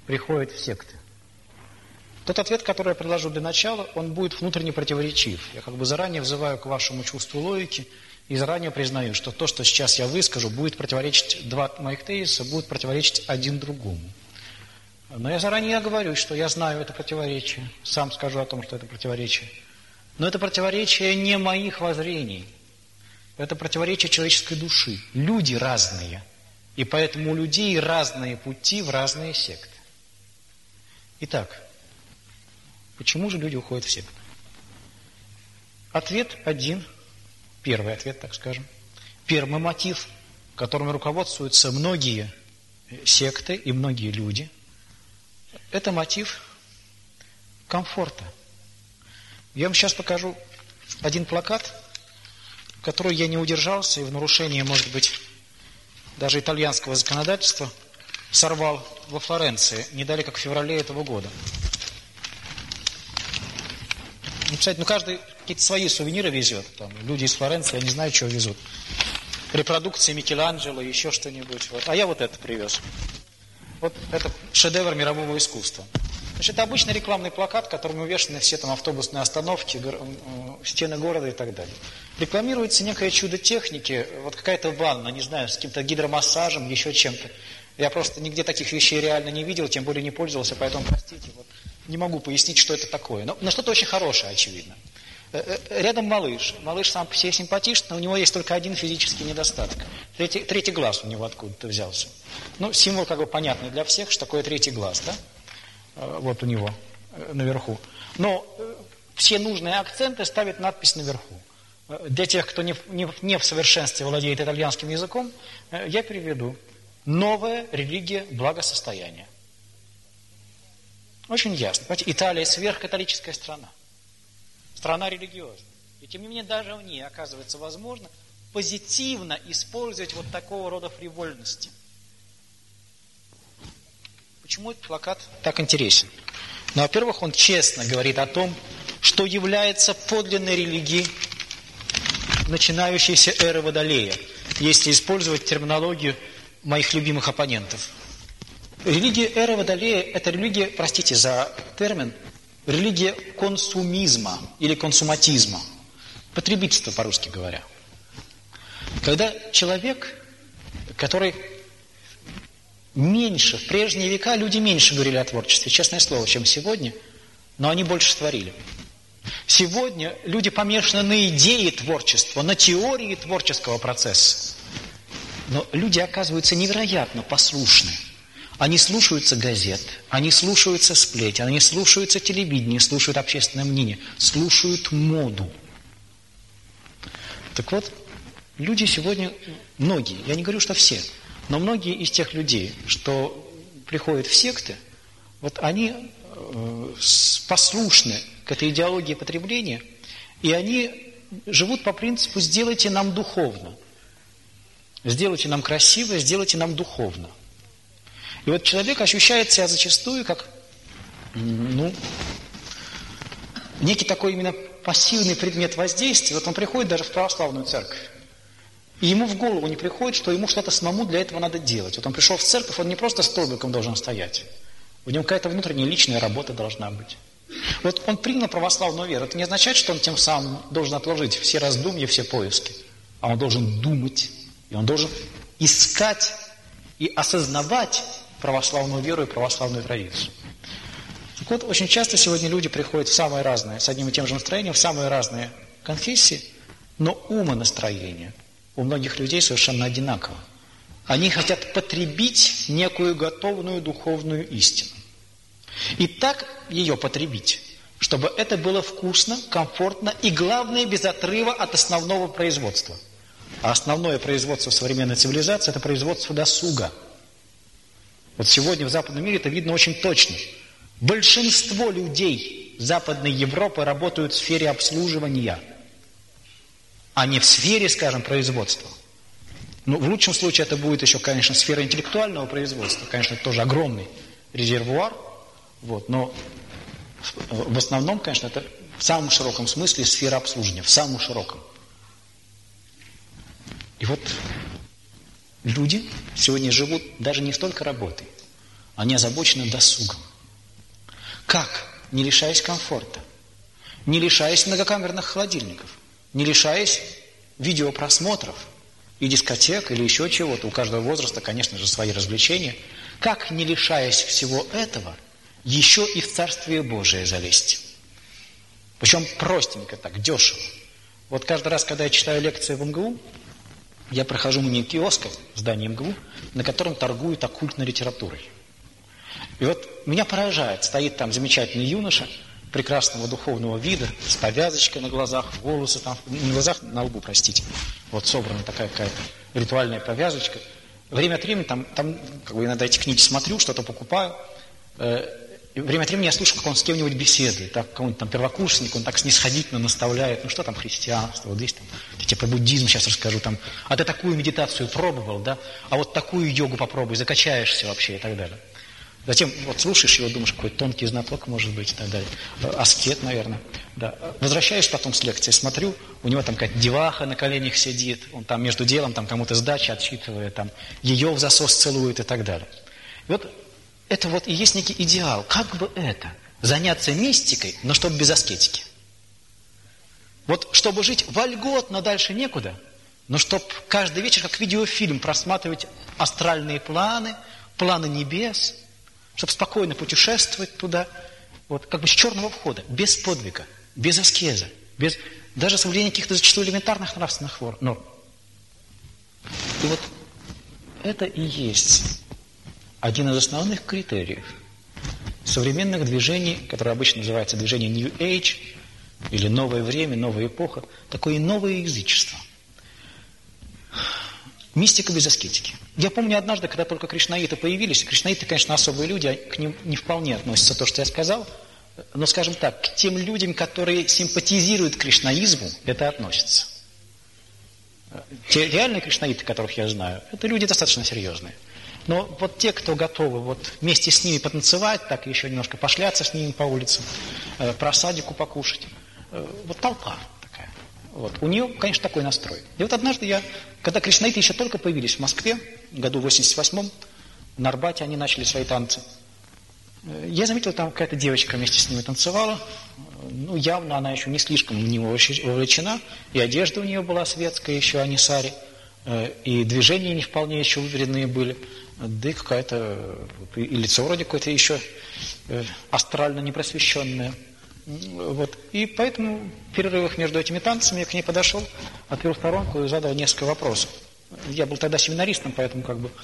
приходят в секты? Тот ответ, который я предложу для начала, он будет внутренне противоречив. Я как бы заранее взываю к вашему чувству логики и заранее признаю, что то, что сейчас я выскажу, будет противоречить, два моих тезиса будут противоречить один другому. Но я заранее говорю, что я знаю это противоречие, сам скажу о том, что это противоречие. Но это противоречие не моих воззрений, это противоречие человеческой души. Люди разные, и поэтому у людей разные пути в разные секты. Итак, почему же люди уходят в секты? Ответ один, первый ответ, так скажем. Первый мотив, которым руководствуются многие секты и многие люди, это мотив комфорта. Я вам сейчас покажу один плакат, который я не удержался и в нарушение, может быть, даже итальянского законодательства сорвал во Флоренции, не далее, как в феврале этого года. Представляете, каждый какие-то свои сувениры везет. Там, люди из Флоренции, я не знаю, что везут. Репродукции Микеланджело, еще что-нибудь. Вот. А я вот это привез. Вот это шедевр мирового искусства. Значит, это обычный рекламный плакат, которым увешаны все там автобусные остановки, стены города и так далее. Рекламируется некое чудо техники, вот какая-то ванна, не знаю, с каким-то гидромассажем, еще чем-то. Я просто нигде таких вещей реально не видел, тем более не пользовался, поэтому, простите, вот, не могу пояснить, что это такое. Но что-то очень хорошее, очевидно. Рядом малыш. Малыш сам по себе симпатичный, но у него есть только один физический недостаток. Третий глаз у него откуда-то взялся. Символ как бы понятный для всех, что такое третий глаз, да? Вот у него наверху. Но все нужные акценты ставит надпись наверху. Для тех, кто не в совершенстве владеет итальянским языком, я переведу. Новая религия благосостояния. Очень ясно. Понимаете, Италия сверхкатолическая страна. Страна религиозная. И тем не менее, даже в ней оказывается возможно позитивно использовать вот такого рода фривольности. Почему этот плакат так интересен? Во-первых, он честно говорит о том, что является подлинной религией начинающейся эры Водолея, если использовать терминологию моих любимых оппонентов. Религия эры Водолея – это религия, простите за термин, религия консумизма или консуматизма, потребительства, по-русски говоря. Когда человек, который меньше, в прежние века люди меньше говорили о творчестве, честное слово, чем сегодня, но они больше творили. Сегодня люди помешаны на идее творчества, на теории творческого процесса. Но люди оказываются невероятно послушны. Они слушаются газет, они слушаются сплетен, они слушаются телевидения, слушают общественное мнение, слушают моду. Так вот, люди сегодня, многие, я не говорю, что все, но многие из тех людей, что приходят в секты, вот они послушны к этой идеологии потребления, и они живут по принципу «сделайте нам духовно». Сделайте нам красиво, сделайте нам духовно. И вот человек ощущает себя зачастую как, некий такой именно пассивный предмет воздействия. Вот он приходит даже в православную церковь. И ему в голову не приходит, что ему что-то самому для этого надо делать. Вот он пришел в церковь, он не просто столбиком должен стоять. У него какая-то внутренняя личная работа должна быть. Вот он принял православную веру. Это не означает, что он тем самым должен отложить все раздумья, все поиски. А он должен думать. И он должен искать и осознавать православную веру и православную традицию. Так вот, очень часто сегодня люди приходят в самые разные, с одним и тем же настроением, в самые разные конфессии, но умонастроение у многих людей совершенно одинаково. Они хотят потребить некую готовную духовную истину. И так ее потребить, чтобы это было вкусно, комфортно и, главное, без отрыва от основного производства. А основное производство современной цивилизации – это производство досуга. Вот сегодня в западном мире это видно очень точно. Большинство людей Западной Европы работают в сфере обслуживания, а не в сфере, скажем, производства. В лучшем случае это будет еще, конечно, сфера интеллектуального производства. Конечно, это тоже огромный резервуар. Но в основном, конечно, это в самом широком смысле сфера обслуживания, в самом широком. И вот люди сегодня живут даже не столько работой, Они озабочены досугом. Как? Не лишаясь комфорта, не лишаясь многокамерных холодильников, не лишаясь видеопросмотров и дискотек или еще чего-то. У каждого возраста, конечно же, свои развлечения. Как, не лишаясь всего этого, еще и в Царствие Божие залезть? Причем простенько так, дешево. Вот каждый раз, когда я читаю лекции в МГУ, я прохожу мимо киоска в здании МГУ, на котором торгуют оккультной литературой. И вот меня поражает, стоит там замечательный юноша, прекрасного духовного вида, с повязочкой на глазах, волосы там, на глазах, на лбу, простите. Вот собрана такая какая-то ритуальная повязочка. Время от времени там как бы иногда эти книги смотрю, что-то покупаю. И время от времени я слышу, как он с кем-нибудь беседует, так, какой-нибудь там первокурсник, он так снисходительно наставляет, ну что там христианство, вот здесь там, я тебе про буддизм сейчас расскажу, там, а ты такую медитацию пробовал, да, а вот такую йогу попробуй, закачаешься вообще и так далее. Затем вот слушаешь его, думаешь, какой тонкий знаток может быть и так далее. Аскет, наверное. Да. Возвращаюсь потом с лекции, смотрю, у него там какая-то деваха на коленях сидит, он там между делом там кому-то сдачи отсчитывает, там ее в засос целует и так далее. И вот это вот и есть некий идеал. Как бы это? Заняться мистикой, но чтобы без аскетики. Вот чтобы жить вольготно, дальше некуда, но чтобы каждый вечер, как видеофильм, просматривать астральные планы, планы небес, чтобы спокойно путешествовать туда, вот, как бы с черного входа, без подвига, без аскеза, без даже соблюдения каких-то зачастую элементарных нравственных норм. И вот это и есть один из основных критериев современных движений, которые обычно называются движение New Age, или новое время, новая эпоха, такое новое язычество. Мистика без аскетики. Я помню однажды, когда только кришнаиты появились, кришнаиты, конечно, особые люди, к ним не вполне относится то, что я сказал, но, скажем так, к тем людям, которые симпатизируют кришнаизму, это относится. Те реальные кришнаиты, которых я знаю, это люди достаточно серьезные. Но вот те, кто готовы вот вместе с ними потанцевать, так еще немножко пошляться с ними по улицам, просадику покушать, вот толпа такая. Вот. У нее, конечно, такой настрой. И вот однажды когда кришнаиты еще только появились в Москве, в году 88-м, на Арбате они начали свои танцы, я заметил, там какая-то девочка вместе с ними танцевала. Ну, явно она еще не слишком в него вовлечена. И одежда у нее была светская еще, а не сари. И движения не вполне еще уверенные были. Да и какая-то... И лицо вроде какое-то еще астрально непросвещенное. Вот. И поэтому в перерывах между этими танцами я к ней подошел, отвел в сторонку и задал несколько вопросов. Я был тогда семинаристом, поэтому как бы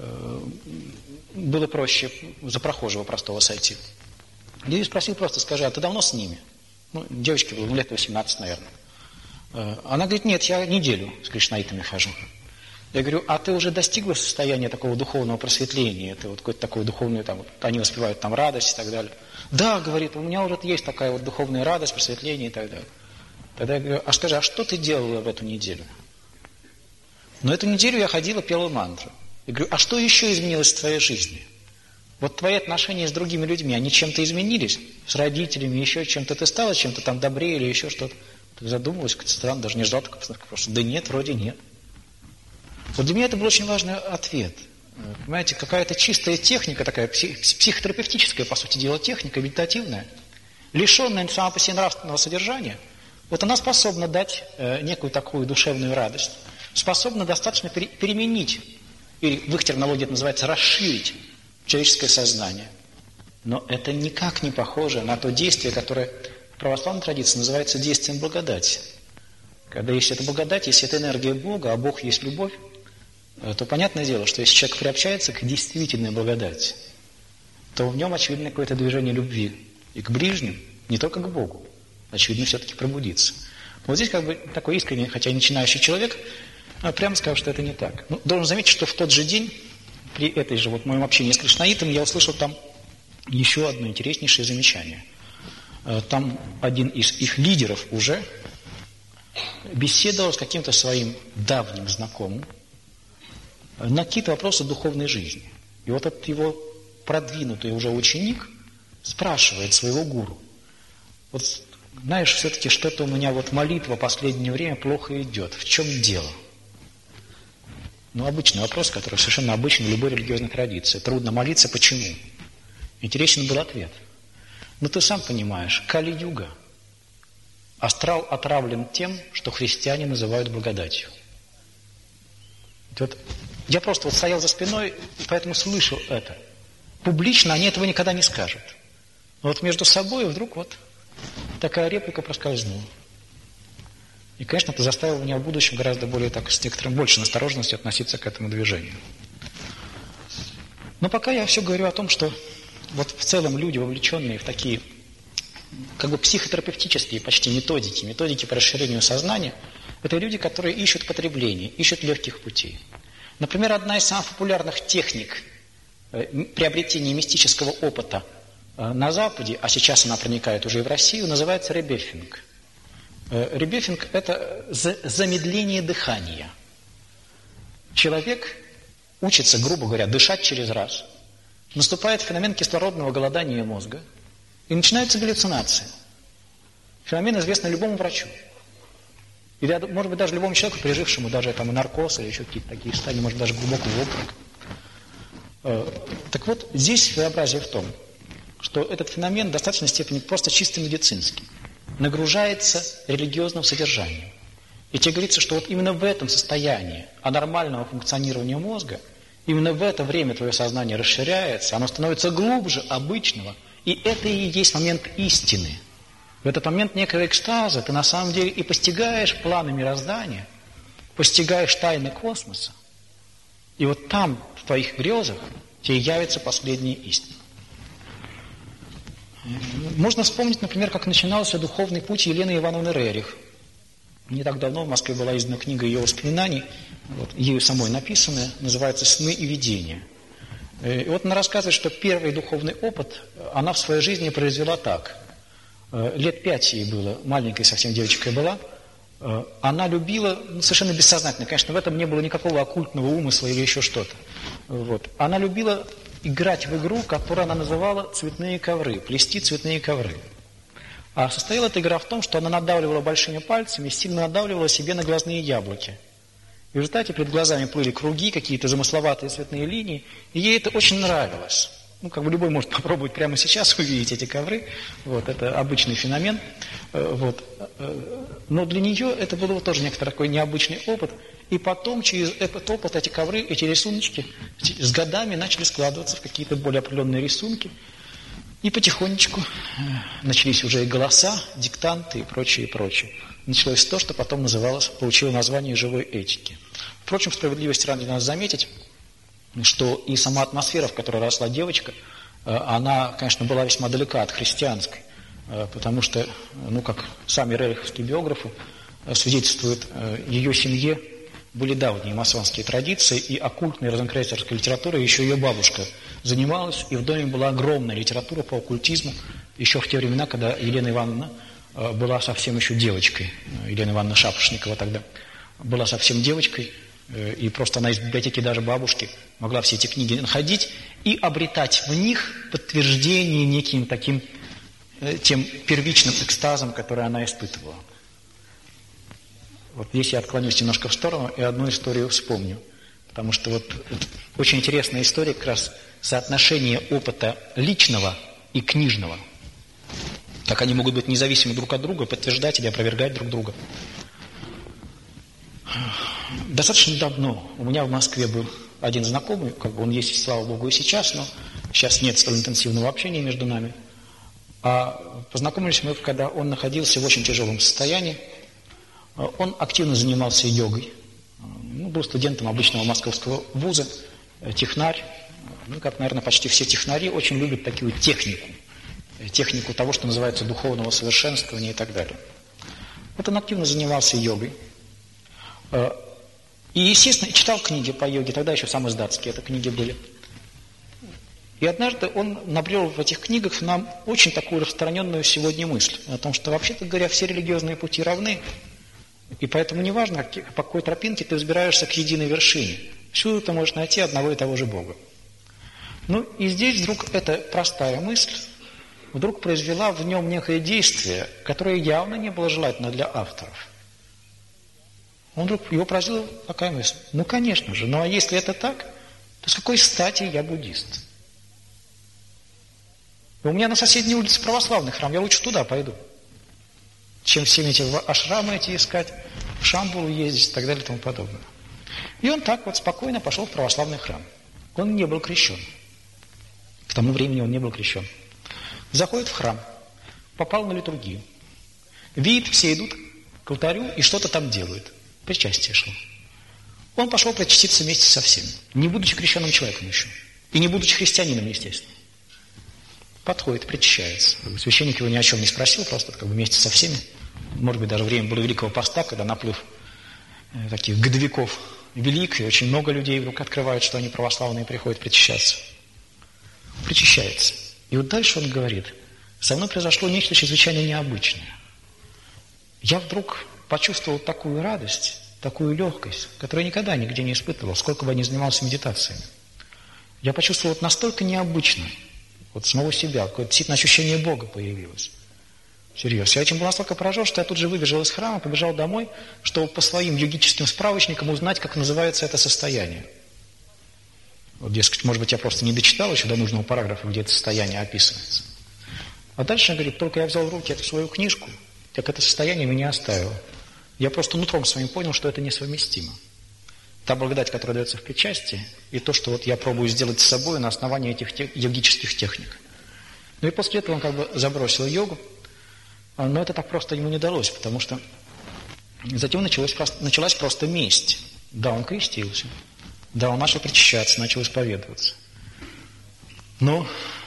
было проще за прохожего простого сойти. Я ее спросил просто, скажи, а ты давно с ними? Ну, девочке было лет 18, наверное. Она говорит, нет, я неделю с кришнаитами хожу. Я говорю, а ты уже достигла состояния такого духовного просветления? Это вот какое-то такое духовное, там, вот, они воспевают там радость и так далее. Да, говорит, у меня уже есть такая вот духовная радость, просветление и так далее. Тогда я говорю, а скажи, а что ты делала в эту неделю? Но эту неделю я ходила, пела мантру. Я говорю, а что еще изменилось в твоей жизни? Вот твои отношения с другими людьми, они чем-то изменились? С родителями, еще чем-то ты стала, чем-то там добрее или еще что-то? Ты задумалась, как-то странно, даже не ждал такой постановки вопроса. Да нет, вроде нет. Вот для меня это был очень важный ответ. Понимаете, какая-то чистая техника, такая психотерапевтическая, по сути дела, техника, медитативная, лишенная сама по себе нравственного содержания, вот она способна дать некую такую душевную радость, способна достаточно переменить, или в их терминологии это называется расширить человеческое сознание. Но это никак не похоже на то действие, которое в православной традиции называется действием благодати. Когда есть эта благодать, если это энергия Бога, а Бог есть любовь, то понятное дело, что если человек приобщается к действительной благодати, то в нем очевидно какое-то движение любви и к ближним, не только к Богу, очевидно все-таки пробудится. Вот здесь как бы такой искренний, хотя и начинающий человек, прямо скажу, что это не так. Ну, должен заметить, что в тот же день, при этой же вот моем общении с кришнаитом, я услышал там еще одно интереснейшее замечание. Там один из их лидеров уже беседовал с каким-то своим давним знакомым на какие-то вопросы духовной жизни. И вот этот его продвинутый уже ученик спрашивает своего гуру, вот знаешь, все-таки что-то у меня вот молитва в последнее время плохо идет. В чем дело? Ну, обычный вопрос, который совершенно обычный в любой религиозной традиции. Трудно молиться, почему? Интересен был ответ. Но ты сам понимаешь, Кали-юга, астрал отравлен тем, что христиане называют благодатью. Вот, я просто вот стоял за спиной, и поэтому слышал это. Публично они этого никогда не скажут. Но вот между собой вдруг вот такая реплика проскользнула. И, конечно, это заставило меня в будущем гораздо более так, с некоторым большей осторожностью относиться к этому движению. Но пока я все говорю о том, что вот в целом люди, вовлеченные в такие как бы психотерапевтические почти методики по расширению сознания, это люди, которые ищут потребление, ищут легких путей. Например, одна из самых популярных техник приобретения мистического опыта на Западе, а сейчас она проникает уже и в Россию, называется ребеффинг. Ребеффинг – это замедление дыхания. Человек учится, грубо говоря, дышать через раз. Наступает феномен кислородного голодания мозга, и начинаются галлюцинации. Феномен известный любому врачу. Или, может быть, даже любому человеку, пережившему даже там, и наркоз, или еще какие-то такие состояния, может, даже глубокого обморока. Так вот, здесь своеобразие в том, что этот феномен в достаточной степени просто чисто медицинский. Нагружается религиозным содержанием. И тебе говорится, что вот именно в этом состоянии анормального функционирования мозга, именно в это время твое сознание расширяется, оно становится глубже обычного, и это и есть момент истины. В этот момент некого экстаза ты на самом деле и постигаешь планы мироздания, постигаешь тайны космоса, и вот там, в твоих грезах, тебе явится последняя истина. Можно вспомнить, например, как начинался духовный путь Елены Ивановны Рерих. Не так давно в Москве была издана книга ее воспоминаний, вот, ею самой написанная, называется «Сны и видения». И вот она рассказывает, что первый духовный опыт она в своей жизни произвела так. Лет 5 ей было, маленькой совсем девочкой была. Она любила, совершенно бессознательно, конечно, в этом не было никакого оккультного умысла или еще что-то. Вот. Она любила играть в игру, которую она называла «цветные ковры», плести цветные ковры. А состояла эта игра в том, что она надавливала большими пальцами, сильно надавливала себе на глазные яблоки. И в результате перед глазами плыли круги, какие-то замысловатые цветные линии, и ей это очень нравилось. Ну, как бы любой может попробовать прямо сейчас увидеть эти ковры. Вот, это обычный феномен. Вот. Но для нее это был тоже некоторый такой необычный опыт. И потом через этот опыт, эти ковры, эти рисуночки с годами начали складываться в какие-то более определенные рисунки. И потихонечку начались уже и голоса, диктанты и прочее, и прочее. Началось то, что потом получило название живой этики. Впрочем, справедливости ради надо заметить, что и сама атмосфера, в которой росла девочка, она, конечно, была весьма далека от христианской, потому что, ну, как сами рериховские биографы свидетельствуют, ее семье были давние масонские традиции, и оккультной розенкрейцерской литературой еще ее бабушка занималась, и в доме была огромная литература по оккультизму, еще в те времена, когда Елена Ивановна была совсем еще девочкой, Елена Ивановна Шапошникова тогда была совсем девочкой, и просто она из библиотеки даже бабушки могла все эти книги находить и обретать в них подтверждение неким таким тем первичным экстазом, который она испытывала. Вот здесь я отклонюсь немножко в сторону и одну историю вспомню. Потому что вот очень интересная история как раз соотношение опыта личного и книжного. Как они могут быть независимы друг от друга, подтверждать или опровергать друг друга. Достаточно давно у меня в Москве был один знакомый, как бы он есть, слава Богу, и сейчас, но сейчас нет столь интенсивного общения между нами. А познакомились мы, когда он находился в очень тяжелом состоянии. Он активно занимался йогой. Ну, был студентом обычного московского вуза, технарь. Ну, как, наверное, почти все технари очень любят такую технику того, что называется духовного совершенствования и так далее. Вот он активно занимался йогой. И, естественно, читал книги по йоге, тогда еще самоиздатские это книги были. И однажды он набрел в этих книгах на очень такую распространенную сегодня мысль о том, что, вообще-то говоря, все религиозные пути равны, и поэтому неважно, по какой тропинке ты взбираешься к единой вершине. Всюду ты можешь найти одного и того же Бога. Ну и здесь вдруг эта простая мысль вдруг произвела в нем некое действие, которое явно не было желательно для авторов. Он вдруг, его поразила такая мысль. Ну, конечно же, ну а если это так, то с какой стати я буддист? У меня на соседней улице православный храм, я лучше туда пойду, чем все эти ашрамы эти искать, в Шамбулу ездить и так далее и тому подобное. И он так вот спокойно пошел в православный храм. Он не был крещен. К тому времени он не был крещен. Заходит в храм, попал на литургию. Видит, все идут к алтарю и что-то там делают. Причастие шло. Он пошел причаститься вместе со всеми, не будучи крещенным человеком еще. И не будучи христианином, естественно. Подходит, причащается. Священник его ни о чем не спросил, просто как бы вместе со всеми. Может быть, даже время было Великого Поста, когда наплыв таких годовиков велик, и очень много людей вдруг открывают, что они православные, приходят причащаться. Причащается. И вот дальше он говорит, со мной произошло нечто чрезвычайно необычное. Я вдруг почувствовал такую радость, такую легкость, которую я никогда нигде не испытывал, сколько бы я ни занимался медитациями. Я почувствовал вот настолько необычно, вот самого себя, какое-то действительно ощущение Бога появилось. Серьезно. Я этим был настолько поражен, что я тут же выбежал из храма, побежал домой, чтобы по своим йогическим справочникам узнать, как называется это состояние. Вот, дескать, может быть, я просто не дочитал еще до нужного параграфа, где это состояние описывается. А дальше он говорит, только я взял в руки эту свою книжку, как это состояние меня оставило. Я просто нутром своим понял, что это несовместимо. Та благодать, которая дается в причастии, и то, что вот я пробую сделать с собой на основании этих йогических техник. Ну и после этого он как бы забросил йогу, но это так просто ему не далось, потому что затем началась просто месть. Да, он крестился, да, он начал причащаться, начал исповедоваться. Но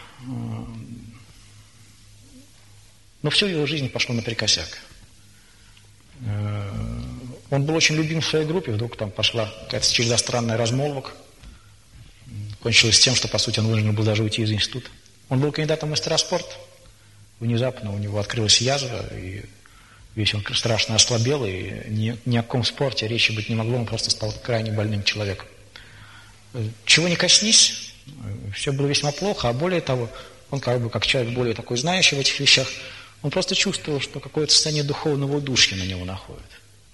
все в его жизни пошло наперекосяк. Он был очень любим в своей группе, вдруг там пошла какая-то череда странная размолвок. Кончилось тем, что, по сути, он вынужден был даже уйти из института. Он был кандидатом в мастера спорта. Внезапно у него открылась язва, и весь он страшно ослабел, и ни о каком спорте речи быть не могло, он просто стал крайне больным человеком. Чего не коснись, все было весьма плохо, а более того, он как человек более такой знающий в этих вещах, он просто чувствовал, что какое-то состояние духовного удушья на него находит.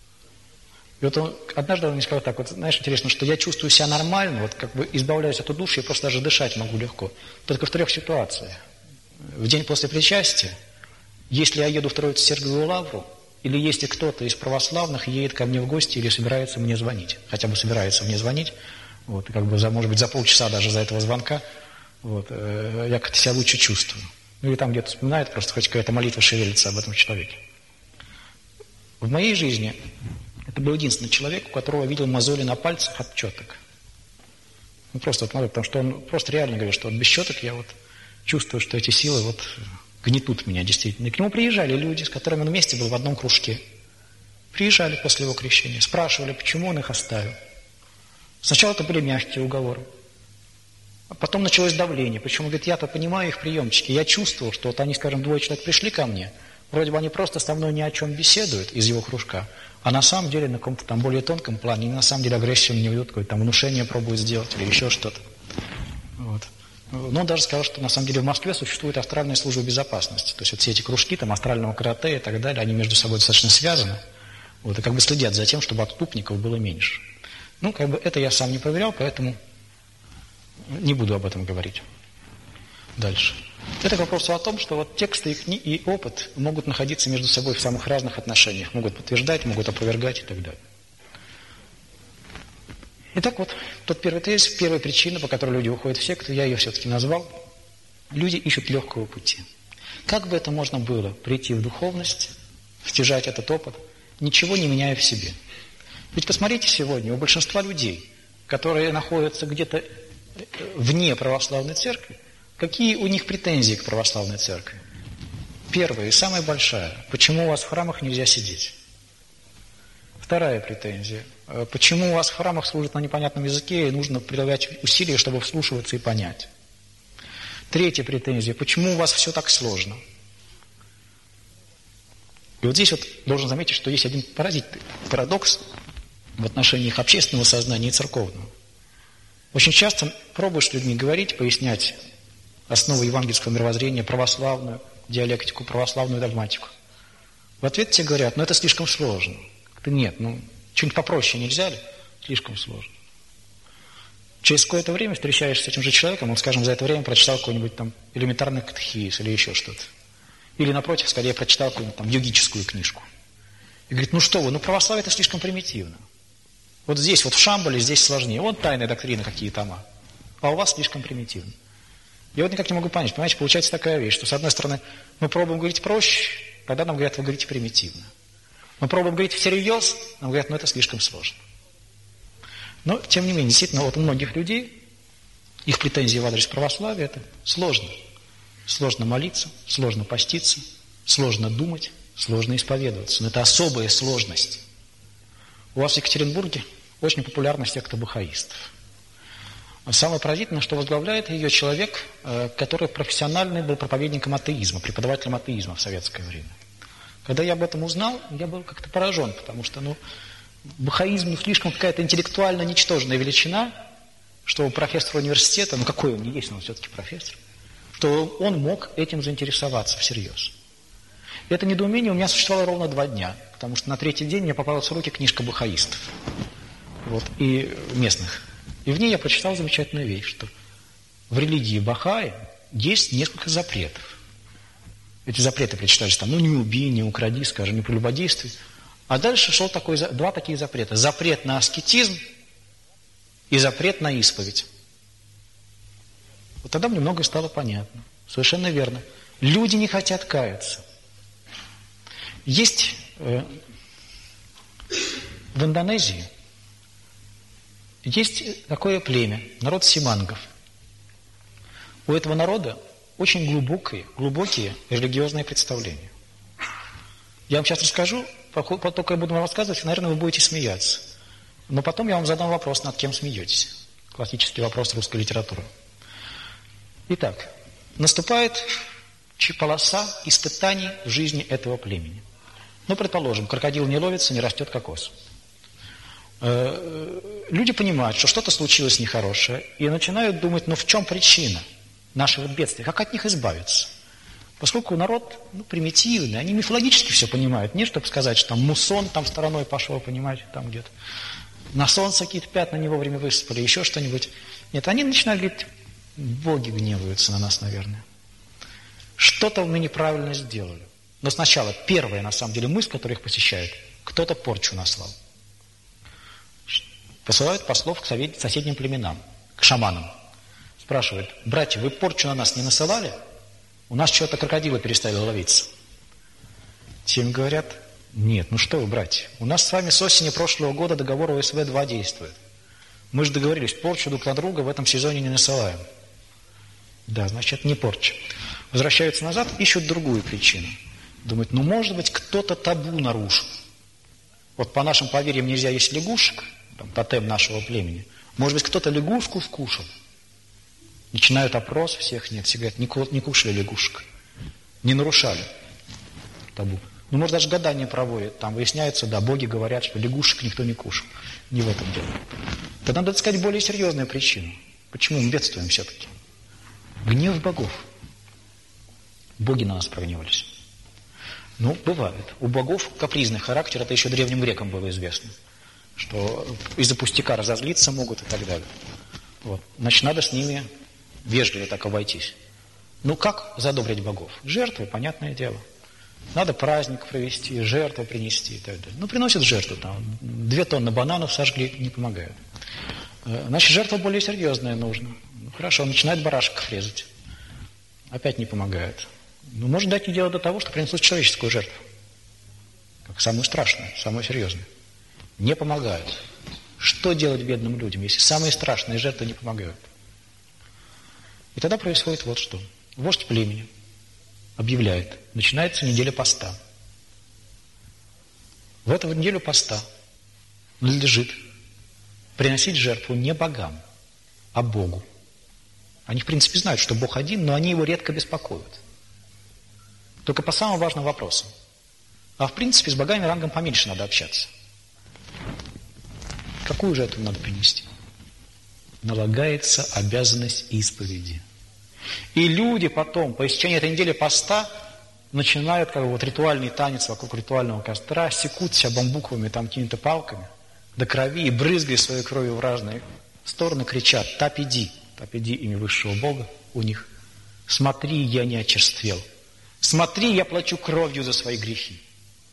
И вот однажды он мне сказал так, вот знаешь, интересно, что я чувствую себя нормально, вот как бы избавляюсь от удушья, просто даже дышать могу легко. Только в 3 ситуациях. В день после причастия, если я еду в Троице-Сергиевую Лавру, или если кто-то из православных едет ко мне в гости или собирается мне звонить, хотя бы собирается мне звонить, вот, как бы может быть, за полчаса даже за этого звонка, вот, я как-то себя лучше чувствую. Ну или там где-то вспоминает, просто хоть какая-то молитва шевелится об этом человеке. В моей жизни это был единственный человек, у которого я видел мозоли на пальцах от четок. Ну просто вот потому что он просто реально говорит, что вот без четок я вот чувствую, что эти силы вот гнетут меня действительно. И к нему приезжали люди, с которыми он вместе был в одном кружке. Приезжали после его крещения, спрашивали, почему он их оставил. Сначала это были мягкие уговоры. А потом началось давление. Причем, он говорит, я-то понимаю их приемчики. Я чувствовал, что вот они, скажем, 2 человек пришли ко мне, вроде бы они просто со мной ни о чем беседуют из его кружка, а на самом деле на каком-то там более тонком плане, они на самом деле агрессию не ведут, какое-то там внушение пробуют сделать или еще что-то. Вот. Но он даже сказал, что на самом деле в Москве существует астральная служба безопасности. То есть вот все эти кружки, там астрального карате и так далее, они между собой достаточно связаны. Вот, и как бы следят за тем, чтобы отступников было меньше. Ну, как бы это я сам не проверял, поэтому не буду об этом говорить. Дальше. Это к вопросу о том, что вот тексты и опыт могут находиться между собой в самых разных отношениях. Могут подтверждать, могут опровергать и так далее. Итак, вот тот первый тезис, первая причина, по которой люди уходят в секту, я ее все-таки назвал. Люди ищут легкого пути. Как бы это можно было прийти в духовность, стяжать этот опыт, ничего не меняя в себе? Ведь посмотрите сегодня, у большинства людей, которые находятся где-то вне православной церкви, какие у них претензии к православной церкви? Первая и самая большая. Почему у вас в храмах нельзя сидеть? Вторая претензия. Почему у вас в храмах служат на непонятном языке и нужно прилагать усилия, чтобы вслушиваться и понять? Третья претензия. Почему у вас все так сложно? И вот здесь вот должен заметить, что есть один поразительный парадокс в отношении их общественного сознания и церковного. Очень часто пробуешь с людьми говорить, пояснять основы евангельского мировоззрения, православную диалектику, православную догматику. В ответ тебе говорят, это слишком сложно. Нет, Что-нибудь попроще нельзя ли? Слишком сложно. Через какое-то время встречаешься с этим же человеком, он, скажем, за это время прочитал какой-нибудь там элементарный катехизис или еще что-то. Или, напротив, скорее прочитал какую-нибудь там йогическую книжку. И говорит, ну что вы, ну православие это слишком примитивно. Вот здесь, вот в Шамбале, здесь сложнее. Вот тайная доктрина, какие тома. А у вас слишком примитивно. Я вот никак не могу понять. Понимаете, получается такая вещь, что с одной стороны мы пробуем говорить проще, тогда нам говорят, вы говорите примитивно. Мы пробуем говорить всерьез, нам говорят, ну это слишком сложно. Но, тем не менее, действительно, вот у многих людей, их претензии в адрес православия, это сложно. Сложно молиться, сложно поститься, сложно думать, сложно исповедоваться. Но это особая сложность. У вас в Екатеринбурге очень популярна секта бахаистов. Самое поразительное, что возглавляет ее человек, который профессиональный был проповедником атеизма, преподавателем атеизма в советское время. Когда я об этом узнал, я был как-то поражен, потому что, бахаизм слишком какая-то интеллектуально ничтожная величина, что профессор университета, какой он не есть, но он все-таки профессор, что он мог этим заинтересоваться всерьез. И это недоумение у меня существовало ровно 2 дня, потому что на 3-й день мне попалась в руки книжка бахаистов, и местных. И в ней я прочитал замечательную вещь, что в религии Бахаи есть несколько запретов. Эти запреты прочитались там, не убей, не укради, скажем, не прелюбодействуй. А дальше шел 2 таких запрета. Запрет на аскетизм и запрет на исповедь. Вот тогда мне многое стало понятно. Совершенно верно. Люди не хотят каяться. Есть в Индонезии есть такое племя, народ симангов. У этого народа очень глубокие религиозные представления. Я вам сейчас расскажу, только я буду вам рассказывать, и, наверное, вы будете смеяться. Но потом я вам задам вопрос, над кем смеетесь. Классический вопрос русской литературы. Итак, наступает полоса испытаний в жизни этого племени. Предположим, крокодил не ловится, не растет кокос. Люди понимают, что что-то случилось нехорошее, и начинают думать, в чем причина нашего бедствия, как от них избавиться. Поскольку народ примитивный, они мифологически все понимают. Не чтобы сказать, что там муссон там стороной пошел, понимаете, там где-то. На солнце какие-то пятна не вовремя высыпали, еще что-нибудь. Нет, они начинают говорить, боги гневаются на нас, наверное. Что-то мы неправильно сделали. Но сначала первая, на самом деле, мысль, которая их посещает, кто-то порчу наслал. Посылают послов к соседним племенам, к шаманам. Спрашивают, братья, вы порчу на нас не насылали? У нас что-то крокодилы перестали ловиться. Те им говорят, нет, что вы, братья, у нас с вами с осени прошлого года договор ОСВ-2 действует. Мы же договорились, порчу друг на друга в этом сезоне не насылаем. Да, значит, не порча. Возвращаются назад, ищут другую причину. Думают, может быть, кто-то табу нарушил. Вот по нашим поверьям нельзя есть лягушек, тотем нашего племени. Может быть, кто-то лягушку вкушал. Начинают опрос, всех нет. Все говорят, не кушали лягушек. Не нарушали табу. Может, даже гадание проводят. Там выясняется, боги говорят, что лягушек никто не кушал. Не в этом дело. Тогда надо сказать более серьезную причину. Почему мы бедствуем все-таки? Гнев богов. Боги на нас прогневались. Бывает. У богов капризный характер, это еще древним грекам было известно. Что из-за пустяка разозлиться могут и так далее. Значит, надо с ними вежливо так обойтись. Как задобрить богов? Жертвы, понятное дело. Надо праздник провести, жертву принести и так далее. Приносят жертву, 2 тонны бананов сожгли, не помогает. Значит, жертва более серьезная нужна. Хорошо, начинает барашков резать. Опять не помогает. Может дойти дело до того, что принесут человеческую жертву. Как самую страшную, самую серьезную. Не помогают. Что делать бедным людям, если самые страшные жертвы не помогают? И тогда происходит вот что. Вождь племени объявляет, начинается неделя поста. В эту неделю поста надлежит приносить жертву не богам, а Богу. Они, в принципе, знают, что Бог один, но они его редко беспокоят. Только по самым важным вопросам. А в принципе, с богами рангом поменьше надо общаться. Какую жертву надо принести? Налагается обязанность исповеди. И люди потом, по истечении этой недели поста, начинают ритуальный танец вокруг ритуального костра, секут себя бамбуковыми какими-то палками, до крови и брызгая своей кровью в разные стороны, кричат: «Тапиди!» Тапиди — имя высшего Бога у них. «Смотри, я не очерствел. Смотри, я плачу кровью за свои грехи».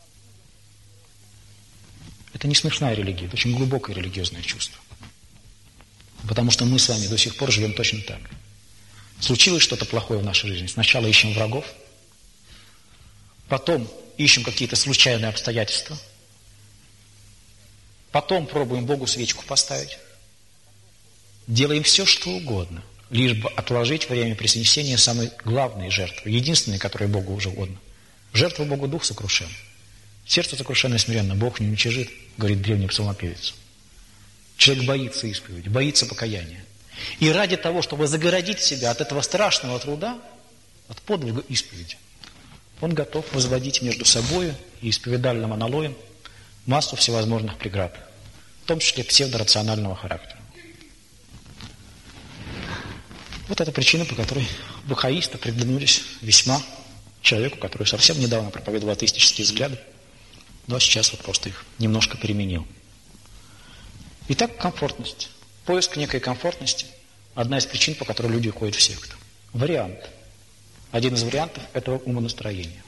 Это не смешная религия, это очень глубокое религиозное чувство. Потому что мы с вами до сих пор живем точно так. Случилось что-то плохое в нашей жизни. Сначала ищем врагов, потом ищем какие-то случайные обстоятельства, потом пробуем Богу свечку поставить, делаем все, что угодно, лишь бы отложить время принесения самой главной жертвы, единственной, которая Богу уже угодно. Жертва Богу дух сокрушен. Сердце сокрушенное и смиренно Бог не уничижит, говорит древний псалмопевец. Человек боится исповеди, боится покаяния. И ради того, чтобы загородить себя от этого страшного труда, от подвига исповеди, он готов возводить между собой и исповедальным аналоем массу всевозможных преград, в том числе псевдорационального характера. Вот это причина, по которой бахаисты приглянулись весьма человеку, который совсем недавно проповедовал атеистические взгляды, но сейчас вот просто их немножко переменил. Итак, комфортность. Поиск некой комфортности – одна из причин, по которой люди уходят в секту. Вариант. Один из вариантов этого умонастроения.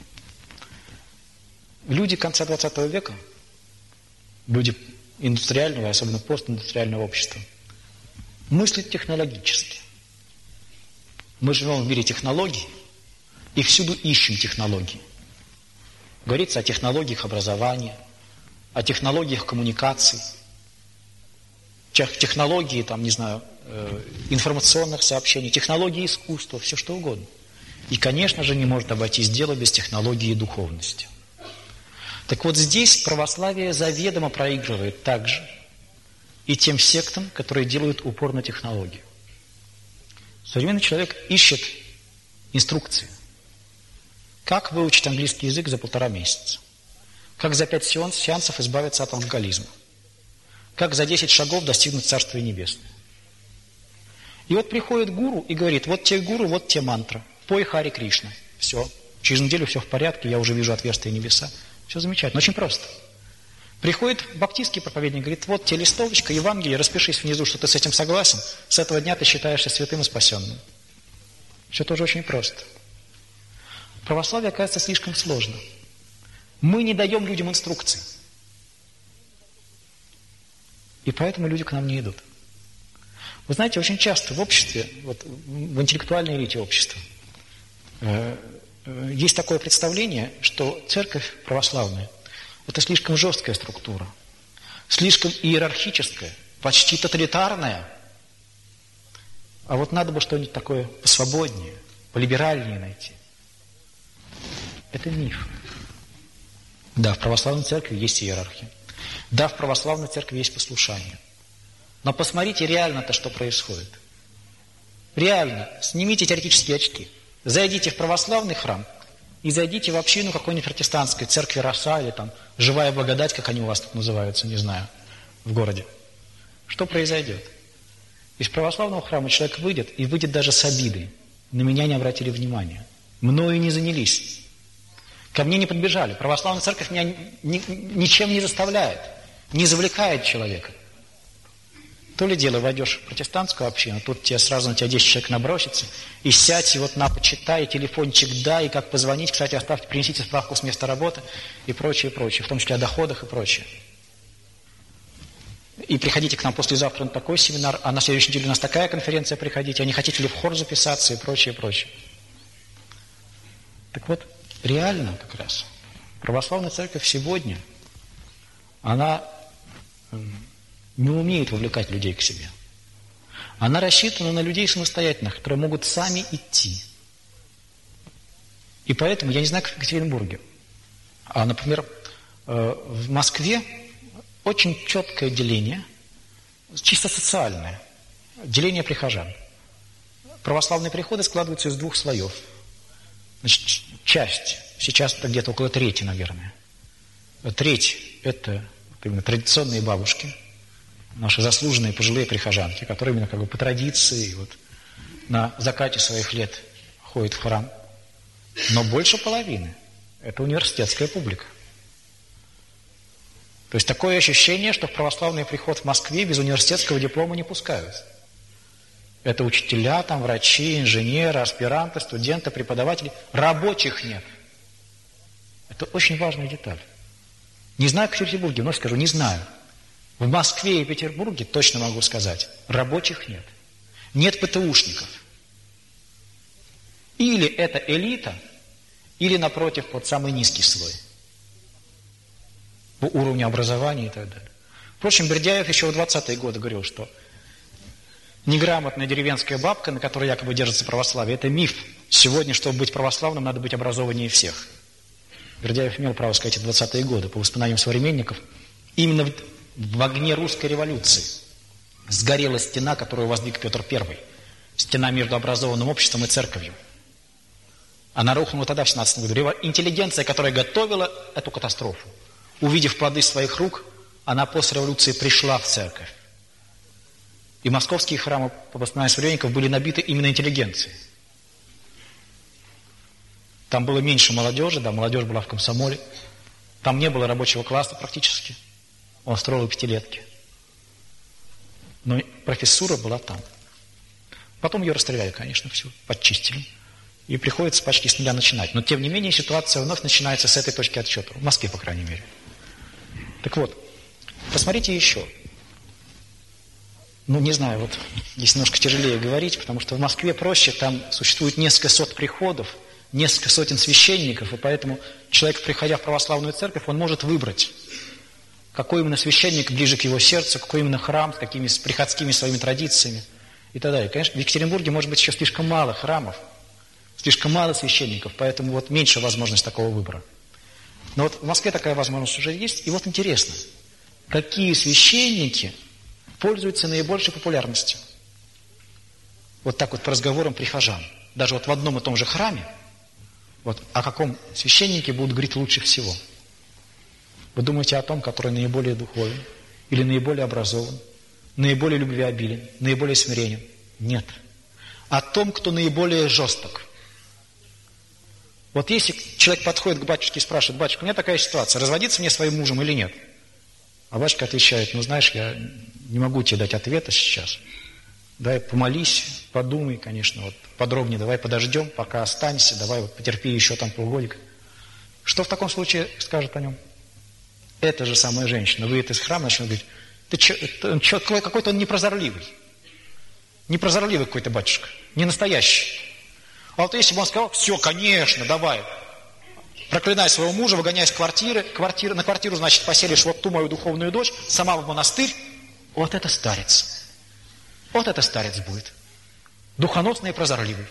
Люди конца 20 века, люди индустриального, особенно постиндустриального общества, мыслят технологически. Мы живем в мире технологий и всюду ищем технологии. Говорится о технологиях образования, о технологиях коммуникаций, технологии, там, не знаю, информационных сообщений, технологии искусства, все что угодно. И, конечно же, не может обойтись дело без технологии духовности. Так вот здесь православие заведомо проигрывает также и тем сектам, которые делают упор на технологию. Современный человек ищет инструкции. Как выучить английский язык за 1,5 месяца? Как за 5 сеансов избавиться от алкоголизма? Как за 10 шагов достигнуть Царствия Небесного? И вот приходит гуру и говорит: вот те гуру, вот те мантры. Пой Хари Кришна. Все. Через неделю все в порядке, я уже вижу отверстие небеса. Все замечательно, очень просто. Приходит баптистский проповедник, говорит: вот тебе листовочка, Евангелие, распишись внизу, что ты с этим согласен. С этого дня ты считаешься святым и спасенным. Все тоже очень просто. Православие оказывается слишком сложно. Мы не даем людям инструкций. И поэтому люди к нам не идут. Вы знаете, очень часто в обществе, вот, в интеллектуальной элите общества, есть такое представление, что церковь православная – это слишком жесткая структура, слишком иерархическая, почти тоталитарная. А вот надо бы что-нибудь такое посвободнее, полиберальнее найти. Это миф. Да, в православной церкви есть иерархия. Да, в православной церкви есть послушание. Но посмотрите реально-то, что происходит. Реально, снимите теоретические очки. Зайдите в православный храм и зайдите в общину какой-нибудь протестантской, церкви Роса или там Живая Благодать, как они у вас тут называются, не знаю, в городе. Что произойдет? Из православного храма человек выйдет, и выйдет даже с обидой. На меня не обратили внимания. Мною не занялись. Ко мне не подбежали. Православная церковь меня ничем не заставляет, не завлекает человека. То ли дело, войдешь в протестантскую общину, тут тебе сразу на тебя 10 человек набросится, и сядь, и вот на, почитай, и телефончик дай, и как позвонить, кстати, оставьте, принесите справку с места работы, и прочее, прочее, в том числе о доходах и прочее. И приходите к нам послезавтра на такой семинар, а на следующей неделе у нас такая конференция, приходите, а не хотите ли в хор записаться, и прочее, прочее. Так вот, реально как раз православная церковь сегодня, она не умеет вовлекать людей к себе. Она рассчитана на людей самостоятельных, которые могут сами идти. И поэтому, я не знаю, как в Екатеринбурге, а, например, в Москве очень четкое деление, чисто социальное, деление прихожан. Православные приходы складываются из 2 слоев. Значит, часть, сейчас это где-то около трети, наверное. Треть – это именно традиционные бабушки, наши заслуженные пожилые прихожанки, которые именно как бы по традиции вот, на закате своих лет ходят в храм. Но больше половины – это университетская публика. То есть такое ощущение, что в православный приход в Москве без университетского диплома не пускают. Это учителя, там, врачи, инженеры, аспиранты, студенты, преподаватели. Рабочих нет. Это очень важная деталь. Не знаю, как в Петербурге, но скажу, не знаю. В Москве и Петербурге, точно могу сказать, рабочих нет. Нет ПТУшников. Или это элита, или, напротив, вот самый низкий слой. По уровню образования и так далее. Впрочем, Бердяев еще в 20-е годы говорил, что неграмотная деревенская бабка, на которой якобы держится православие, это миф. Сегодня, чтобы быть православным, надо быть образованнее всех. Бердяев имел право сказать это в 20-е годы, по воспоминаниям современников. Именно в огне русской революции сгорела стена, которую воздвиг Петр I. Стена между образованным обществом и церковью. Она рухнула тогда, в 17 году. Интеллигенция, которая готовила эту катастрофу, увидев плоды своих рук, она после революции пришла в церковь. И московские храмы, по воспоминаниям современников, были набиты именно интеллигенцией. Там было меньше молодежи, да, молодежь была в комсомоле. Там не было рабочего класса практически. Он строил пятилетки. Но профессура была там. Потом ее расстреляли, конечно, все, подчистили. И приходится почти с нуля начинать. Но, тем не менее, ситуация вновь начинается с этой точки отсчета. В Москве, по крайней мере. Так вот, посмотрите еще. Ну, не знаю, вот здесь немножко тяжелее говорить, потому что в Москве проще, там существует несколько сот приходов, несколько сотен священников, и поэтому человек, приходя в православную церковь, он может выбрать, какой именно священник ближе к его сердцу, какой именно храм, с какими приходскими своими традициями и так далее. Конечно, в Екатеринбурге может быть еще слишком мало храмов, слишком мало священников, поэтому вот меньше возможность такого выбора. Но вот в Москве такая возможность уже есть. И вот интересно, какие священники пользуются наибольшей популярностью? Вот так вот по разговорам прихожан. Даже вот в одном и том же храме, вот о каком священнике будут говорить лучше всего? Вы думаете о том, который наиболее духовен, или наиболее образован, наиболее любвеобилен, наиболее смиренен? Нет. О том, кто наиболее жесток. Вот если человек подходит к батюшке и спрашивает: батюшка, у меня такая ситуация, разводиться мне своим мужем или нет? А батюшка отвечает: ну знаешь, я не могу тебе дать ответа сейчас. Давай помолись, подумай, конечно, вот подробнее, давай подождем, пока останься, давай вот потерпи еще там полгодика. Что в таком случае скажет о нем? Эта же самая женщина выйдет из храма и начнет говорить: ты че, какой-то он непрозорливый. Непрозорливый какой-то батюшка, не настоящий. А вот если бы он сказал: все, конечно, давай, проклинай своего мужа, выгоняй из квартиры, на квартиру, значит, поселишь вот ту мою духовную дочь, сама в монастырь, вот это старец. Вот это старец будет. Духоносный и прозорливый.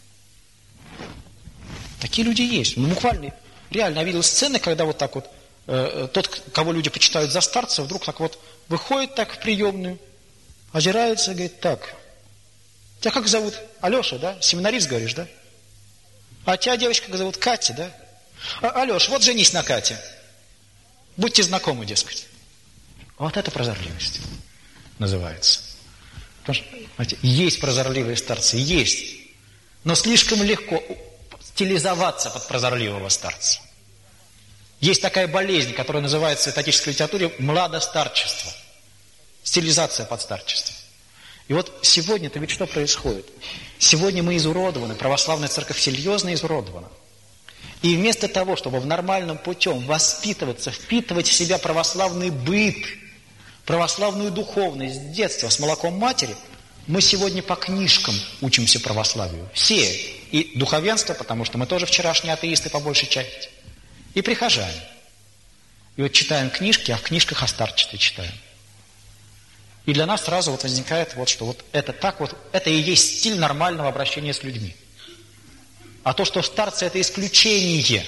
Такие люди есть. Ну, буквально, реально, я видел сцены, когда вот так вот тот, кого люди почитают за старца, вдруг так вот выходит так в приемную, озирается и говорит: так, тебя как зовут? Алеша, да? Семинарист, говоришь, да? А тебя девочка как зовут? Катя, да? Алеш, вот женись на Кате. Будьте знакомы, дескать. Вот это прозорливость называется. Потому что, знаете, есть прозорливые старцы, есть. Но слишком легко стилизоваться под прозорливого старца. Есть такая болезнь, которая называется в этатической литературе младостарчество. Стилизация под старчество. И вот сегодня-то ведь что происходит? Сегодня мы изуродованы, православная церковь серьезно изуродована. И вместо того, чтобы в нормальном путем воспитываться, впитывать в себя православный быт, православную духовность с детства, с молоком матери, мы сегодня по книжкам учимся православию. Все. И духовенство, потому что мы тоже вчерашние атеисты по большей части. И прихожане. И вот читаем книжки, а в книжках о старчестве читаем. И для нас сразу вот возникает вот что вот это так вот, это и есть стиль нормального обращения с людьми. А то, что старцы, это исключение.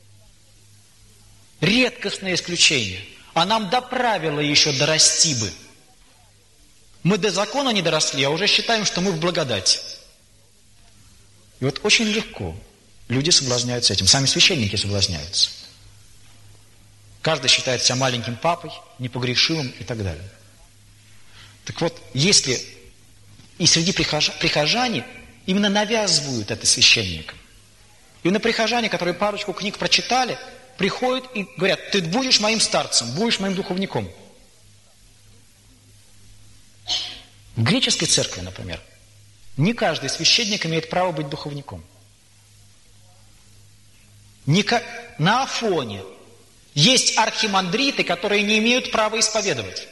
Редкостное исключение. А нам до правила еще дорасти бы. Мы до закона не доросли, а уже считаем, что мы в благодати. И вот очень легко люди соблазняются этим. Сами священники соблазняются. Каждый считает себя маленьким папой, непогрешимым и так далее. Так вот, если и среди прихожане именно навязывают это священникам, именно прихожане, которые парочку книг прочитали, приходят и говорят: ты будешь моим старцем, будешь моим духовником. В греческой церкви, например, не каждый священник имеет право быть духовником. На Афоне есть архимандриты, которые не имеют права исповедовать.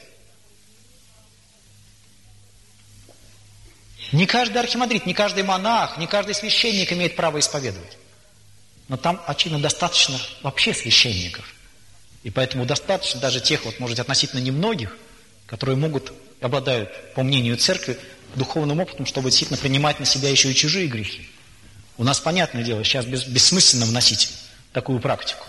Не каждый архимандрит, не каждый монах, не каждый священник имеет право исповедовать. Но там, очевидно, достаточно вообще священников. И поэтому достаточно даже тех, вот, может быть, относительно немногих, которые обладают, по мнению церкви, духовным опытом, чтобы действительно принимать на себя еще и чужие грехи. У нас, понятное дело, сейчас бессмысленно вносить такую практику.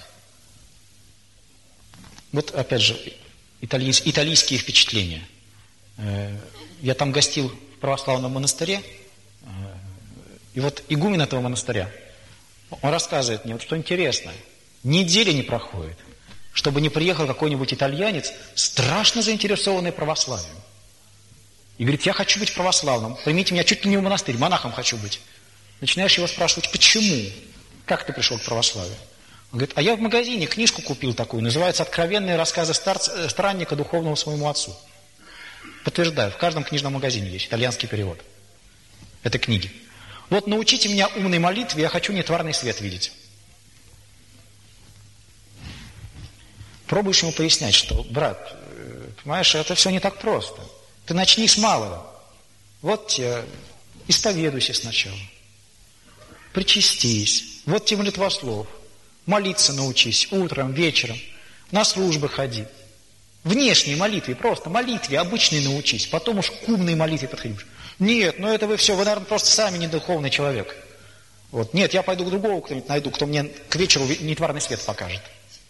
Вот, опять же, итальянские впечатления. Я там гостил в православном монастыре, и вот игумен этого монастыря, он рассказывает мне, вот что интересно, недели не проходит, чтобы не приехал какой-нибудь итальянец, страшно заинтересованный православием. И говорит: я хочу быть православным, примите меня чуть ли не в монастырь, монахом хочу быть. Начинаешь его спрашивать: почему? Как ты пришел к православию? Он говорит: а я в магазине книжку купил такую, называется «Откровенные рассказы странника духовного своему отцу». Подтверждаю, в каждом книжном магазине есть итальянский перевод этой книги. Вот научите меня умной молитве, я хочу нетварный свет видеть. Пробуешь ему пояснять, что, брат, понимаешь, это все не так просто. Ты начни с малого. Вот тебе, исповедуйся сначала. Причастись. Вот тебе молитвослов. Молиться научись утром, вечером. На службы ходи. Внешней молитве, просто молитве обычной научись. Потом уж к умной молитве подходишь. Нет, ну это вы все, вы, наверное, просто сами не духовный человек. Вот. Нет, я пойду к другому кто-нибудь найду, кто мне к вечеру нетварный свет покажет.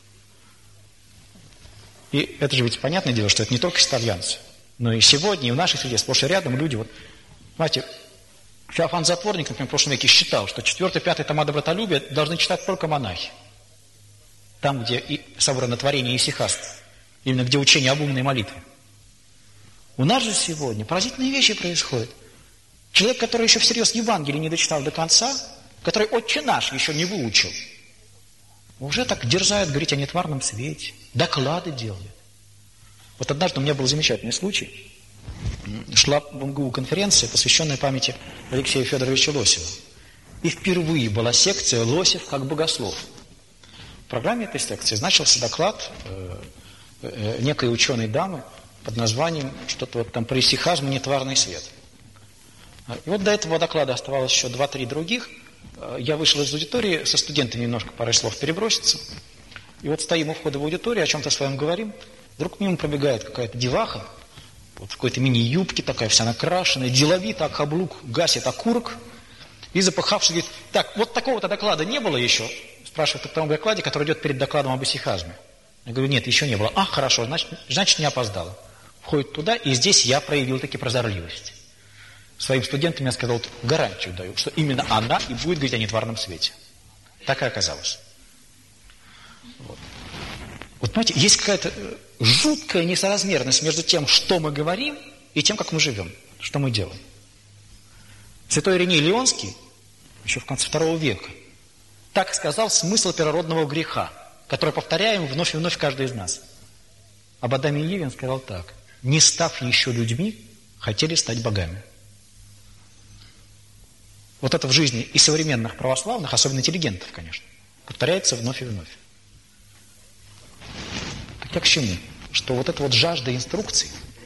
И это же ведь понятное дело, что это не только итальянцы. Но и сегодня, и в нашей среде, сплошь и рядом люди, вот, знаете, Феофан Затворник, например, в прошлом веке считал, что 4-5 тома добротолюбия должны читать только монахи. Там, где и собрано творение исихаст, именно где учение об умной молитве. У нас же сегодня поразительные вещи происходят. Человек, который еще всерьез Евангелие не дочитал до конца, который «Отче наш» еще не выучил, уже так дерзает говорить о нетварном свете, доклады делает. Вот однажды у меня был замечательный случай. Шла в МГУ конференция, посвященная памяти Алексея Федоровича Лосева. И впервые была секция «Лосев как богослов». В программе этой секции значился доклад некой ученой дамы под названием что-то вот там про исихазм и нетварный свет. И вот до этого доклада оставалось еще 2-3 других. Я вышел из аудитории, со студентами немножко парой слов переброситься. И вот стоим у входа в аудиторию, о чем-то своем говорим. Вдруг мимо пробегает какая-то деваха, вот в какой-то мини-юбке такая, вся накрашенная, деловито, а каблук гасит окурок. И запыхавшись говорит: так, вот такого-то доклада не было еще? Спрашивает о том докладе, который идет перед докладом об исихазме. Я говорю: нет, еще не было. А, хорошо, значит не опоздала. Входит туда, и здесь я проявил таки прозорливость. Своим студентам я сказал: вот, гарантию даю, что именно она и будет говорить о нетварном свете. Так и оказалось. Вот понимаете, есть какая-то жуткая несоразмерность между тем, что мы говорим, и тем, как мы живем, что мы делаем. Святой Ириней Лионский, еще в конце II века, так сказал смысл первородного греха, который повторяем вновь и вновь каждый из нас. Об Адаме и Еве он сказал так: не став еще людьми, хотели стать богами. Вот это в жизни и современных православных, особенно интеллигентов, конечно, повторяется вновь и вновь. Так я к чему? Что вот эта вот жажда инструкций,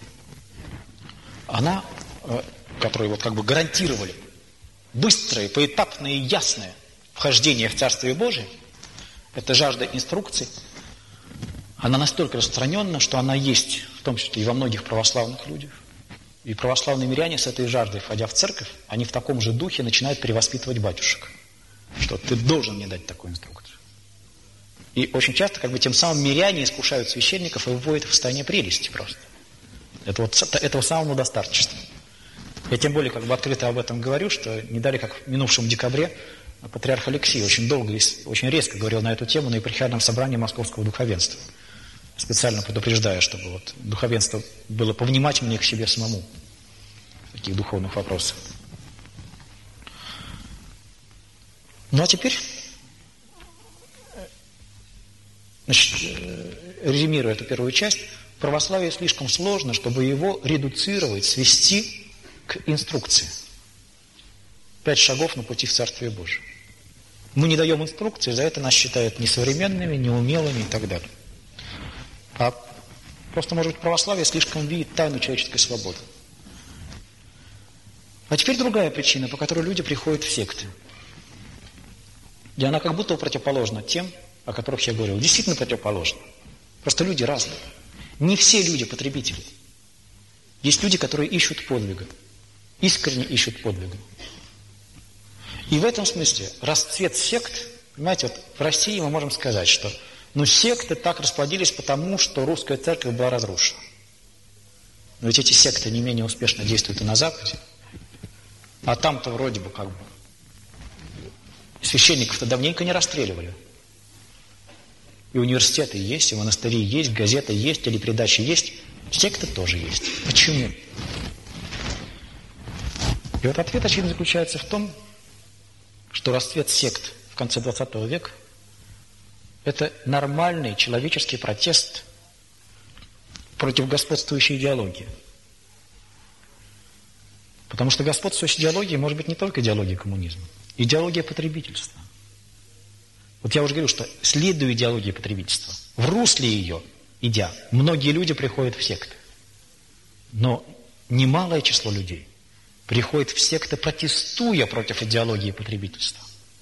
она, которые вот как бы гарантировали быстрое, поэтапное и ясное вхождение в Царствие Божие, эта жажда инструкций, она настолько распространенна, что она есть в том числе и во многих православных людях. И православные миряне с этой жаждой, входя в церковь, они в таком же духе начинают перевоспитывать батюшек. Что ты должен мне дать такую инструкцию. И очень часто как бы тем самым миряне искушают священников и вводят их в состояние прелести просто. Это вот этого самого достаточно. Я тем более как бы открыто об этом говорю, что не далее, как в минувшем декабре, патриарх Алексий очень долго и очень резко говорил на эту тему на епархиальном собрании Московского духовенства. Специально предупреждая, чтобы вот духовенство было повнимательнее к себе самому в таких духовных вопросах. Ну а теперь Значит, резюмируя эту первую часть, православие слишком сложно, чтобы его редуцировать, свести к инструкции. 5 шагов на пути в Царствие Божие. Мы не даем инструкции, за это нас считают несовременными, неумелыми и так далее. А просто, может быть, православие слишком видит тайну человеческой свободы. А теперь другая причина, по которой люди приходят в секты. И она как будто противоположна тем, о которых я говорил. Действительно противоположна. Просто люди разные. Не все люди потребители. Есть люди, которые ищут подвига. Искренне ищут подвига. И в этом смысле расцвет сект, понимаете, вот в России мы можем сказать, что секты так расплодились потому, что русская церковь была разрушена. Но ведь эти секты не менее успешно действуют и на Западе. А там-то вроде бы как бы священников-то давненько не расстреливали. И университеты есть, и монастыри есть, газеты есть, телепередачи есть, секты тоже есть. Почему? И вот ответ, очевидно, заключается в том, что расцвет сект в конце 20 века – это нормальный человеческий протест против господствующей идеологии. Потому что господствующей идеологией может быть не только идеология коммунизма, идеология потребительства. Вот я уже говорил, что следуя идеологии потребительства, в русле ее идя, многие люди приходят в секты. Но немалое число людей приходит в секты, протестуя против идеологии потребительства.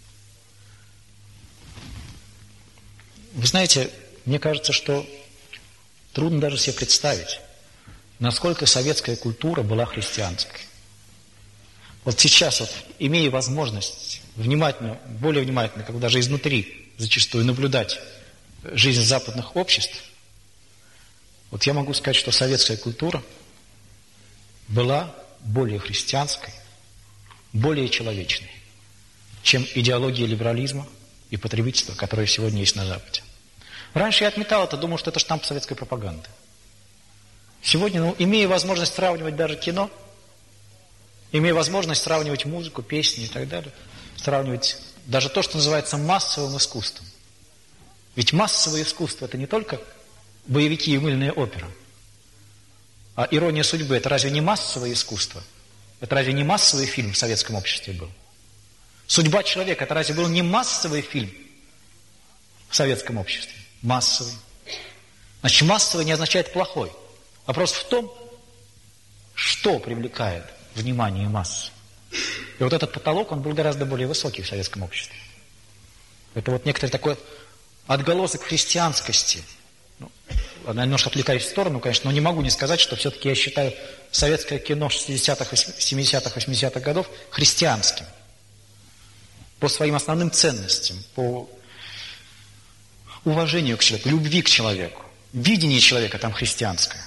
Вы знаете, мне кажется, что трудно даже себе представить, насколько советская культура была христианской. Вот сейчас, вот, имея возможность внимательно, более внимательно, как даже изнутри зачастую наблюдать жизнь западных обществ, вот я могу сказать, что советская культура была более христианской, более человечной, чем идеология либерализма и потребительства, которые сегодня есть на Западе. Раньше я отметал это, думал, что это штамп советской пропаганды. Сегодня, имея возможность сравнивать даже кино, имея возможность сравнивать музыку, песни и так далее, сравнивать даже то, что называется массовым искусством. Ведь массовое искусство – это не только боевики и мыльная опера. А «Ирония судьбы» – это разве не массовое искусство? Это разве не массовый фильм в советском обществе был? «Судьба человека» – это разве был не массовый фильм в советском обществе? Массовый. Значит, массовый не означает плохой. Вопрос в том, что привлекает внимание масс. И вот этот потолок, он был гораздо более высокий в советском обществе. Это вот некоторый такой отголосок христианскости. Я немножко отвлекаюсь в сторону, конечно, но не могу не сказать, что все-таки я считаю советское кино 60-х, 70-х, 80-х годов христианским. По своим основным ценностям, по уважению к человеку, любви к человеку. Видение человека там христианское.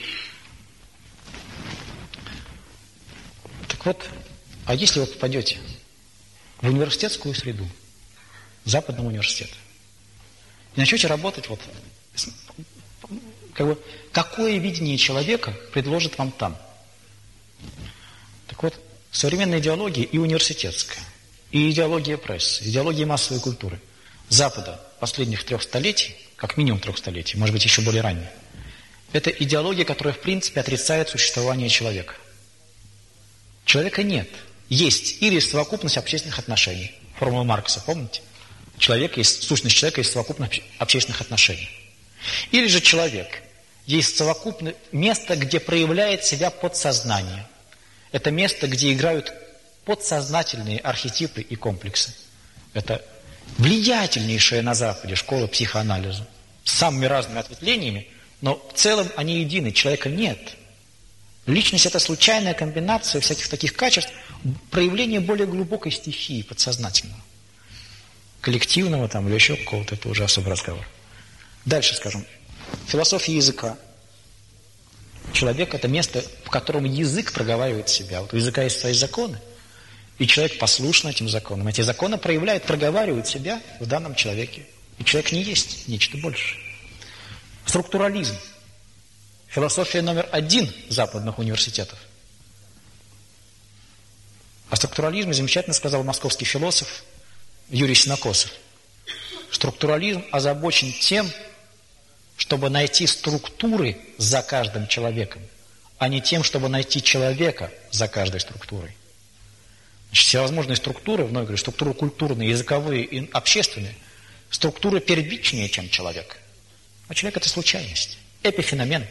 Так вот, а если вы попадете в университетскую среду, западного университета, и начнете работать вот, какое видение человека предложит вам там? Так вот, современная идеология и университетская, и идеология прессы, идеология массовой культуры Запада последних 3 столетий, как минимум 3 столетий, может быть, еще более ранее, это идеология, которая, в принципе, отрицает существование человека. Человека нет. Есть или совокупность общественных отношений. Формула Маркса, помните? Человек есть, сущность человека есть совокупность общественных отношений. Или же человек есть совокупное место, где проявляет себя подсознание. Это место, где играют подсознательные архетипы и комплексы. Это влиятельнейшая на Западе школа психоанализа с самыми разными ответвлениями, но в целом они едины, человека нет. Личность – это случайная комбинация всяких таких качеств, проявление более глубокой стихии подсознательного, коллективного там, или еще какого-то, это уже особый разговор. Дальше скажем. Философия языка. Человек – это место, в котором язык проговаривает себя. Вот у языка есть свои законы, и человек послушен этим законам. Эти законы проявляют, проговаривают себя в данном человеке. И человек не есть нечто большее. Структурализм. Философия номер 1 западных университетов. О структурализме замечательно сказал московский философ Юрий Синокосов. Структурализм озабочен тем, чтобы найти структуры за каждым человеком, а не тем, чтобы найти человека за каждой структурой. Значит, всевозможные структуры, вновь говорю, структуры культурные, языковые и общественные, структуры первичнее, чем человек. А человек – это случайность, эпифеномен.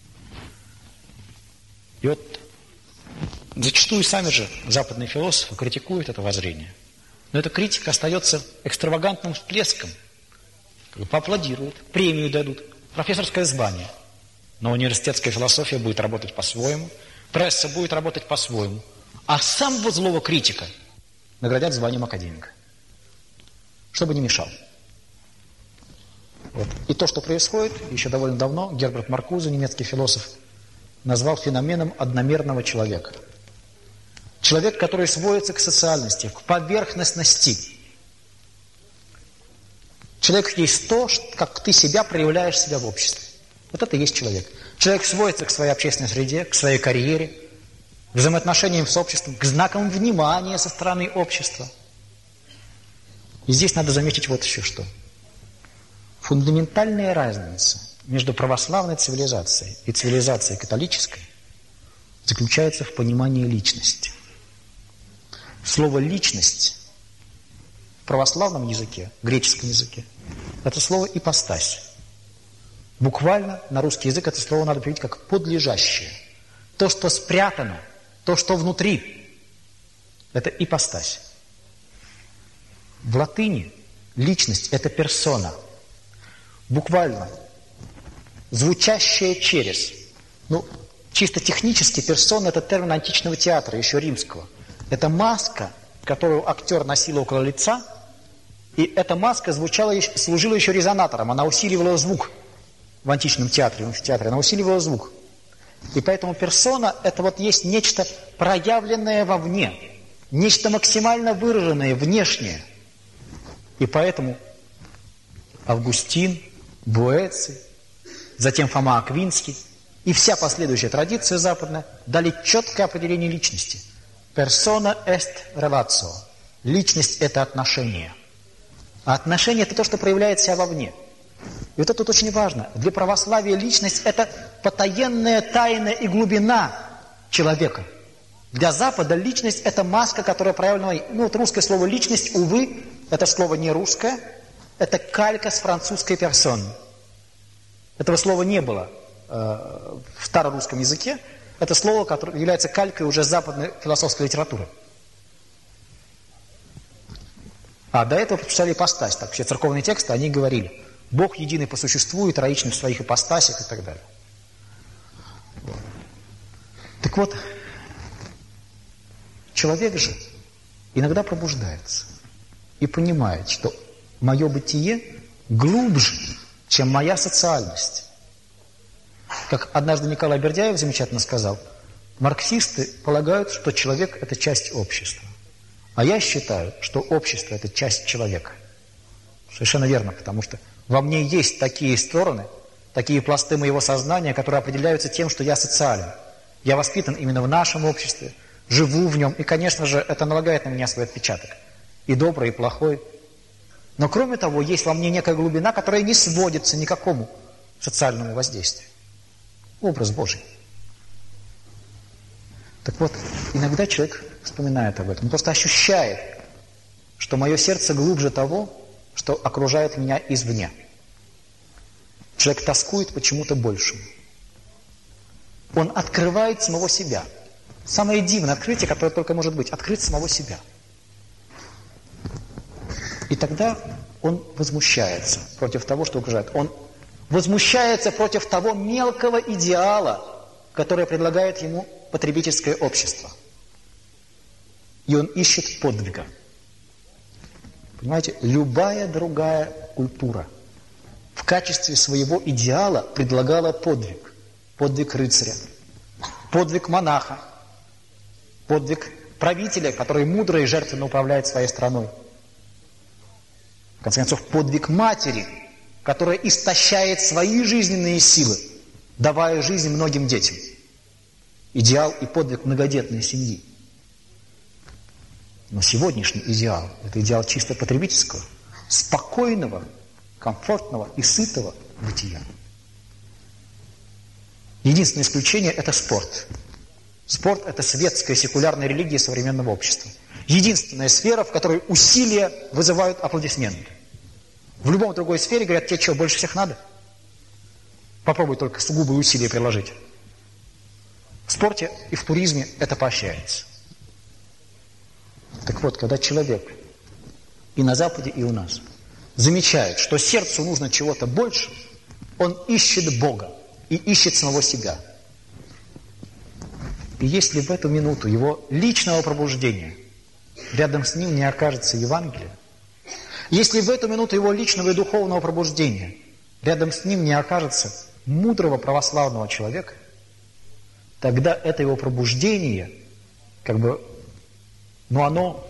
И вот зачастую сами же западные философы критикуют это воззрение. Но эта критика остается экстравагантным всплеском. Поаплодируют, премию дадут, профессорское звание. Но университетская философия будет работать по-своему, пресса будет работать по-своему. А самого злого критика наградят званием академика. Чтобы не мешал. Вот. И то, что происходит, еще довольно давно Герберт Маркузе, немецкий философ, назвал феноменом одномерного человека. Человек, который сводится к социальности, к поверхностности. Человек есть то, как ты себя проявляешь себя в обществе. Вот это и есть человек. Человек сводится к своей общественной среде, к своей карьере, к взаимоотношениям с обществом, к знакам внимания со стороны общества. И здесь надо заметить вот еще что. Фундаментальная разница между православной цивилизацией и цивилизацией католической заключается в понимании личности. Слово «личность» в православном языке, греческом языке, это слово «ипостась». Буквально на русский язык это слово надо перевести как «подлежащее». То, что спрятано, то, что внутри, это ипостась. В латыни личность – это персона. Буквально звучащая через. Чисто технически персона – это термин античного театра, еще римского. Это маска, которую актер носил около лица, и эта маска служила еще резонатором, она усиливала звук в античном театре, в амфитеатре, она усиливала звук. И поэтому персона – это вот есть нечто проявленное вовне, нечто максимально выраженное, внешнее. И поэтому Августин, Буэций, затем Фома Аквинский и вся последующая традиция западная дали четкое определение личности. Persona est relatio. Личность – это отношение. А отношение – это то, что проявляет себя вовне. И вот это тут очень важно. Для православия личность – это потаенная тайна и глубина человека. Для Запада личность – это маска, которая проявлена... вот русское слово «личность», увы, это слово не русское, это калька с французской персоны. Этого слова не было в старорусском языке. Это слово, которое является калькой уже западной философской литературы. А до этого предпочитали ипостась. Так, все церковные тексты, они говорили: Бог единый по существу и троичный в своих ипостасях и так далее. Так вот, человек же иногда пробуждается и понимает, что мое бытие глубже, чем моя социальность. Как однажды Николай Бердяев замечательно сказал, марксисты полагают, что человек – это часть общества. А я считаю, что общество – это часть человека. Совершенно верно, потому что во мне есть такие стороны, такие пласты моего сознания, которые определяются тем, что я социален. Я воспитан именно в нашем обществе, живу в нем, и, конечно же, это налагает на меня свой отпечаток. И добрый, и плохой. Но, кроме того, есть во мне некая глубина, которая не сводится ни к какому социальному воздействию. Образ Божий. Так вот, иногда человек вспоминает об этом, он просто ощущает, что мое сердце глубже того, что окружает меня извне. Человек тоскует почему-то большему. Он открывает самого себя. Самое дивное открытие, которое только может быть, открыть самого себя. И тогда он возмущается против того, что окружает. Он возмущается против того мелкого идеала, которое предлагает ему потребительское общество. И он ищет подвига. Понимаете, любая другая культура в качестве своего идеала предлагала подвиг. Подвиг рыцаря, подвиг монаха, подвиг правителя, который мудро и жертвенно управляет своей страной. В конце концов, подвиг матери, которая истощает свои жизненные силы, давая жизнь многим детям. Идеал и подвиг многодетной семьи. Но сегодняшний идеал – это идеал чисто потребительского спокойного, комфортного и сытого бытия. Единственное исключение – это спорт. Спорт – это светская, секулярная религия современного общества. Единственная сфера, в которой усилия вызывают аплодисменты. В любой другой сфере говорят: тебе что, больше всех надо? Попробуй только сугубые усилия приложить. В спорте и в туризме это поощряется. Так вот, когда человек и на Западе, и у нас замечает, что сердцу нужно чего-то больше, он ищет Бога и ищет самого себя. И если в эту минуту его личного пробуждения рядом с ним не окажется Евангелие, если в эту минуту его личного и духовного пробуждения рядом с ним не окажется мудрого православного человека, тогда это его пробуждение, оно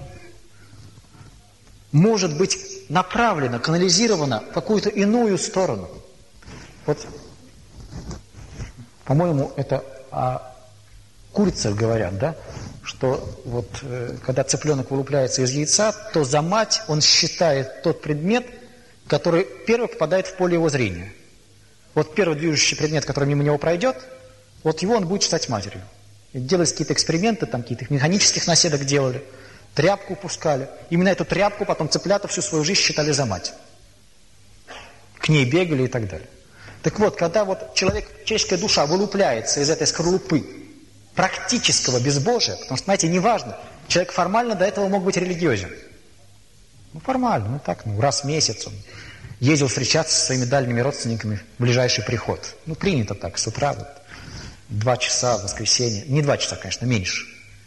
может быть направлено, канализировано в какую-то иную сторону. Вот, по-моему, это о курицах говорят, да? Что вот когда цыпленок вылупляется из яйца, то за мать он считает тот предмет, который первый попадает в поле его зрения. Вот первый движущий предмет, который мимо него пройдет, вот его он будет считать матерью. И делались какие-то эксперименты, там какие-то механических наседок делали, тряпку пускали. Именно эту тряпку потом цыплята всю свою жизнь считали за мать. К ней бегали и так далее. Так вот, когда вот человеческая душа вылупляется из этой скорлупы практического безбожия, потому что, знаете, неважно, человек формально до этого мог быть религиозен. Формально, раз в месяц он ездил встречаться со своими дальними родственниками в ближайший приход. Принято так, с утра, 2 часа в воскресенье. Не 2 часа, конечно, меньше.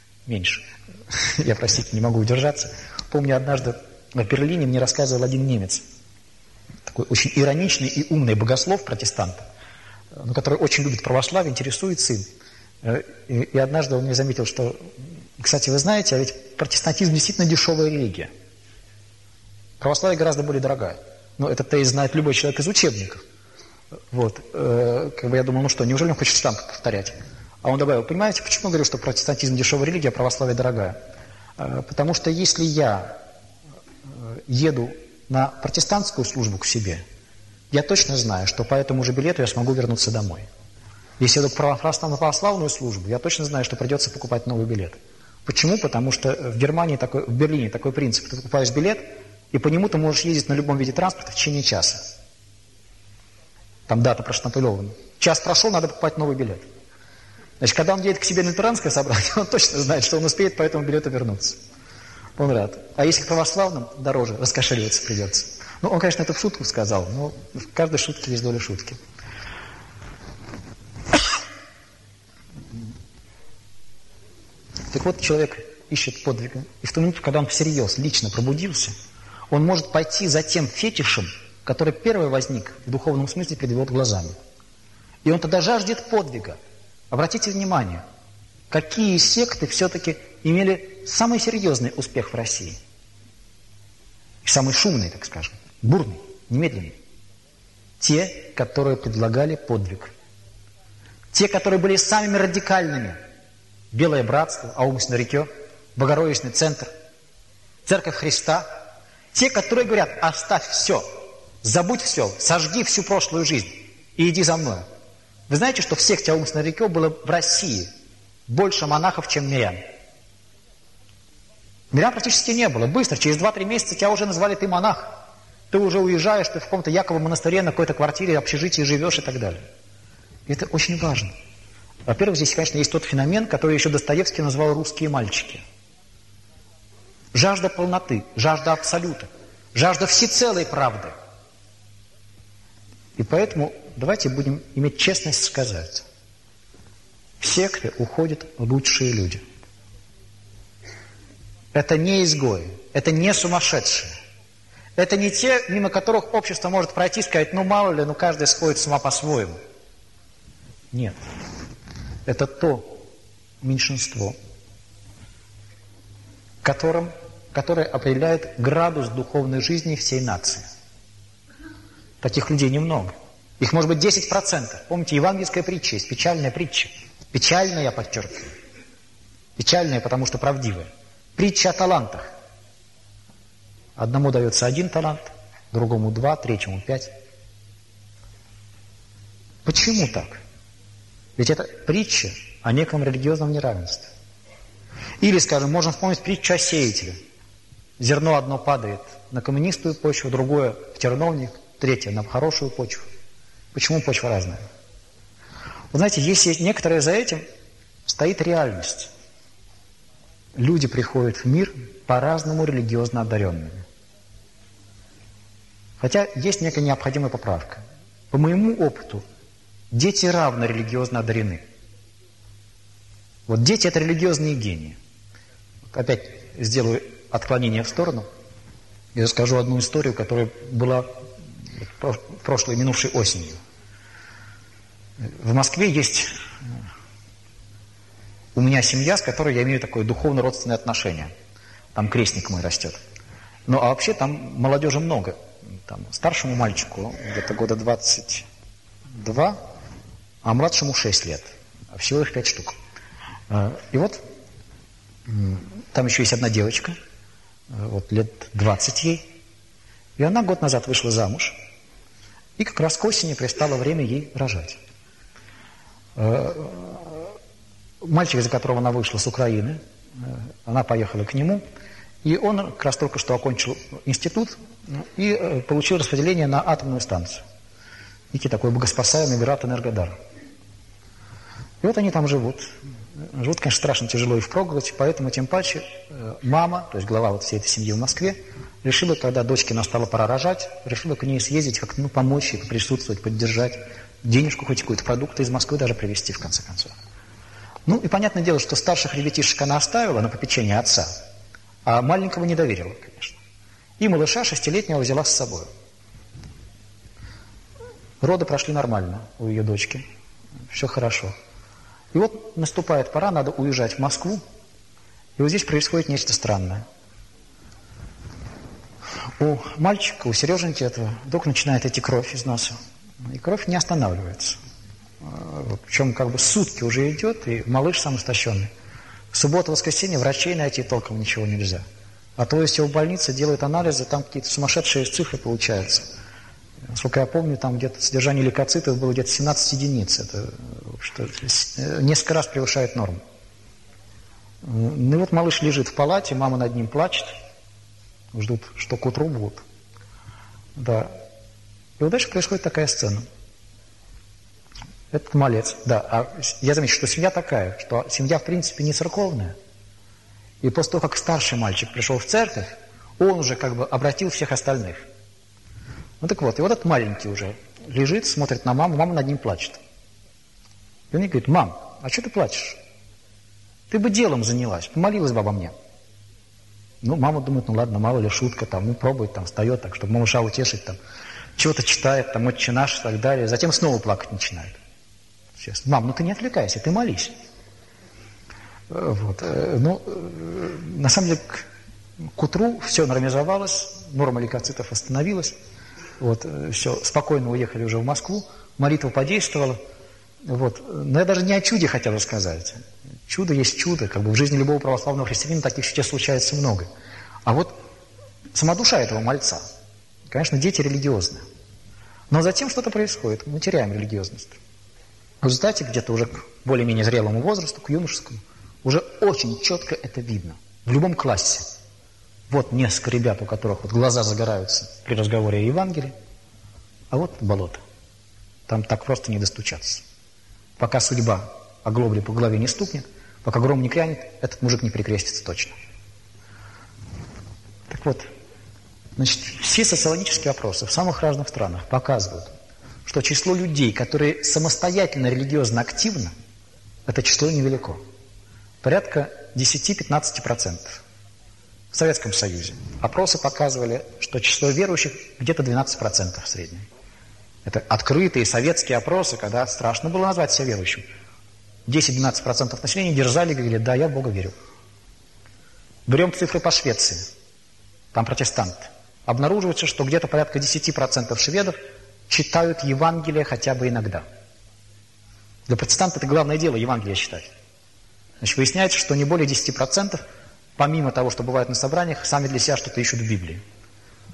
Я, простите, не могу удержаться. Помню, однажды в Берлине мне рассказывал один немец, такой очень ироничный и умный богослов, протестант, который очень любит православие, интересуется им. И однажды он мне заметил, что, кстати, вы знаете, а ведь протестантизм действительно дешевая религия. Православие гораздо более дорогая. Это тезис знает любой человек из учебников. Я думал, неужели он хочет штамп повторять? А он добавил: понимаете, почему я говорю, что протестантизм дешевая религия, а православие дорогая? Потому что если я еду на протестантскую службу к себе, я точно знаю, что по этому же билету я смогу вернуться домой. Если я еду на православную службу, я точно знаю, что придется покупать новый билет. Почему? Потому что в Берлине такой принцип. Ты покупаешь билет, и по нему ты можешь ездить на любом виде транспорта в течение часа. Там дата проштампирована. Час прошел, надо покупать новый билет. Значит, когда он едет к себе на лютеранское собрание, он точно знает, что он успеет по этому билету вернуться. Он рад. А если к православным, дороже, раскошеливаться придется. Он, конечно, это в шутку сказал, но в каждой шутке есть доля шутки. Так вот, человек ищет подвига. И в ту минуту, когда он всерьез лично пробудился, он может пойти за тем фетишем, который первый возник в духовном смысле перед его глазами. И он тогда жаждет подвига. Обратите внимание, какие секты все-таки имели самый серьезный успех в России. И самый шумный, так скажем, бурный, немедленный. Те, которые предлагали подвиг. Те, которые были самыми радикальными. Белое братство, Аумс на реке, Богородичный центр, Церковь Христа. Те, которые говорят: оставь все, забудь все, сожги всю прошлую жизнь и иди за мной. Вы знаете, что в секте Аумс на реке было в России больше монахов, чем мирян? Мирян практически не было. Быстро, через 2-3 месяца тебя уже назвали: ты монах. Ты уже уезжаешь, ты в каком-то Яковом монастыре, на какой-то квартире, общежитии живешь и так далее. И это очень важно. Во-первых, здесь, конечно, есть тот феномен, который еще Достоевский назвал «русские мальчики». Жажда полноты, жажда абсолюта, жажда всецелой правды. И поэтому давайте будем иметь честность сказать: в секты уходят лучшие люди. Это не изгои, это не сумасшедшие. Это не те, мимо которых общество может пройти и сказать: мало ли, каждый сходит с ума по-своему. Нет. Это то меньшинство, которое определяет градус духовной жизни всей нации. Таких людей немного. Их может быть 10%. Помните, евангельская притча есть, печальная притча. Печальная, я подчеркиваю. Печальная, потому что правдивая. Притча о талантах. Одному дается 1 талант, другому 2, третьему 5. Почему так? Ведь это притча о неком религиозном неравенстве. Или, скажем, можно вспомнить притчу о сеятеле. Зерно одно падает на каменистую почву, другое в терновник, третье на хорошую почву. Почему почва разная? Вы знаете, есть некоторые за этим стоит реальность. Люди приходят в мир по-разному религиозно одаренными. Хотя есть некая необходимая поправка. По моему опыту, дети равно религиозно одарены. Вот дети – это религиозные гении. Опять сделаю отклонение в сторону и расскажу одну историю, которая была прошлой, минувшей осенью. В Москве есть у меня семья, с которой я имею такое духовно-родственное отношение. Там крестник мой растет. Ну, а вообще там молодежи много. Там старшему мальчику где-то года 22, а младшему 6 лет. А всего их 5 штук. И вот там еще есть одна девочка, вот лет 20 ей. И она год назад вышла замуж. И как раз к осени пристало время ей рожать. Мальчик, за которого она вышла, с Украины, она поехала к нему, и он как раз только что окончил институт и получил распределение на атомную станцию. Некий такой богоспасаемый Град Энергодар. И вот они там живут. Живут, конечно, страшно тяжело и впроголодь, поэтому тем паче мама, то есть глава вот всей этой семьи в Москве, решила, когда дочке настала пора рожать, решила к ней съездить, как-то помочь ей, присутствовать, поддержать, денежку хоть какую-то, продукты из Москвы даже привезти, в конце концов. Ну, и понятное дело, что старших ребятишек она оставила на попечение отца, а маленького не доверила, конечно. И малыша 6-летнего взяла с собой. Роды прошли нормально у ее дочки. Все хорошо. И вот наступает пора, надо уезжать в Москву. И вот здесь происходит нечто странное. У мальчика, у Сереженьки этого, вдруг начинает идти кровь из носа. И кровь не останавливается. Причем как бы сутки уже идет, и малыш сам истощенный. В субботу-воскресенье врачей найти толком ничего нельзя. А то есть его в больнице делают анализы, там какие-то сумасшедшие цифры получаются. Насколько я помню, там где-то содержание лейкоцитов было где-то 17 единиц. Это что, несколько раз превышает норму. Ну и вот малыш лежит в палате, мама над ним плачет. Ждут, что к утру будут. Да. И вот дальше происходит такая сцена. Этот малец, да. А я замечу, что семья такая, что семья в принципе не церковная. И после того, как старший мальчик пришел в церковь, он уже как бы обратил всех остальных. Ну так вот, и вот этот маленький уже лежит, смотрит на маму, мама над ним плачет. И он ей говорит: мам, а что ты плачешь? Ты бы делом занялась, помолилась бы обо мне. Ну, мама думает, ну ладно, мало ли шутка, там, ну пробует, там, встает, так, чтобы малыша утешить, там, чего-то читает, там, «Отче наш» и так далее. Затем снова плакать начинает. Сейчас, мам, ну ты не отвлекайся, ты молись. Вот. Ну, на самом деле, к утру все нормализовалось, норма лейкоцитов остановилась. Вот, все, спокойно уехали уже в Москву, молитва подействовала. Вот. Но я даже не о чуде хотел рассказать. Чудо есть чудо, как бы в жизни любого православного христианина таких чудес случается много. А вот сама душа этого мальца, конечно, дети религиозные. Но затем что-то происходит, мы теряем религиозность. В результате где-то уже к более-менее зрелому возрасту, к юношескому, уже очень четко это видно. В любом классе. Вот несколько ребят, у которых вот глаза загораются при разговоре о Евангелии, а вот болото. Там так просто не достучаться. Пока судьба оглобли по голове не стукнет, пока гром не крянет, этот мужик не перекрестится точно. Так вот, значит, все социологические опросы в самых разных странах показывают, что число людей, которые самостоятельно религиозно активны, это число невелико. Порядка 10-15%. В Советском Союзе опросы показывали, что число верующих где-то 12% в среднем. Это открытые советские опросы, когда страшно было назвать себя верующим. 10-12% населения дерзали и говорили: да, я в Бога верю. Берем цифры по Швеции. Там протестанты. Обнаруживается, что где-то порядка 10% шведов читают Евангелие хотя бы иногда. Для протестантов это главное дело, Евангелие читать. Значит, выясняется, что не более 10%, помимо того, что бывает на собраниях, сами для себя что-то ищут в Библии.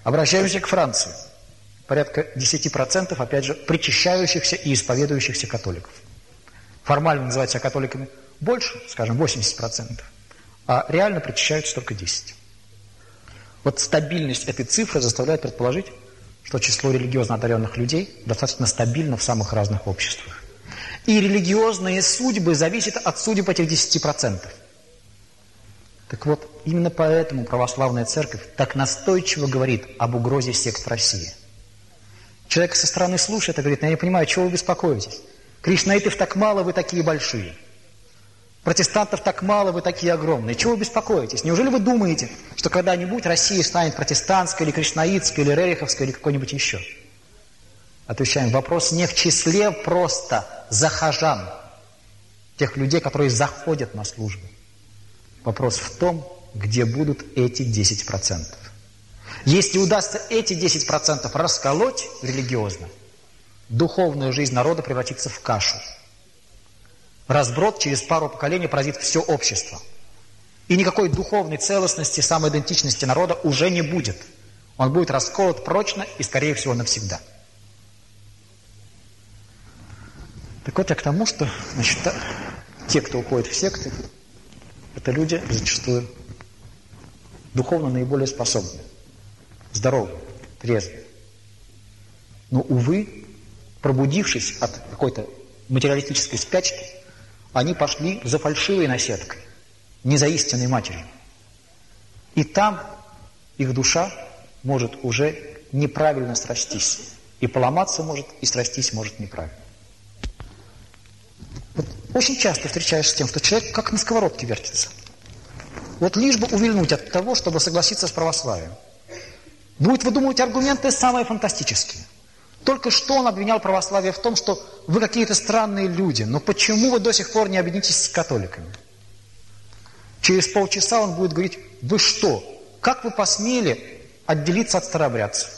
Обращаемся к Франции. Порядка 10%, опять же, причащающихся и исповедующихся католиков. Формально называют себя католиками больше, скажем, 80%, а реально причащаются только 10%. Вот стабильность этой цифры заставляет предположить, что число религиозно одаренных людей достаточно стабильно в самых разных обществах. И религиозные судьбы зависят от судеб этих 10%. Так вот, именно поэтому православная церковь так настойчиво говорит об угрозе сект в России. Человек со стороны слушает и говорит: я не понимаю, чего вы беспокоитесь? Кришнаитов так мало, вы такие большие. Протестантов так мало, вы такие огромные. Чего вы беспокоитесь? Неужели вы думаете, что когда-нибудь Россия станет протестантской, или кришнаитской, или рериховской, или какой-нибудь еще? Отвечаем: вопрос не в числе просто захожан, тех людей, которые заходят на службу. Вопрос в том, где будут эти 10%. Если удастся эти 10% расколоть религиозно, духовная жизнь народа превратится в кашу. Разброд через пару поколений поразит все общество. И никакой духовной целостности, самоидентичности народа уже не будет. Он будет расколот прочно и, скорее всего, навсегда. Так вот я к тому, что, значит, те, кто уходит в секты, это люди зачастую духовно наиболее способные, здоровые, трезвые. Но, увы, пробудившись от какой-то материалистической спячки, они пошли за фальшивой наседкой, не за истинной матерью. И там их душа может уже неправильно срастись. И поломаться может, и срастись может неправильно. Вот очень часто встречаешься с тем, что человек как на сковородке вертится. Вот лишь бы увильнуть от того, чтобы согласиться с православием. Будет выдумывать аргументы самые фантастические. Только что он обвинял православие в том, что вы какие-то странные люди, но почему вы до сих пор не объединитесь с католиками? Через полчаса он будет говорить: вы что, как вы посмели отделиться от старообрядцев?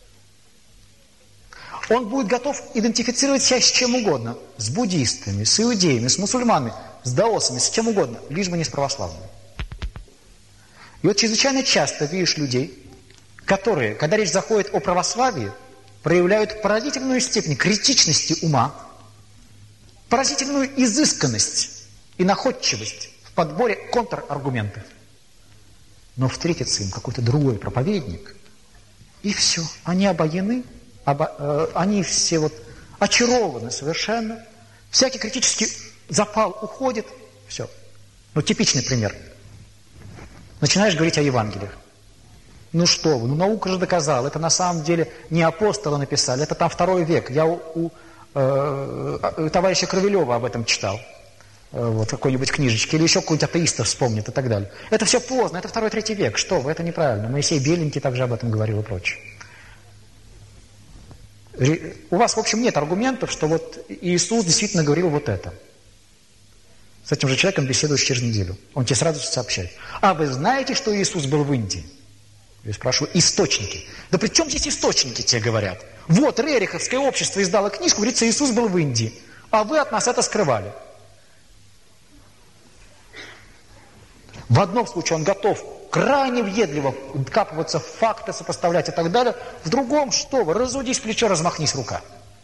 Он будет готов идентифицировать себя с чем угодно. С буддистами, с иудеями, с мусульманами, с даосами, с чем угодно, лишь бы не с православными. И вот чрезвычайно часто видишь людей, которые, когда речь заходит о православии, проявляют поразительную степень критичности ума, поразительную изысканность и находчивость в подборе контраргументов. Но встретится им какой-то другой проповедник, и все, они обоены, они все вот очарованы совершенно, всякий критический запал уходит, все. Ну, типичный пример. Начинаешь говорить о Евангелиях. Ну что вы, ну наука же доказала, это на самом деле не апостолы написали, это там 2 век. Я у товарища Кровелева об этом читал, вот какой-нибудь книжечке, или еще какой-нибудь атеиста вспомнит и так далее. Это все поздно, это 2-3 век, что вы, это неправильно. Моисей Беленький также об этом говорил и прочее. У вас, в общем, нет аргументов, что вот Иисус действительно говорил вот это. С этим же человеком беседуешь через неделю. Он тебе сразу сообщает: а вы знаете, что Иисус был в Индии? Я спрашиваю: источники. Да при чем здесь источники, тебе говорят? Вот Рериховское общество издало книжку, говорится, Иисус был в Индии, а вы от нас это скрывали. В одном случае он готов крайне въедливо вкапываться в факты, сопоставлять и так далее. В другом, что вы, разудись плечо, размахнись рука.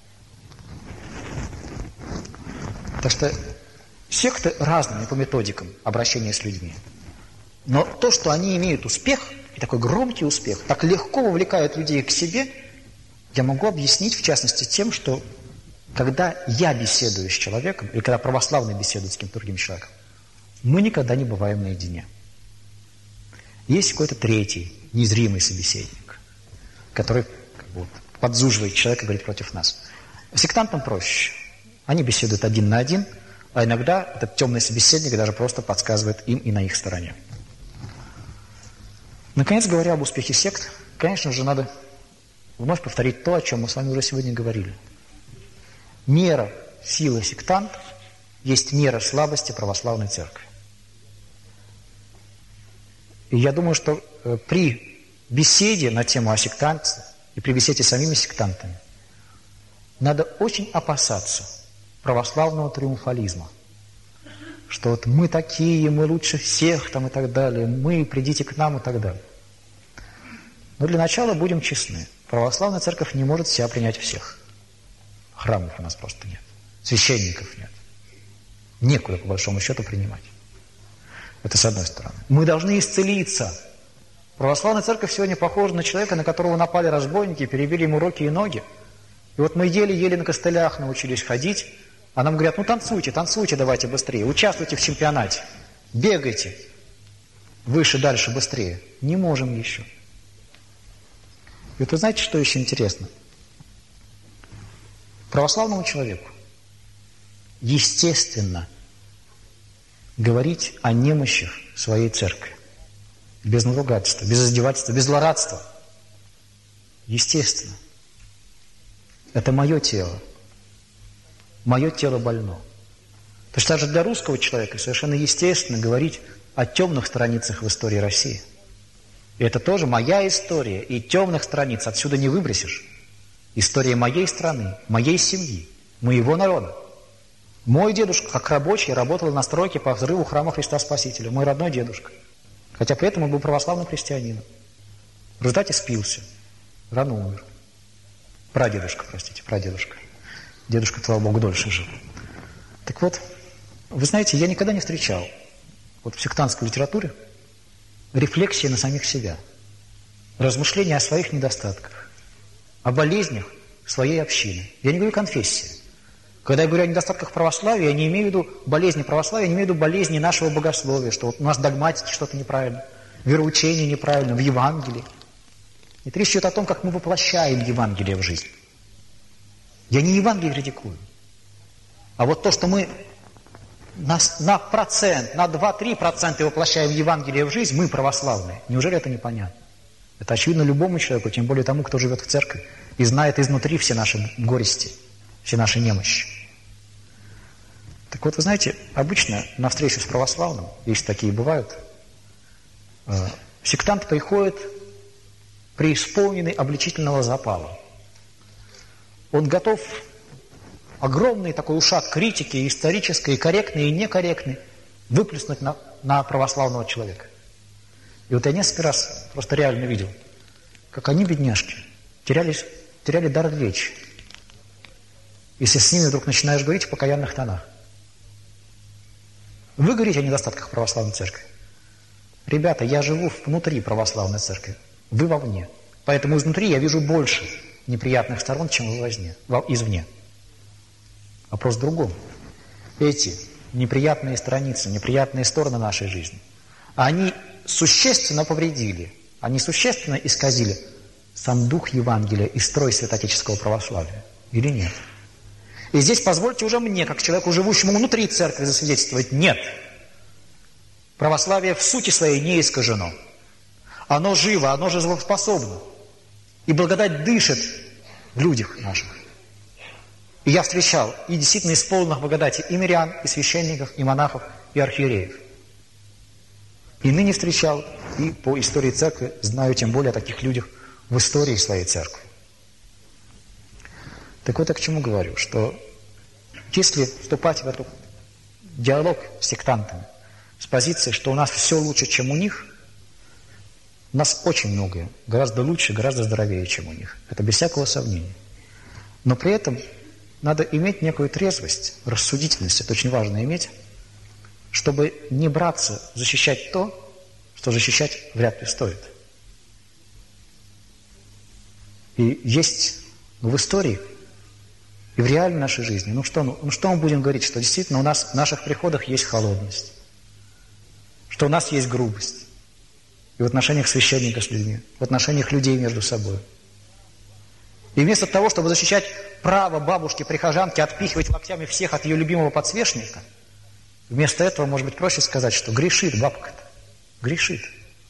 Так что секты разные по методикам обращения с людьми. Но то, что они имеют успех, и такой громкий успех, так легко вовлекают людей к себе, я могу объяснить, в частности, тем, что когда я беседую с человеком, или когда православный беседует с каким-то другим человеком, мы никогда не бываем наедине. Есть какой-то третий, незримый собеседник, который вот подзуживает человека и говорит против нас. Сектантам проще. Они беседуют 1 на 1, а иногда этот темный собеседник даже просто подсказывает им и на их стороне. Наконец, говоря об успехе сект, конечно же, надо вновь повторить то, о чем мы с вами уже сегодня говорили. Мера силы сектантов есть мера слабости православной церкви. И я думаю, что при беседе на тему о сектантстве и при беседе с самими сектантами надо очень опасаться православного триумфализма. Что вот мы такие, мы лучше всех там и так далее, мы, придите к нам и так далее. Но для начала будем честны. Православная церковь не может в себя принять всех. Храмов у нас просто нет. Священников нет. Некуда, по большому счету, принимать. Это с одной стороны. Мы должны исцелиться. Православная церковь сегодня похожа на человека, на которого напали разбойники, перебили ему руки и ноги. И вот мы еле-еле на костылях научились ходить, а нам говорят, ну танцуйте, танцуйте давайте быстрее, участвуйте в чемпионате, бегайте выше, дальше, быстрее. Не можем еще. И вот вы знаете, что еще интересно? Православному человеку естественно говорить о немощах своей церкви. Без надругательства, без издевательства, без злорадства. Естественно. Это мое тело. Мое тело больно. То есть даже для русского человека совершенно естественно говорить о темных страницах в истории России. И это тоже моя история, и темных страниц отсюда не выбросишь. История моей страны, моей семьи, моего народа. Мой дедушка, как рабочий, работал на стройке по взрыву храма Христа Спасителя. Мой родной дедушка. Хотя при этом он был православным христианином. В результате спился. Рано умер. Прадедушка, простите, прадедушка. Дедушка, слава Богу, дольше жил. Так вот, вы знаете, я никогда не встречал вот в сектантской литературе рефлексии на самих себя, размышления о своих недостатках, о болезнях своей общины. Я не говорю конфессии. Когда я говорю о недостатках православия, я не имею в виду болезни православия, я не имею в виду болезни нашего богословия, что вот у нас в догматике что-то неправильно, вероучение неправильно, в Евангелии. Это речь идет о том, как мы воплощаем Евангелие в жизнь. Я не Евангелие критикую, а вот то, что мы на процент, на 2-3% воплощаем Евангелие в жизнь, мы православные. Неужели это непонятно? Это очевидно любому человеку, тем более тому, кто живет в церкви и знает изнутри все наши горести, все наши немощи. Так вот, вы знаете, обычно на встречу с православным, если такие бывают, сектант приходит преисполненный обличительного запала. Он готов огромный такой ушат критики, исторической, корректной и некорректной, выплеснуть на православного человека. И вот я несколько раз просто реально видел, как они, бедняжки, теряли дар речи, если с ними вдруг начинаешь говорить в покаянных тонах. Вы говорите о недостатках православной церкви. Ребята, я живу внутри православной церкви, вы вовне. Поэтому изнутри я вижу больше неприятных сторон, чем извне. Вопрос в другом. Эти неприятные страницы, неприятные стороны нашей жизни, они существенно повредили, они существенно исказили сам дух Евангелия и строй святоотеческого православия. Или нет? И здесь позвольте уже мне, как человеку, живущему внутри церкви, засвидетельствовать: нет. Православие в сути своей не искажено. Оно живо, оно жизнеспособно. И благодать дышит в людях наших. И я встречал и действительно исполненных благодати и мирян, и священников, и монахов, и архиереев. И ныне встречал, и по истории церкви знаю тем более о таких людях в истории своей церкви. Так вот я к чему говорю, что если вступать в этот диалог с сектантами с позиции, что у нас все лучше, чем у них, у нас очень многое гораздо лучше, гораздо здоровее, чем у них. Это без всякого сомнения. Но при этом надо иметь некую трезвость, рассудительность, это очень важно иметь, чтобы не браться защищать то, что защищать вряд ли стоит. И есть в истории и в реальной нашей жизни, что мы будем говорить, что действительно у нас в наших приходах есть холодность, что у нас есть грубость и в отношениях священника с людьми, в отношениях людей между собой. И вместо того, чтобы защищать право бабушки-прихожанки отпихивать локтями всех от ее любимого подсвечника, вместо этого, может быть, проще сказать, что грешит бабка-то, грешит.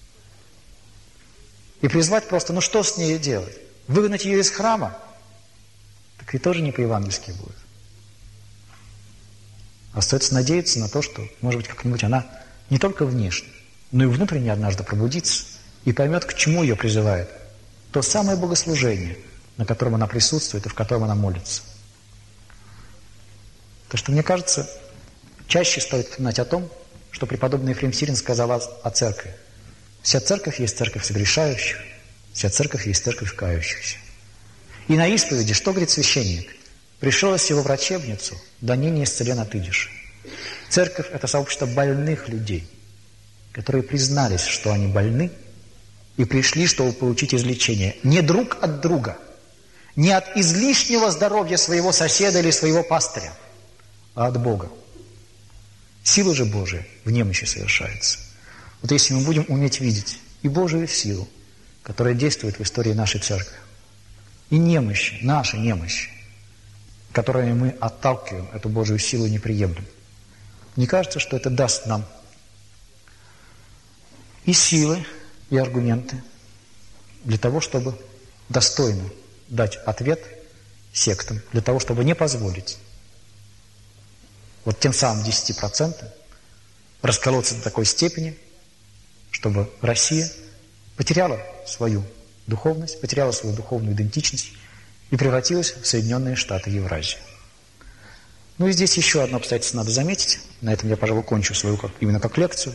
И призвать просто, что с ней делать? Выгнать ее из храма? Так и тоже не по-евангельски будет. Остается надеяться на то, что, может быть, как-нибудь она не только внешне, но и внутренне однажды пробудится и поймет, к чему ее призывает то самое богослужение, на котором она присутствует и в котором она молится. То, что, мне кажется, чаще стоит вспоминать о том, что преподобный Ефрем Сирин сказал о церкви. Вся церковь есть церковь согрешающих, Вся церковь есть церковь кающихся. И на исповеди, что говорит священник? Пришел из его врачебницу, да не исцелен отыдешь. Церковь – это сообщество больных людей, которые признались, что они больны, и пришли, чтобы получить излечение. Не друг от друга, не от излишнего здоровья своего соседа или своего пастыря, а от Бога. Сила же Божия в немощи совершается. Вот если мы будем уметь видеть и Божию силу, которая действует в истории нашей церкви, и немощи, наши немощи, которыми мы отталкиваем эту Божию силу и не приемлем, мне кажется, что это даст нам и силы, и аргументы для того, чтобы достойно дать ответ сектам, для того, чтобы не позволить вот тем самым 10% расколоться до такой степени, чтобы Россия потеряла свою духовность, потеряла свою духовную идентичность и превратилась в Соединенные Штаты Евразии. Ну и здесь еще одно обстоятельство надо заметить. На этом я, пожалуй, кончу свою именно как лекцию.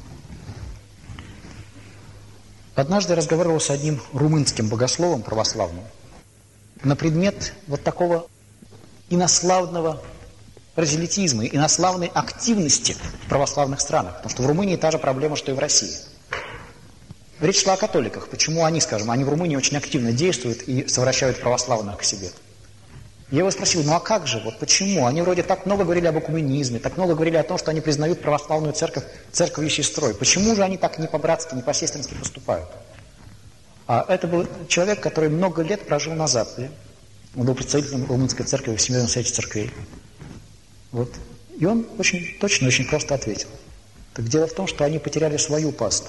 Однажды я разговаривал с одним румынским богословом православным на предмет вот такого инославного прозелитизма, инославной активности в православных странах. Потому что в Румынии та же проблема, что и в России. Речь шла о католиках. Почему они, скажем, они в Румынии очень активно действуют и совращают православных к себе. Я его спросил, ну а как же, вот почему? Они вроде так много говорили об экуменизме, так много говорили о том, что они признают православную церковь церковью сестрой. Почему же они так не по-братски, не по-сестрински поступают? А это был человек, который много лет прожил на Западе. Он был представителем румынской церкви в Всемирном совете церквей. Вот. И он очень точно, очень просто ответил. Так дело в том, что они потеряли свою паству.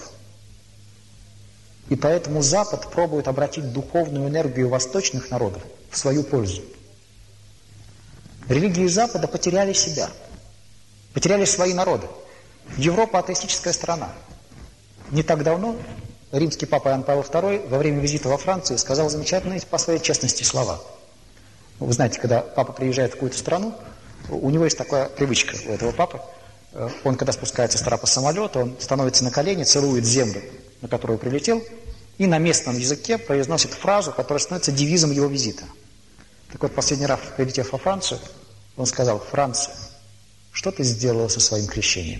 И поэтому Запад пробует обратить духовную энергию восточных народов в свою пользу. Религии Запада потеряли себя, потеряли свои народы. Европа – атеистическая страна. Не так давно римский папа Иоанн Павел II во время визита во Францию сказал замечательные по своей честности слова. Вы знаете, когда папа приезжает в какую-то страну, у него есть такая привычка у этого папы. Он, когда спускается с трапа самолета, он становится на колени, целует землю, на которую прилетел, и на местном языке произносит фразу, которая становится девизом его визита. Так вот, последний раз, прилетев во Францию, он сказал: «Франция, что ты сделала со своим крещением?»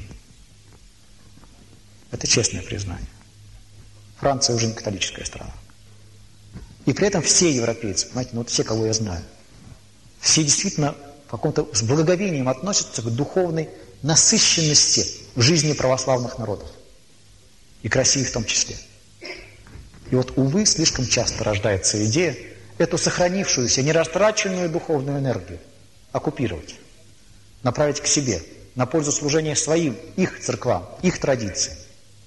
Это честное признание. Франция уже не католическая страна. И при этом все европейцы, понимаете, ну вот все, кого я знаю, все действительно в каком-то с благоговением относятся к духовной насыщенности в жизни православных народов. И к России в том числе. И вот, увы, слишком часто рождается идея эту сохранившуюся, нерастраченную духовную энергию оккупировать, направить к себе, на пользу служения своим, их церквам, их традициям.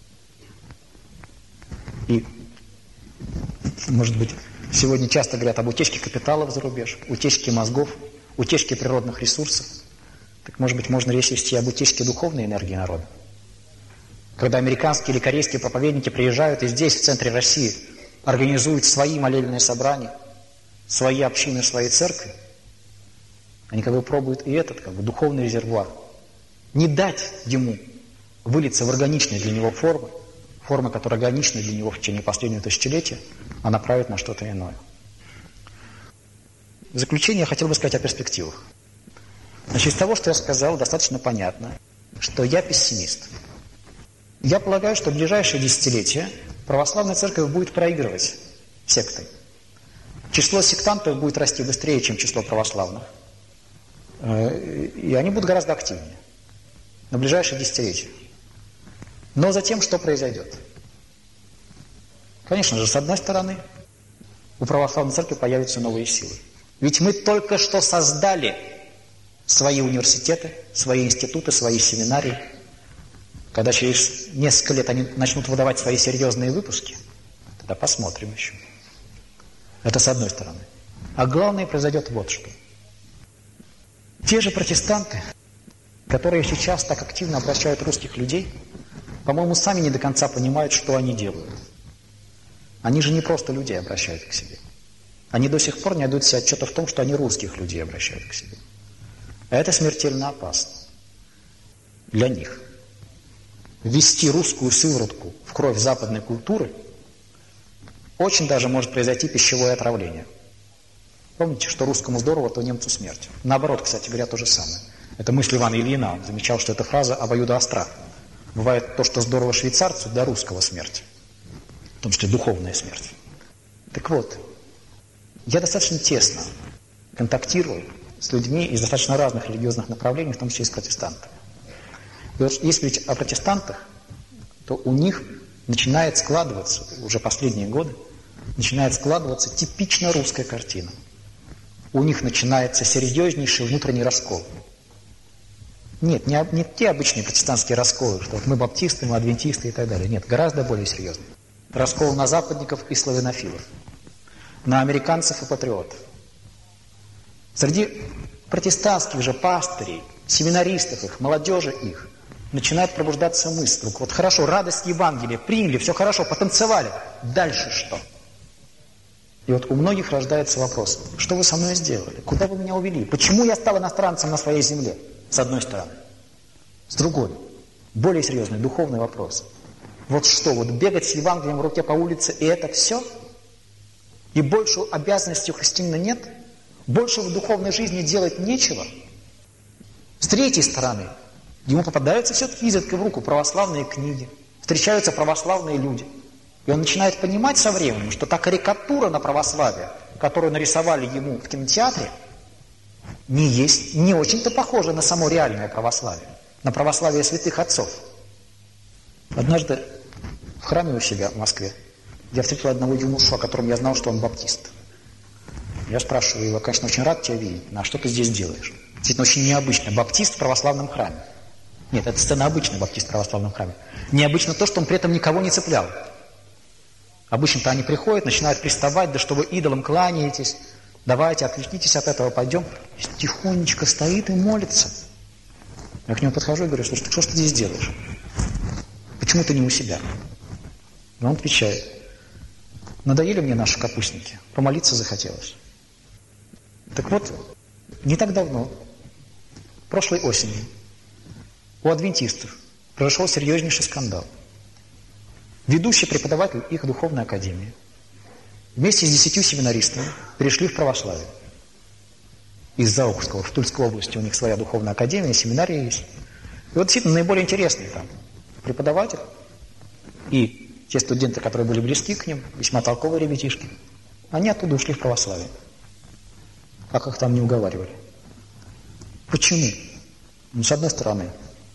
И, может быть, сегодня часто говорят об утечке капиталов за рубеж, утечке мозгов, утечке природных ресурсов. Так, может быть, можно речь вести об утечке духовной энергии народа. Когда американские или корейские проповедники приезжают и здесь, в центре России, организуют свои молельные собрания, свои общины, свои церкви, они как бы пробуют и этот как бы духовный резервуар. Не дать ему вылиться в органичные для него формы, которые органичны для него в течение последнего тысячелетия, а направить на что-то иное. В заключение я хотел бы сказать о перспективах. Значит, из того, что я сказал, достаточно понятно, что я пессимист. Я полагаю, что в ближайшие десятилетия православная церковь будет проигрывать сектой. Число сектантов будет расти быстрее, чем число православных. И они будут гораздо активнее на ближайшие десятилетия. Но затем что произойдет? Конечно же, с одной стороны, у православной церкви появятся новые силы. Ведь мы только что создали свои университеты, свои институты, свои семинарии. Когда через несколько лет они начнут выдавать свои серьезные выпуски, тогда посмотрим еще. Это с одной стороны. А главное, произойдет вот что. Те же протестанты, которые сейчас так активно обращают русских людей, по-моему, сами не до конца понимают, что они делают. Они же не просто людей обращают к себе. Они до сих пор не отдают себе отчета в том, что они русских людей обращают к себе. А это смертельно опасно для них. Ввести русскую сыворотку в кровь западной культуры очень даже может произойти пищевое отравление. Помните, что русскому здорово, то немцу смерть. Наоборот, кстати говоря, то же самое. Это мысль Ивана Ильина. Он замечал, что эта фраза обоюдоостра. Бывает то, что здорово швейцарцу, для русского смерть. В том числе духовная смерть. Так вот, я достаточно тесно контактирую с людьми из достаточно разных религиозных направлений, в том числе из протестантов. И вот если говорить о протестантах, то у них начинает складываться, уже последние годы, начинает складываться типично русская картина. У них начинается серьезнейший внутренний раскол. Нет, не те обычные протестантские расколы, что вот мы баптисты, мы адвентисты и так далее. Нет, гораздо более серьезный. Раскол на западников и славянофилов, на американцев и патриотов. Среди протестантских же пастырей, семинаристов их, молодежи их, начинает пробуждаться мысль. Вдруг, вот хорошо, радость Евангелия приняли, все хорошо, потанцевали. Дальше что? И вот у многих рождается вопрос: что вы со мной сделали? Куда вы меня увели? Почему я стал иностранцем на своей земле? С одной стороны. С другой, более серьезный духовный вопрос. Вот что, вот бегать с Евангелием в руке по улице, и это все? И больше обязанностей у христианина нет? Больше в духовной жизни делать нечего? С третьей стороны, ему попадаются все-таки изредка в руку православные книги, встречаются православные люди. И он начинает понимать со временем, что та карикатура на православие, которую нарисовали ему в кинотеатре, не очень-то похожа на само реальное православие, на православие святых отцов. Однажды в храме у себя в Москве я встретил одного юношу, о котором я знал, что он баптист. Я спрашиваю его: конечно, очень рад тебя видеть, а что ты здесь делаешь? Действительно, очень необычно. Баптист в православном храме. Нет, это сцена обычная, баптист в православном храме. Необычно то, что он при этом никого не цеплял. Обычно-то они приходят, начинают приставать: да что вы идолам кланяетесь, давайте, отвлекитесь от этого, пойдем. Тихонечко стоит и молится. Я к нему подхожу и говорю: слушай, ты что ж ты здесь делаешь? Почему ты не у себя? И он отвечает: надоели мне наши капустники, помолиться захотелось. Так вот, не так давно, прошлой осенью, у адвентистов произошел серьезнейший скандал. Ведущий преподаватель их духовной академии вместе с 10 семинаристами перешли в православие. Из Заокского, в Тульской области у них своя духовная академия, семинария есть. И вот действительно наиболее интересные там преподаватель и те студенты, которые были близки к ним, весьма толковые ребятишки, они оттуда ушли в православие. Как их там не уговаривали. Почему? Ну, с одной стороны,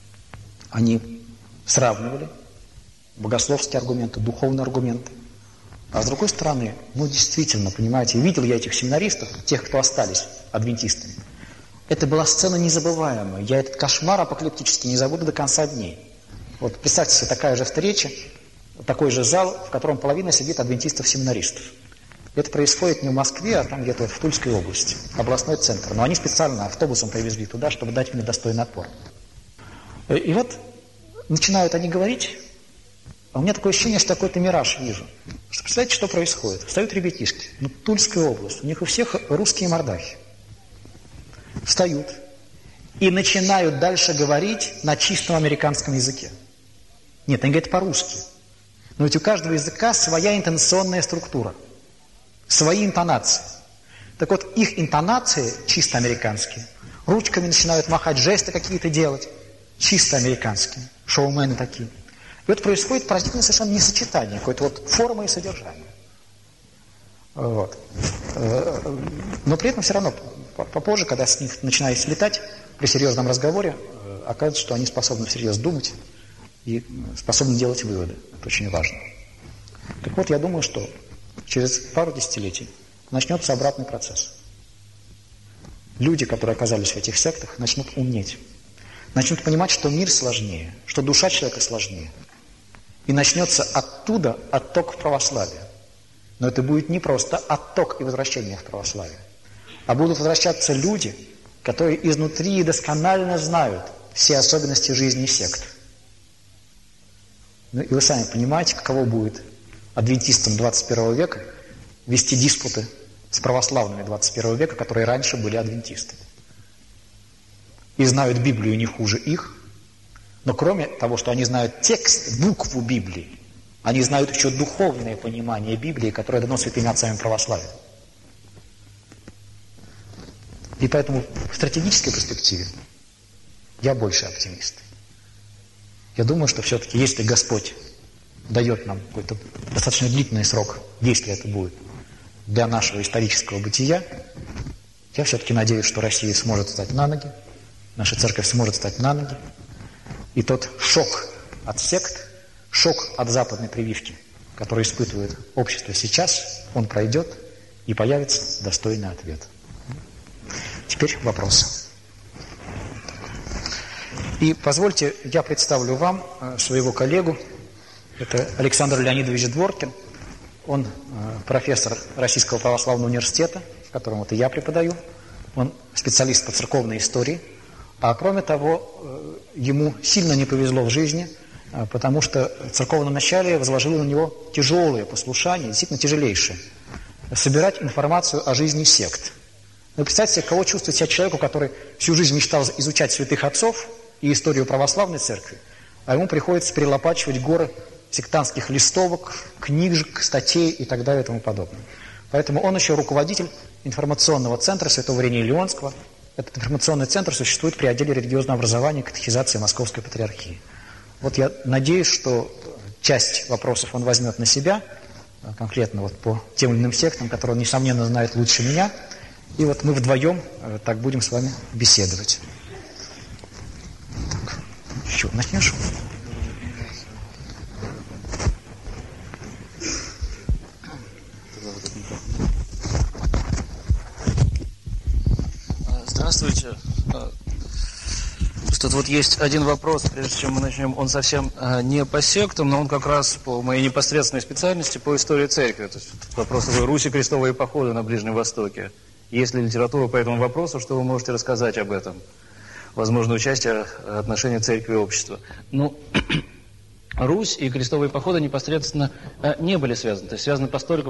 они сравнивали богословские аргументы, духовные аргументы. А с другой стороны, ну действительно, понимаете, видел я этих семинаристов, тех, кто остались адвентистами. Это была сцена незабываемая. Я этот кошмар апокалиптический не забуду до конца дней. Вот представьте себе, такая же встреча, такой же зал, в котором половина сидит адвентистов-семинаристов. Это происходит не в Москве, а там где-то в Тульской области, областной центр. Но они специально автобусом привезли туда, чтобы дать мне достойный отпор. И вот начинают они говорить, а у меня такое ощущение, что какой-то мираж вижу. Что, представляете, что происходит? Встают ребятишки, ну, Тульская область, у них у всех русские мордахи. Встают и начинают дальше говорить на чистом американском языке. Нет, они говорят по-русски. Но ведь у каждого языка своя интонационная структура, свои интонации. Так вот, их интонации чисто американские. Ручками начинают махать, жесты какие-то делать. Чисто американские. Шоумены такие. И вот происходит поразительное совершенно несочетание какой-то вот формы и содержания. Вот. Но при этом все равно попозже, когда с них начинает слетать, при серьезном разговоре, оказывается, что они способны всерьез думать и способны делать выводы. Это очень важно. Так вот, я думаю, что через пару десятилетий начнется обратный процесс. Люди, которые оказались в этих сектах, начнут умнеть. Начнут понимать, что мир сложнее, что душа человека сложнее. И начнется оттуда отток в православие. Но это будет не просто отток и возвращение в православие, а будут возвращаться люди, которые изнутри досконально знают все особенности жизни сект. Ну, и вы сами понимаете, каково будет адвентистам 21 века вести диспуты с православными 21 века, которые раньше были адвентистами. И знают Библию не хуже их, но кроме того, что они знают текст, букву Библии, Они знают еще духовное понимание Библии, которое дано святыми отцами православия. И поэтому в стратегической перспективе я больше оптимист. Я думаю, что все-таки, если Господь дает нам какой-то достаточно длительный срок, если это будет, для нашего исторического бытия, я все-таки надеюсь, что Россия сможет встать на ноги, наша церковь сможет встать на ноги, и тот шок от сект, шок от западной прививки, который испытывает общество сейчас, он пройдет, и появится достойный ответ. Теперь вопросы. И позвольте, я представлю вам своего коллегу. Это Александр Леонидович Дворкин. Он профессор Российского православного университета, в котором вот и я преподаю. Он специалист по церковной истории. А кроме того, ему сильно не повезло в жизни, потому что церковное началие возложило на него тяжелое послушание, действительно тяжелейшее. Собирать информацию о жизни сект. Вы представьте себе, кого чувствует себя человеку, который всю жизнь мечтал изучать святых отцов и историю православной церкви, а ему приходится перелопачивать горы сектантских листовок, книжек, статей и так далее и тому подобное. Поэтому он еще руководитель информационного центра Святого Иринея Лионского. Этот информационный центр существует при отделе религиозного образования и катехизации Московской Патриархии. Вот я надеюсь, что часть вопросов он возьмет на себя, конкретно вот по тем или иным сектам, которые он, несомненно, знает лучше меня. И вот мы вдвоем так будем с вами беседовать. Так, еще начнешь? Здравствуйте. Тут вот есть один вопрос, прежде чем мы начнем. Он совсем не по сектам, но он как раз по моей непосредственной специальности, по истории церкви. То есть вопрос о Руси крестовые походы на Ближнем Востоке. Есть ли литература по этому вопросу, что вы можете рассказать об этом? Возможно, участие отношения церкви и общества. Ну, Русь и крестовые походы непосредственно не были связаны. То есть связаны поскольку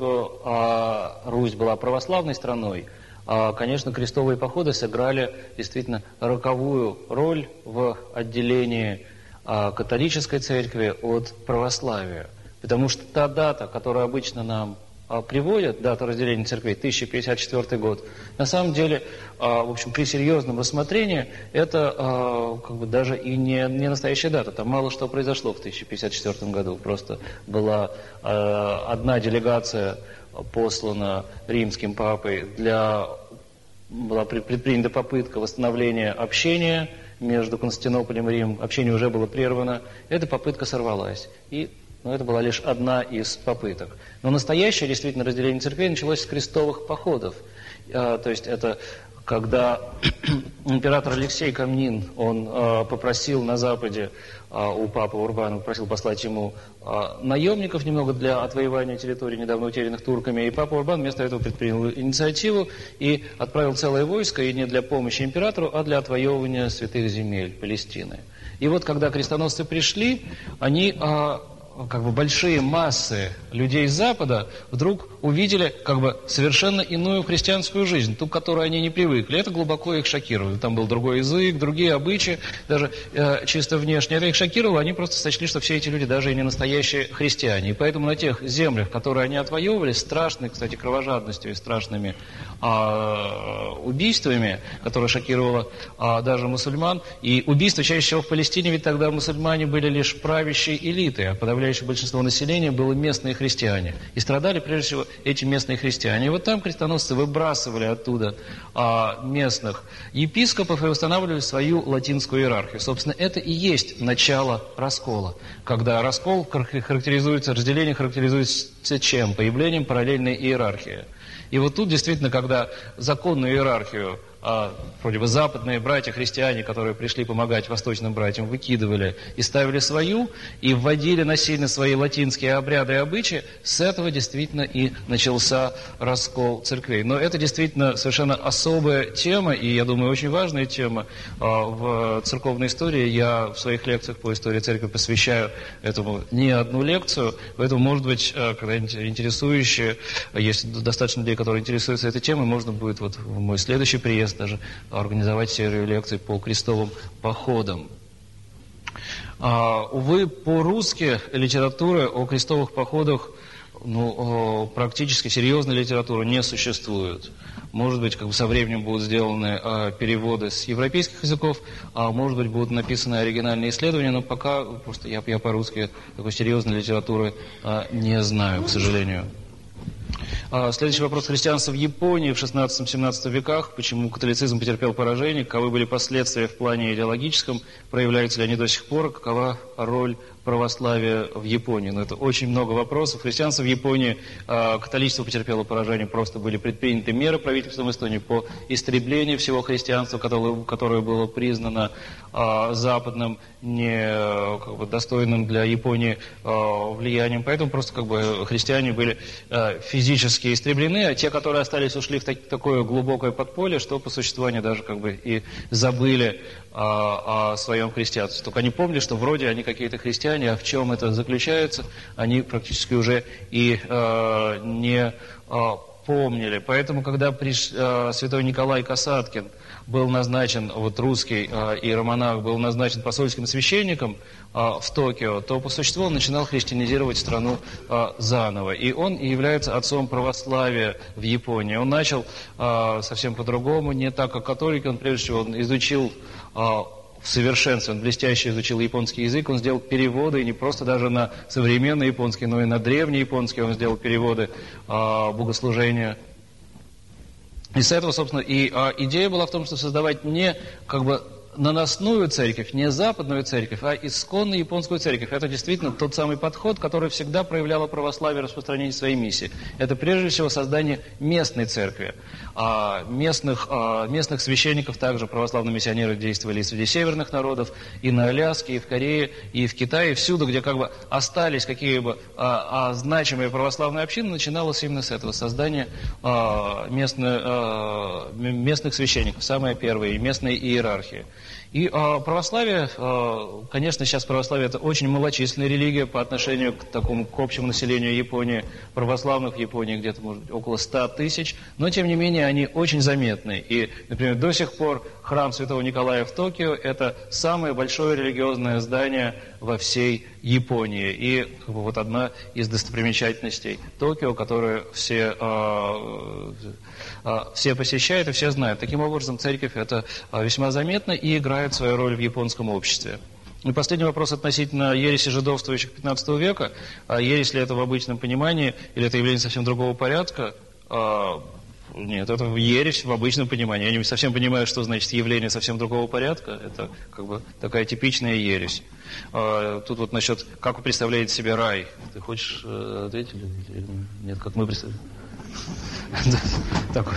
Русь была православной страной, конечно, крестовые походы сыграли действительно роковую роль в отделении католической церкви от православия. Потому что та дата, которую обычно нам приводят, дата разделения церквей, 1054 год, на самом деле, в общем, при серьезном рассмотрении, это как бы даже и не настоящая дата. Там мало что произошло в 1054 году. Просто была одна делегация послана римским папой, была предпринята попытка восстановления общения между Константинополем и Римом. Общение уже было прервано. Эта попытка сорвалась. Но это была лишь одна из попыток. Но настоящее действительно разделение церквей началось с крестовых походов. То есть это когда император Алексей Комнин, он попросил на Западе у папы Урбана, попросил послать ему наемников немного для отвоевания территорий, недавно утерянных турками. И папа Урбан вместо этого предпринял инициативу и отправил целое войско, и не для помощи императору, а для отвоевывания святых земель Палестины. И вот когда крестоносцы пришли, они... как бы большие массы людей с Запада вдруг увидели как бы совершенно иную христианскую жизнь, ту, к которой они не привыкли. Это глубоко их шокировало. Там был другой язык, другие обычаи, даже чисто внешне. Это их шокировало, они просто сочли, что все эти люди даже и не настоящие христиане. И поэтому на тех землях, которые они отвоевывали, страшной, кстати, кровожадностью и страшными убийствами, которые шокировало даже мусульман, и убийства чаще всего в Палестине, ведь тогда мусульмане были лишь правящей элитой, а подавляющее большинство населения было местные христиане. И страдали прежде всего эти местные христиане. И вот там крестоносцы выбрасывали оттуда местных епископов и устанавливали свою латинскую иерархию. Собственно, это и есть начало раскола. Когда раскол характеризуется, разделение характеризуется чем? Появлением параллельной иерархии. И вот тут действительно, когда законную иерархию вроде бы западные братья-христиане, которые пришли помогать восточным братьям, выкидывали и ставили свою, и вводили насильно свои латинские обряды и обычаи, с этого действительно и начался раскол церквей. Но это действительно совершенно особая тема, и, я думаю, очень важная тема в церковной истории. Я в своих лекциях по истории церкви посвящаю этому не одну лекцию, поэтому, может быть, когда-нибудь интересующие, есть достаточно людей, которые интересуются этой темой, можно будет вот в мой следующий приезд даже организовать серию лекций по крестовым походам. Увы, по-русски литературы о крестовых походах, практически серьезной литературы не существует. Может быть, со временем будут сделаны переводы с европейских языков, а может быть, будут написаны оригинальные исследования, но пока просто я по-русски такой серьезной литературы не знаю, к сожалению. Следующий вопрос. Христианство в Японии в 16-17 веках. Почему католицизм потерпел поражение? Каковы были последствия в плане идеологическом? Проявляются ли они до сих пор? Какова роль православия в Японии? Это очень много вопросов. Христианство в Японии, католичество потерпело поражение, просто были предприняты меры правительством Эстонии по истреблению всего христианства, которое было признано западным, достойным для Японии влиянием. Поэтому просто христиане были физически истреблены, а те, которые остались, ушли в такое глубокое подполье, что по существованию даже и забыли о своем христианстве. Только они помнили, что вроде они какие-то христиане, а в чем это заключается, они практически уже и не помнили. Поэтому, когда святой Николай Касаткин был назначен, русский иеромонах был назначен посольским священником в Токио, то по существу он начинал христианизировать страну заново. И он является отцом православия в Японии. Он начал совсем по-другому, не так, как католики. Он, прежде всего, изучил в совершенстве, он блестяще изучил японский язык, он сделал переводы, и не просто даже на современный японский, но и на древний японский он сделал переводы богослужения. И с этого, собственно, идея была в том, что создавать не наносную церковь, не западную церковь, а исконно японскую церковь. Это действительно тот самый подход, который всегда проявляло православие распространение своей миссии. Это прежде всего создание местной церкви. Местных священников также православные миссионеры действовали и среди северных народов, и на Аляске, и в Корее, и в Китае, и всюду, где остались какие-либо значимые православные общины, начиналось именно с этого создания местных священников, самое первое, и местной иерархии. И православие, конечно, сейчас православие это очень малочисленная религия по отношению к общему населению Японии. Православных в Японии где-то, может быть, около 100 тысяч, но, тем не менее, они очень заметны. И, например, до сих пор храм Святого Николая в Токио – это самое большое религиозное здание во всей Японии. И одна из достопримечательностей Токио, которую все посещают и все знают. Таким образом, церковь это весьма заметно и играет свою роль в японском обществе. И последний вопрос относительно ереси жидовствующих XV века. Ересь ли это в обычном понимании, или это явление совсем другого порядка? Нет, это ересь в обычном понимании. Я не совсем понимаю, что значит явление совсем другого порядка. Это такая типичная ересь. Тут насчет, как вы представляете себе рай. Ты хочешь ответить или нет, как мы представляем? Такой.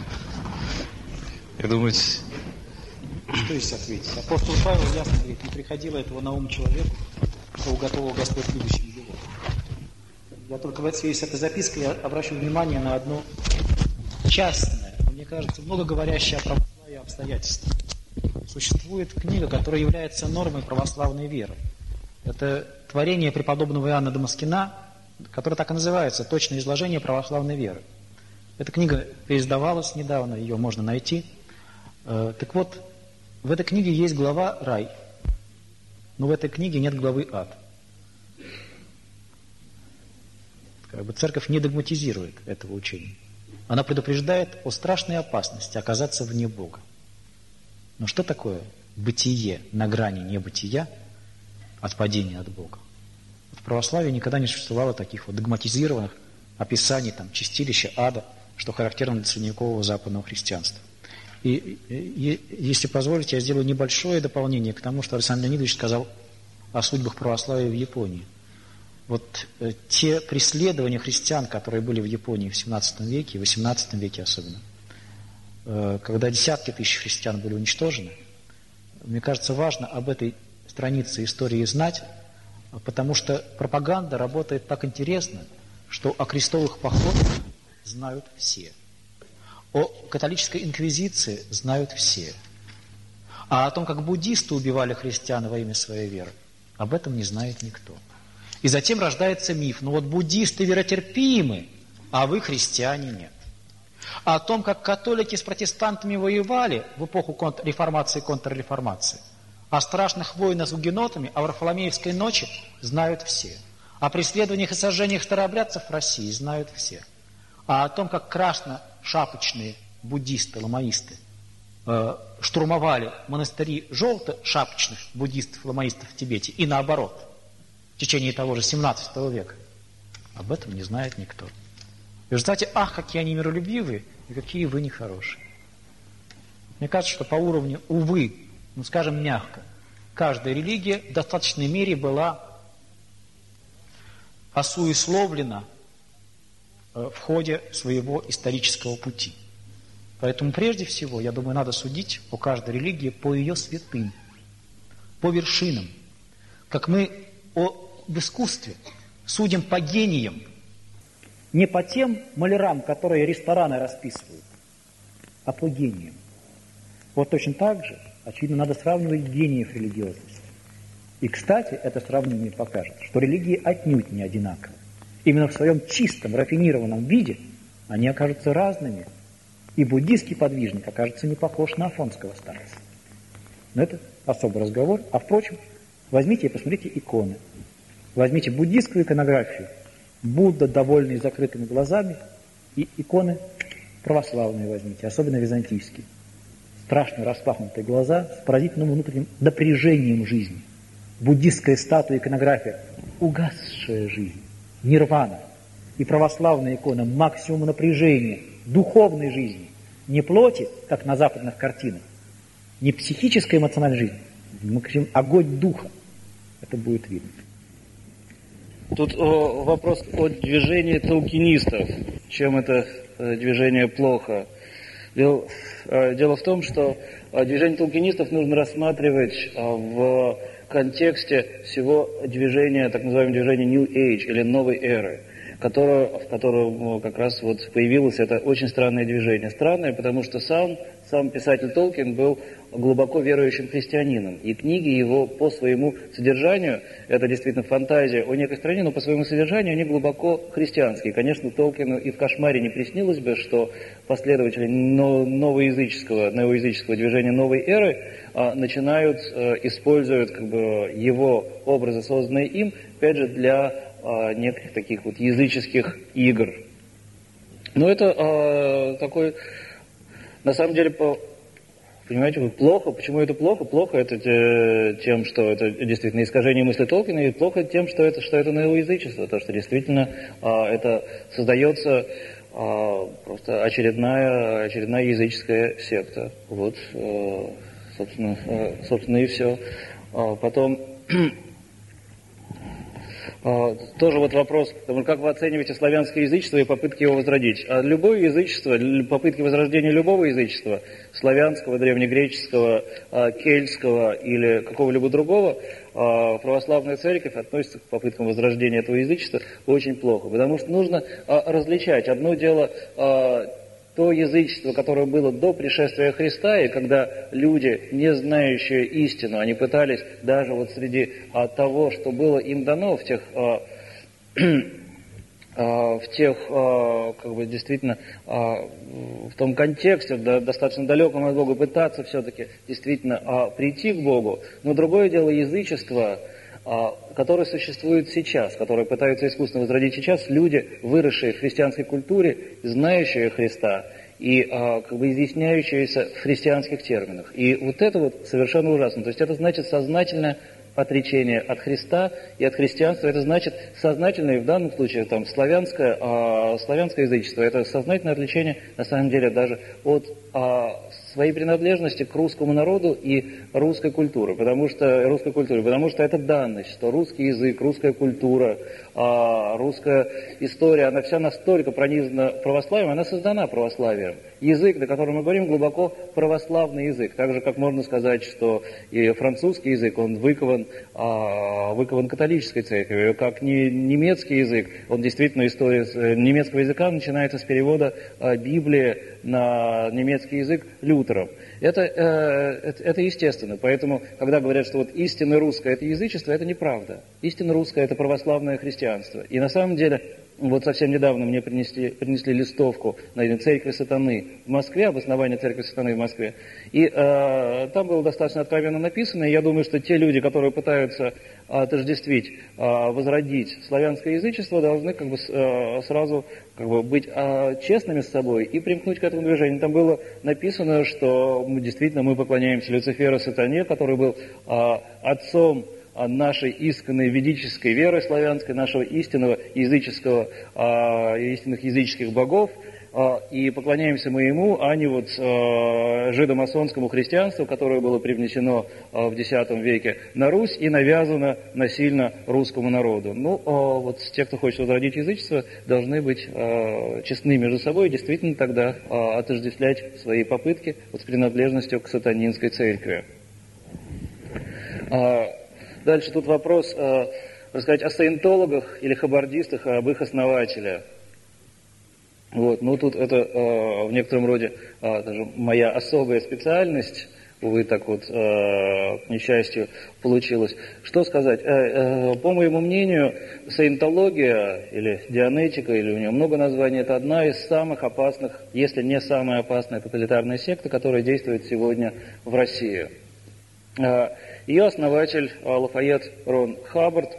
Я думаю... Что есть ответить? Апостол Павел ясно говорит, не приходило этого на ум человеку, что уготовил Господь будущим его. Я только в связи с этой запиской я обращу внимание на одно частное, но, мне кажется, много говорящее о православии обстоятельствах. Существует книга, которая является нормой православной веры. Это творение преподобного Иоанна Дамаскина, которое так и называется «Точное изложение православной веры». Эта книга переиздавалась недавно, ее можно найти. Так вот, в этой книге есть глава «Рай», но в этой книге нет главы «Ад». Церковь не догматизирует этого учения. Она предупреждает о страшной опасности оказаться вне Бога. Но что такое бытие на грани небытия от падения от Бога? В православии никогда не существовало таких догматизированных описаний чистилища ада, что характерно для средневекового западного христианства. И если позволите, я сделаю небольшое дополнение к тому, что Александр Леонидович сказал о судьбах православия в Японии. Те преследования христиан, которые были в Японии в XVII веке, в XVIII веке особенно, когда десятки тысяч христиан были уничтожены, мне кажется, важно об этой странице истории знать, потому что пропаганда работает так интересно, что о крестовых походах знают все. О католической инквизиции знают все. А о том, как буддисты убивали христиан во имя своей веры, об этом не знает никто. И затем рождается миф. Буддисты веротерпимы, а вы, христиане, нет. А о том, как католики с протестантами воевали в эпоху реформации и контрреформации, О страшных войнах с гугенотами, о Варфоломеевской ночи знают все. О преследованиях и сожжениях старообрядцев в России знают все. А о том, как красно-шапочные буддисты, ламаисты штурмовали монастыри желто-шапочных буддистов-ламаистов в Тибете и наоборот, в течение того же 17 века, об этом не знает никто. И в результате, ах, какие они миролюбивые и какие вы нехорошие. Мне кажется, что по уровню, увы, ну скажем мягко, каждая религия в достаточной мере была осуесловлена в ходе своего исторического пути. Поэтому прежде всего, я думаю, надо судить о каждой религии по ее святым, по вершинам. Как мы в искусстве судим по гениям, не по тем малярам, которые рестораны расписывают, а по гениям. Вот точно так же, очевидно, надо сравнивать гениев религиозности. И, кстати, это сравнение покажет, что религии отнюдь не одинаковы. Именно в своем чистом, рафинированном виде они окажутся разными. И буддийский подвижник окажется не похож на афонского старца. Но это особый разговор. А впрочем, возьмите и посмотрите иконы. Возьмите буддийскую иконографию, Будда, довольный закрытыми глазами, и иконы православные возьмите, особенно византийские. Страшно распахнутые глаза с поразительным внутренним напряжением жизни. Буддистская статуя, иконография, угасшая жизнь, нирвана. И православная икона, максимум напряжения, духовной жизни. Не плоти, как на западных картинах, не психической эмоциональной жизни, мы кричим огонь духа. Это будет видно. Тут вопрос о движении толкинистов. Чем это движение плохо? Дело в том, что движение толкинистов нужно рассматривать в контексте всего движения, так называемого движения New Age или новой эры, в котором как раз вот появилось это очень странное движение. Странное, потому что сам писатель Толкин был глубоко верующим христианином. И книги его по своему содержанию, это действительно фантазия о некой стране, но по своему содержанию они глубоко христианские. Конечно, Толкину и в кошмаре не приснилось бы, что последователи новоязыческого движения новой эры используют как бы его образы, созданные им, опять же, для неких таких вот языческих игр. Но это такой, на самом деле, понимаете, плохо. Почему это плохо? Плохо это тем, что это действительно искажение мысли Толкина, и плохо тем, что это новоязычество, то, что действительно это создается просто очередная языческая секта. Вот, собственно и все. Потом тоже вот вопрос, как вы оцениваете славянское язычество и попытки его возродить? Любое язычество, попытки возрождения любого язычества, славянского, древнегреческого, кельтского или какого-либо другого, православная церковь относится к попыткам возрождения этого язычества очень плохо. Потому что нужно различать. Одно дело то язычество, которое было до пришествия Христа, и когда люди, не знающие истину, они пытались даже вот среди того, что было им дано в тех как бы действительно в том контексте, достаточно далеком от Бога, пытаться все-таки действительно прийти к Богу. Но другое дело язычество, которые существуют сейчас, которые пытаются искусственно возродить сейчас, люди, выросшие в христианской культуре, знающие Христа и как бы изъясняющиеся в христианских терминах. И вот это вот совершенно ужасно. То есть это значит сознательное отречение от Христа и от христианства. Это значит сознательное, в данном случае там славянское язычество, это сознательное отречение, на самом деле, даже от своей принадлежности к русскому народу и русской культуре, потому что это данность, что русский язык, русская культура, русская история, она вся настолько пронизана православием, она создана православием. Язык, на котором мы говорим, глубоко православный язык. Так же, как можно сказать, что и французский язык, он выкован католической церковью, как немецкий язык, он действительно, история немецкого языка начинается с перевода Библии на немецкий язык Лютером. Это естественно. Поэтому, когда говорят, что вот истинно русское – это язычество, это неправда. Истинно русское – это православное христианство. И на самом деле Вот совсем недавно мне принесли листовку на церкви сатаны в Москве, обоснование церкви сатаны в Москве. И там было достаточно откровенно написано, и я думаю, что те люди, которые пытаются отождествить, возродить славянское язычество, должны как бы сразу как бы быть честными с собой и примкнуть к этому движению. Там было написано, что действительно мы поклоняемся Люциферу сатане, который был отцом нашей исконной ведической веры славянской, нашего истинного языческого, истинных языческих богов, и поклоняемся мы ему, а не вот жидомасонскому христианству, которое было привнесено в X веке на Русь и навязано насильно русскому народу. Ну, вот те, кто хочет возродить язычество, должны быть честны между собой и действительно тогда отождествлять свои попытки вот с принадлежностью к сатанинской церкви. Дальше тут вопрос, рассказать о саентологах или хаббардистах, об их основателе. Вот, ну тут это в некотором роде даже моя особая специальность, увы, так вот, к несчастью, получилось. Что сказать? По моему мнению, саентология или дианетика, или у нее много названий, это одна из самых опасных, если не самая опасная тоталитарная секта, которая действует сегодня в России. Ее основатель Лафайет Рон Хаббард,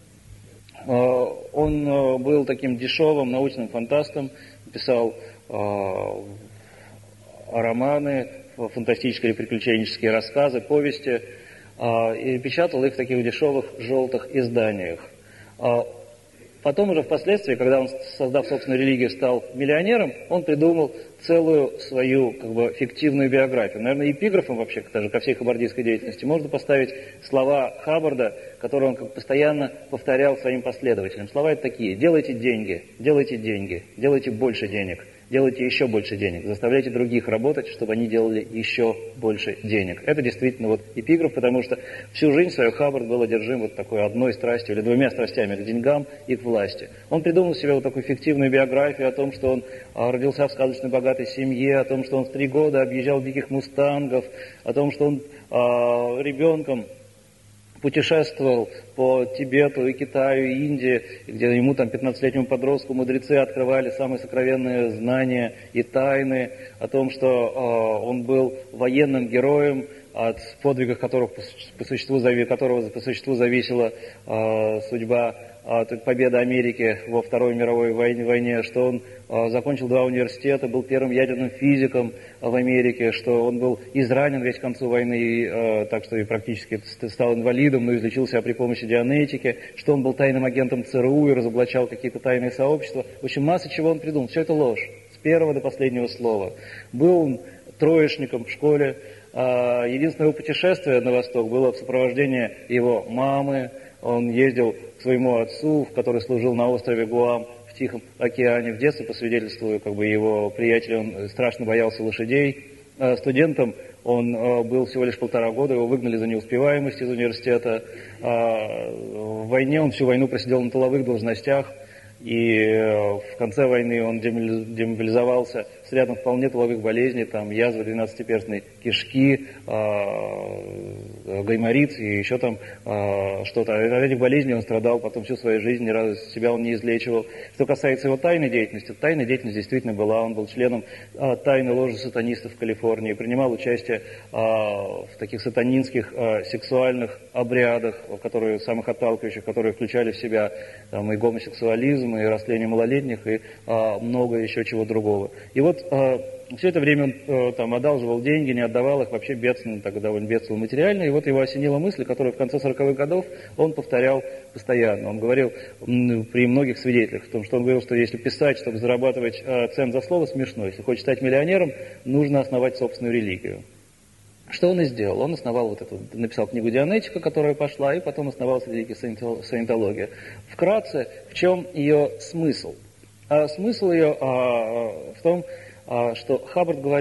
он был таким дешевым научным фантастом, писал романы, фантастические или приключенческие рассказы, повести, и печатал их в таких дешевых желтых изданиях. Потом уже впоследствии, когда он, создав собственную религию, стал миллионером, он придумал целую свою как бы фиктивную биографию. Наверное, эпиграфом вообще даже ко всей хаббардистской деятельности можно поставить слова Хаббарда, которые он как постоянно повторял своим последователям. Слова это такие: делайте деньги, делайте больше денег, делайте еще больше денег, заставляйте других работать, чтобы они делали еще больше денег. Это действительно вот эпиграф, потому что всю жизнь свою Хаббард был одержим вот такой одной страстью или двумя страстями: к деньгам и к власти. Он придумал себе вот такую фиктивную биографию о том, что он родился в сказочно богатой семье, о том, что он в 3 года объезжал диких мустангов, о том, что он ребенком путешествовал по Тибету и Китаю, и Индии, где ему там 15-летнему подростку мудрецы открывали самые сокровенные знания и тайны, о том, что он был военным героем, от подвигов которого по существу зависела судьба, победа Америки во Второй мировой войне, что он закончил 2 университета, был первым ядерным физиком в Америке, что он был изранен весь к концу войны, так что и практически стал инвалидом, но излечил себя при помощи дианетики, что он был тайным агентом ЦРУ и разоблачал какие-то тайные сообщества. В общем, масса чего он придумал. Все это ложь, с первого до последнего слова. Был он троечником в школе. Единственное его путешествие на восток было в сопровождении его мамы. Он ездил к своему отцу, который служил на острове Гуам в Тихом океане. В детстве, по свидетельству как бы его приятеля, он страшно боялся лошадей. Студентом он был всего лишь 1,5 года, его выгнали за неуспеваемость из университета. В войне он всю войну просидел на тыловых должностях. И в конце войны он демобилизовался с рядом вполне тыловых болезней, там язва 12-перстной кишки, гайморит и еще там что-то. От этих болезней он страдал потом всю свою жизнь, ни разу себя он не излечивал. Что касается его тайной деятельности, тайная деятельность действительно была. Он был членом тайной ложи сатанистов в Калифорнии, принимал участие в таких сатанинских сексуальных обрядах, которые, самых отталкивающих, которые включали в себя там, и гомосексуализм, и растление малолетних, и много еще чего другого. И вот все это время он там одалживал деньги, не отдавал их, вообще бедственно, так довольно бедствовал материально, и вот его осенила мысль, которую в конце 40-х годов он повторял постоянно. Он говорил при многих свидетелях, в том, что он говорил, что если писать, чтобы зарабатывать цент за слово, смешно. Если хочешь стать миллионером, нужно основать собственную религию. Что он и сделал? Он основал вот эту, написал книгу «Дианетика», которая пошла, и потом основал религию саентология. Вкратце, в чем ее смысл? Смысл ее в том, что Хаббард говорит,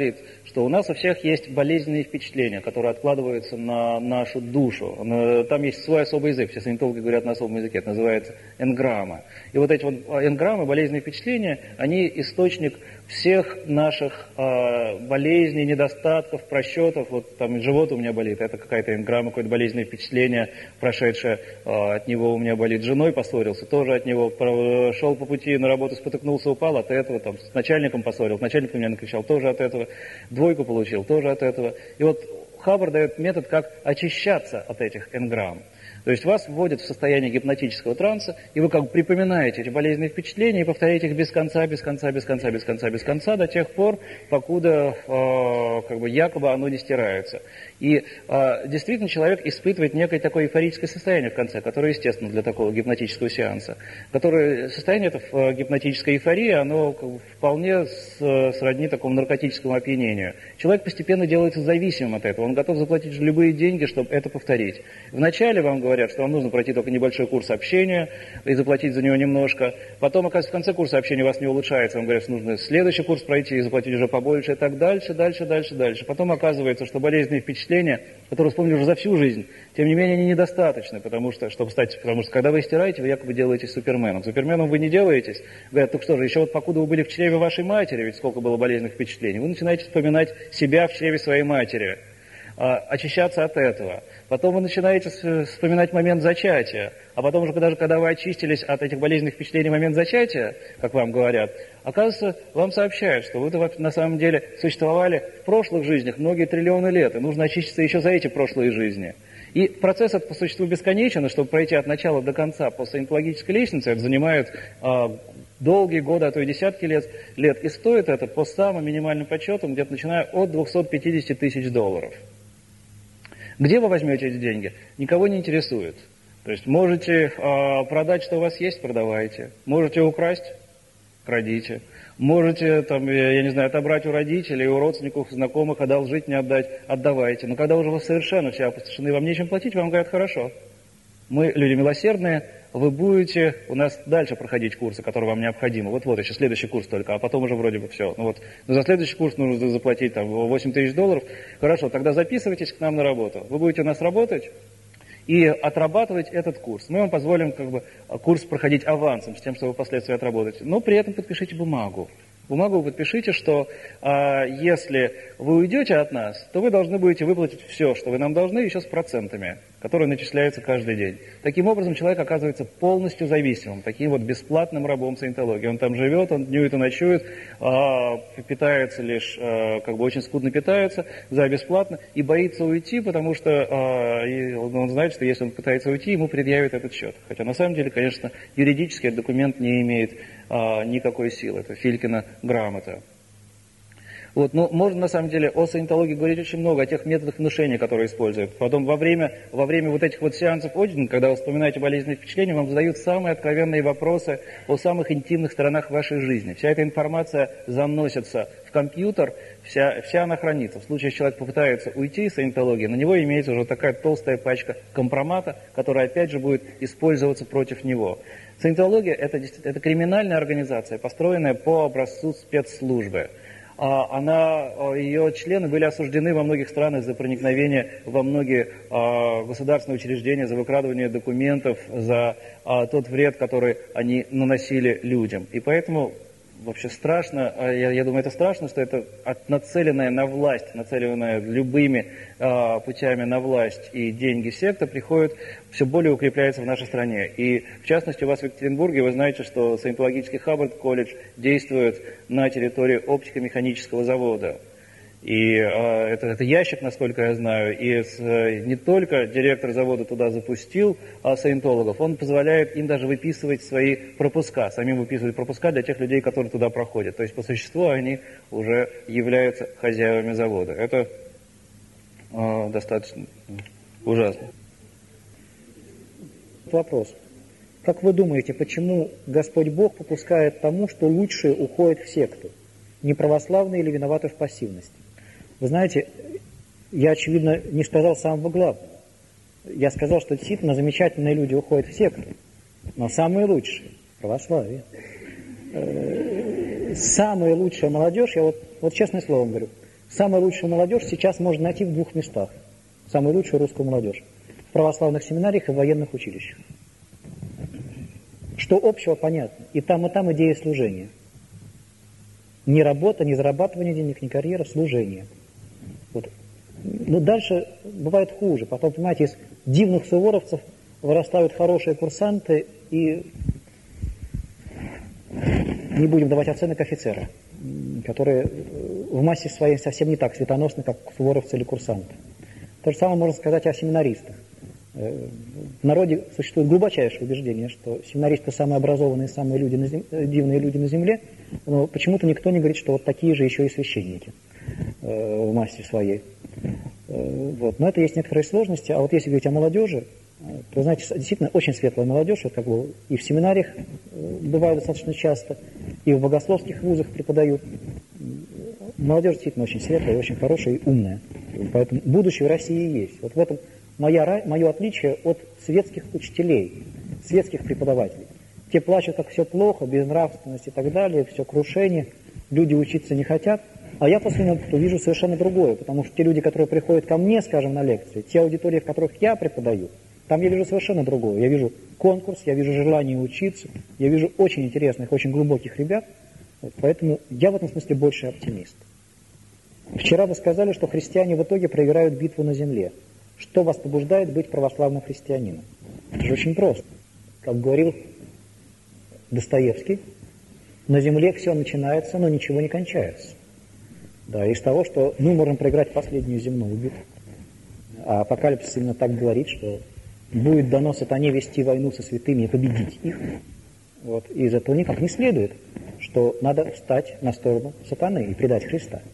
что у нас у всех есть болезненные впечатления, которые откладываются на нашу душу. Там есть свой особый язык, все саентологи говорят на особом языке, это называется энграмма. И вот эти вот энграммы, болезненные впечатления, они источник всех наших болезней, недостатков, просчетов. Вот там живот у меня болит, это какая-то энграмма, какое-то болезненное впечатление, прошедшее от него у меня болит. С женой поссорился, тоже от него. Шел по пути на работу, спотыкнулся, упал, от этого. Там, с начальником поссорился, начальник меня накричал, тоже от этого. Двойку получил, тоже от этого. И вот Хаббар дает метод, как очищаться от этих энграмм. То есть вас вводят в состояние гипнотического транса, и вы как бы припоминаете эти болезненные впечатления и повторяете их без конца, без конца, без конца, без конца, без конца, до тех пор, покуда как бы якобы оно не стирается. И действительно человек испытывает некое такое эйфорическое состояние в конце, которое естественно для такого гипнотического сеанса. Состояние это в гипнотической эйфории, оно как бы вполне сродни такому наркотическому опьянению. Человек постепенно делается зависимым от этого, он готов заплатить любые деньги, чтобы это повторить. Вначале вам говорят, что вам нужно пройти только небольшой курс общения и заплатить за него немножко. Потом, оказывается, в конце курса общения у вас не улучшается, вам говорят, что нужно следующий курс пройти и заплатить уже побольше, и так дальше, дальше, дальше, дальше. Потом оказывается, что болезненные впечатления, которые вспомнили уже за всю жизнь, тем не менее, они недостаточны, потому что когда вы стираете, вы якобы делаетесь суперменом. Суперменом вы не делаетесь. Говорят, так что же, еще вот покуда вы были в чреве вашей матери, ведь сколько было болезненных впечатлений, вы начинаете вспоминать себя в чреве своей матери, очищаться от этого. Потом вы начинаете вспоминать момент зачатия, а потом уже даже когда вы очистились от этих болезненных впечатлений в момент зачатия, как вам говорят, оказывается, вам сообщают, что вы на самом деле существовали в прошлых жизнях многие триллионы лет, и нужно очиститься еще за эти прошлые жизни. И процесс этот по существу бесконечен, и чтобы пройти от начала до конца по саентологической лестнице, это занимает долгие годы, а то и десятки лет, и стоит это по самым минимальным подсчетам, где-то начиная от 250 тысяч долларов. Где вы возьмете эти деньги? Никого не интересует. То есть можете продать, что у вас есть, продавайте. Можете украсть, крадите. Можете, там, я не знаю, отобрать у родителей, у родственников, знакомых, одолжить, не отдать, отдавайте. Но когда уже вы совершенно все опустошены, вам нечем платить, вам говорят, хорошо. Мы люди милосердные, вы будете у нас дальше проходить курсы, которые вам необходимы. Вот еще следующий курс только, а потом уже вроде бы все. Но за следующий курс нужно заплатить там, 8 тысяч долларов. Хорошо, тогда записывайтесь к нам на работу. Вы будете у нас работать и отрабатывать этот курс. Мы вам позволим курс проходить авансом, с тем, что вы впоследствии отработаете. Но при этом подпишите бумагу. Бумагу вы подпишите, что если вы уйдете от нас, то вы должны будете выплатить все, что вы нам должны, еще с процентами, которые начисляются каждый день. Таким образом, человек оказывается полностью зависимым, таким вот бесплатным рабом саентологии. Он там живет, он днюет и ночует, питается лишь, очень скудно питается, за бесплатно, и боится уйти, потому что он знает, что если он пытается уйти, ему предъявят этот счет. Хотя на самом деле, конечно, юридически этот документ не имеет никакой силы. Это Филькина грамота. Но можно на самом деле о саентологии говорить очень много, о тех методах внушения, которые используют. Потом во время вот этих вот сеансов Одина, когда вы вспоминаете болезненные впечатления, вам задают самые откровенные вопросы о самых интимных сторонах вашей жизни. Вся эта информация заносится в компьютер, вся она хранится. В случае, если человек попытается уйти из саентологии, на него имеется уже такая толстая пачка компромата, которая опять же будет использоваться против него. Саентология это криминальная организация, построенная по образцу спецслужбы. Ее члены были осуждены во многих странах за проникновение во многие государственные учреждения, за выкрадывание документов, за тот вред, который они наносили людям. И поэтому вообще страшно, я думаю, это страшно, что это нацеленная на власть, нацеленная любыми путями на власть и деньги секта приходит, все более укрепляется в нашей стране. И в частности у вас в Екатеринбурге вы знаете, что саентологический Хаббард-колледж действует на территории оптико-механического завода. И это ящик, насколько я знаю, и не только директор завода туда запустил саентологов, он позволяет им даже выписывать свои пропуска, самим выписывать пропуска для тех людей, которые туда проходят. То есть по существу они уже являются хозяевами завода. Это достаточно ужасно. Вопрос. Как вы думаете, почему Господь Бог попускает тому, что лучшие уходят в секту? Не православные или виноваты в пассивности? Вы знаете, я, очевидно, не сказал самого главного. Я сказал, что действительно замечательные люди уходят в секту, но самые лучшие – православие. Самая лучшая молодежь, я вот честное слово говорю, Самую лучшую молодежь сейчас можно найти в двух местах. Самую лучшую русскую молодежь. В православных семинариях и в военных училищах. Что общего, понятно. И там идея служения. Не работа, не зарабатывание денег, не карьера, служение. Вот. Но дальше бывает хуже. Потом, понимаете, из дивных суворовцев вырастают хорошие курсанты, и не будем давать оценок офицера, которые в массе своей совсем не так светоносны, как суворовцы или курсанты. То же самое можно сказать о семинаристах. В народе существует глубочайшее убеждение, что семинаристы самые образованные, самые дивные люди на земле, но почему-то никто не говорит, что вот такие же еще и священники в массе своей. Вот. Но это есть некоторые сложности. А вот если говорить о молодежи, то, знаете, действительно очень светлая молодежь, вот как бы и в семинариях бывает достаточно часто, и в богословских вузах преподают. Молодежь действительно очень светлая, очень хорошая и умная. Поэтому будущее в России есть. Вот в этом мое отличие от светских учителей, светских преподавателей. Те плачут, как все плохо, безнравственность и так далее, все крушение, люди учиться не хотят. А я по своему опыту вижу совершенно другое, потому что те люди, которые приходят ко мне, скажем, на лекции, те аудитории, в которых я преподаю, там я вижу совершенно другое. Я вижу конкурс, я вижу желание учиться, я вижу очень интересных, очень глубоких ребят. Вот, поэтому я в этом смысле больше оптимист. Вчера вы сказали, что христиане в итоге проиграют битву на земле. Что вас побуждает быть православным христианином? Это же очень просто. Как говорил Достоевский, на земле все начинается, но ничего не кончается. Да, из того, что мы можем проиграть последнюю земную битву. А Апокалипсис именно так говорит, что будет дано сатане вести войну со святыми и победить их. Вот. И из этого никак не следует, что надо встать на сторону сатаны и предать Христа.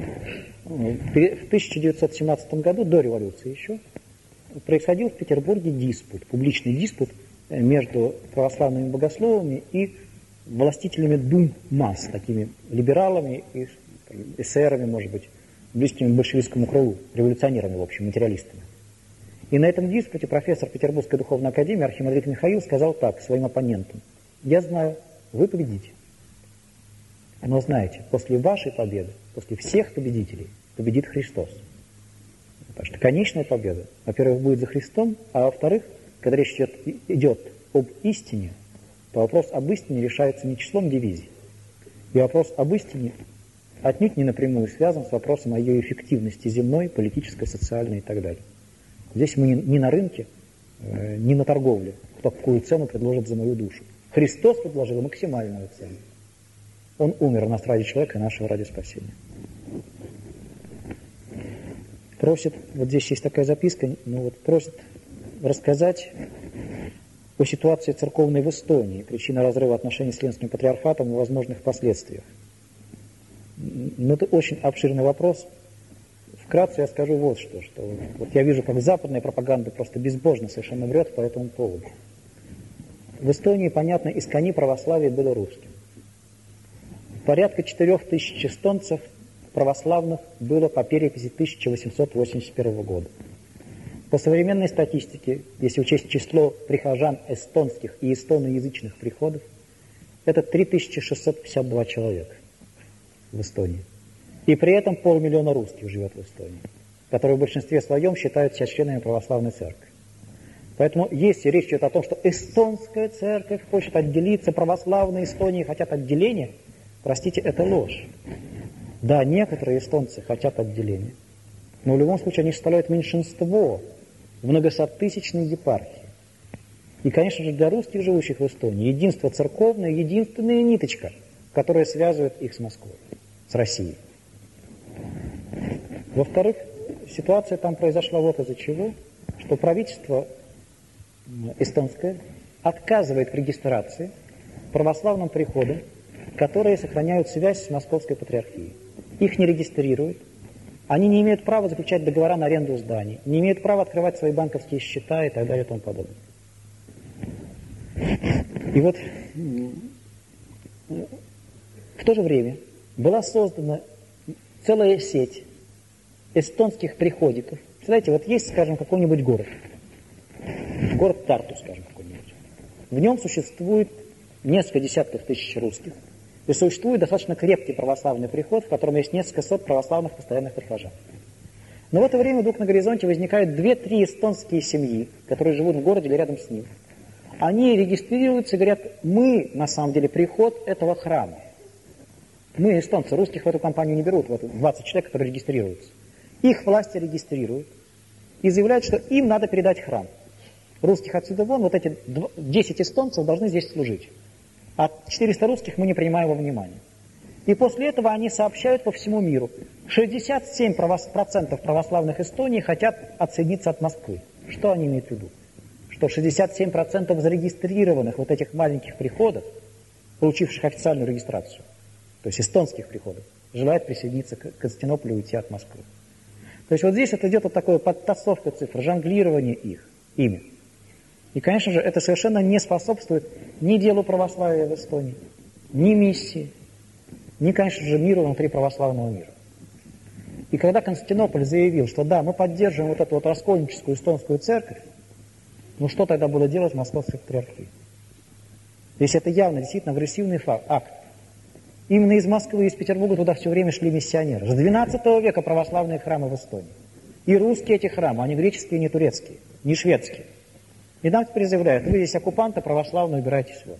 В 1917 году, до революции еще, происходил в Петербурге диспут, публичный диспут между православными богословами и властителями дум масс, такими либералами и эсерами, может быть, близкими к большевистскому крылу, революционерами, в общем, материалистами. И на этом диспуте профессор Петербургской духовной академии архимандрит Михаил сказал так своим оппонентам: «Я знаю, вы победите. Но знаете, после вашей победы, после всех победителей, победит Христос. Потому что конечная победа, во-первых, будет за Христом, а во-вторых, когда речь идет об истине, то вопрос об истине решается не числом дивизий. И вопрос об истине отнюдь не напрямую связан с вопросом о ее эффективности земной, политической, социальной и так далее. Здесь мы не на рынке, не на торговле, кто какую цену предложит за мою душу. Христос предложил максимальную цену. Он умер у нас ради человека и нашего ради спасения. Просит, вот здесь есть такая записка, просит рассказать о ситуации церковной в Эстонии, причина разрыва отношений с Ленским патриархатом и возможных последствиях. Это очень обширный вопрос. Вкратце я скажу вот что вот я вижу, как западная пропаганда просто безбожно совершенно врет по этому поводу. В Эстонии, понятно, искони православие было русским. Порядка 4000 эстонцев православных было по переписи 1881 года. По современной статистике, если учесть число прихожан эстонских и эстоноязычных приходов, это 3652 человека в Эстонии. И при этом 500 000 русских живет в Эстонии, которые в большинстве своем считают себя членами православной церкви. Поэтому если речь идет о том, что эстонская церковь хочет отделиться, православные Эстонии хотят отделения, простите, это ложь. Да, некоторые эстонцы хотят отделения, но в любом случае они составляют меньшинство в многосоттысячной епархии. И, конечно же, для русских, живущих в Эстонии, единство церковное — единственная ниточка, которая связывает их с Москвой, с Россией. Во-вторых, ситуация там произошла вот из-за чего, что правительство эстонское отказывает в регистрации православным приходам, которые сохраняют связь с Московской патриархией. Их не регистрируют, они не имеют права заключать договора на аренду зданий, не имеют права открывать свои банковские счета и так далее и тому подобное. И вот в то же время была создана целая сеть эстонских приходиков. Знаете, вот есть, скажем, какой-нибудь город Тарту, скажем, какой-нибудь. В нем существует несколько десятков тысяч русских, И существует достаточно крепкий православный приход, в котором есть несколько сот православных постоянных прихожан. Но в это время вдруг на горизонте возникают 2-3 эстонские семьи, которые живут в городе или рядом с ним. Они регистрируются и говорят, мы, на самом деле, приход этого храма. Мы, эстонцы, русских в эту компанию не берут, вот 20 человек, которые регистрируются. Их власти регистрируют и заявляют, что им надо передать храм. Русских отсюда вон, вот эти 10 эстонцев должны здесь служить. А 400 русских мы не принимаем во внимание. И после этого они сообщают по всему миру. 67% православных Эстонии хотят отсоединиться от Москвы. Что они имеют в виду? Что 67% зарегистрированных вот этих маленьких приходов, получивших официальную регистрацию, то есть эстонских приходов, желают присоединиться к Константинополю и уйти от Москвы. То есть вот здесь это идет вот такое подтасовка цифр, жонглирование ими. И, конечно же, это совершенно не способствует ни делу православия в Эстонии, ни миссии, ни, конечно же, миру внутри православного мира. И когда Константинополь заявил, что да, мы поддерживаем вот эту вот раскольническую эстонскую церковь, ну что тогда было делать Московской патриархии? Если это явно, действительно, агрессивный акт. Именно из Москвы, из Петербурга туда все время шли миссионеры. С XII века православные храмы в Эстонии. И русские эти храмы, они греческие, не турецкие, не шведские. И нам теперь заявляют, вы здесь оккупанты, православные, убирайтесь вон.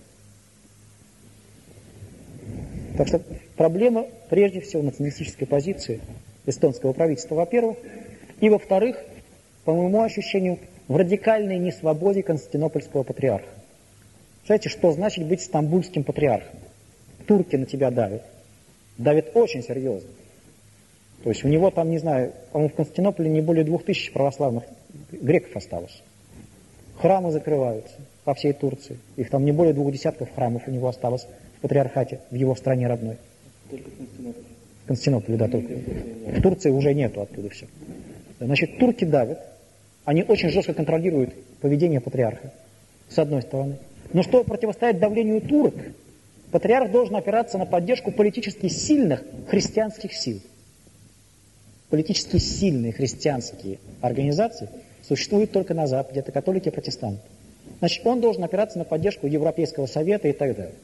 Так что проблема, прежде всего, националистической позиции эстонского правительства, во-первых, и, во-вторых, по моему ощущению, в радикальной несвободе константинопольского патриарха. Знаете, что значит быть стамбульским патриархом? Турки на тебя давят. Давят очень серьезно. То есть у него там, не знаю, по-моему, в Константинополе не более 2000 православных греков осталось. Храмы закрываются по всей Турции. Их там не более 20 храмов у него осталось в патриархате, в его стране родной. Только в Константинополе. В Константинополе, да, только. В Турции уже нету оттуда все. Значит, турки давят. Они очень жестко контролируют поведение патриарха, с одной стороны. Но чтобы противостоять давлению турок, патриарх должен опираться на поддержку политически сильных христианских сил. Политически сильные христианские организации существуют только на Западе, это католики и протестанты. Значит, он должен опираться на поддержку Европейского совета и так далее.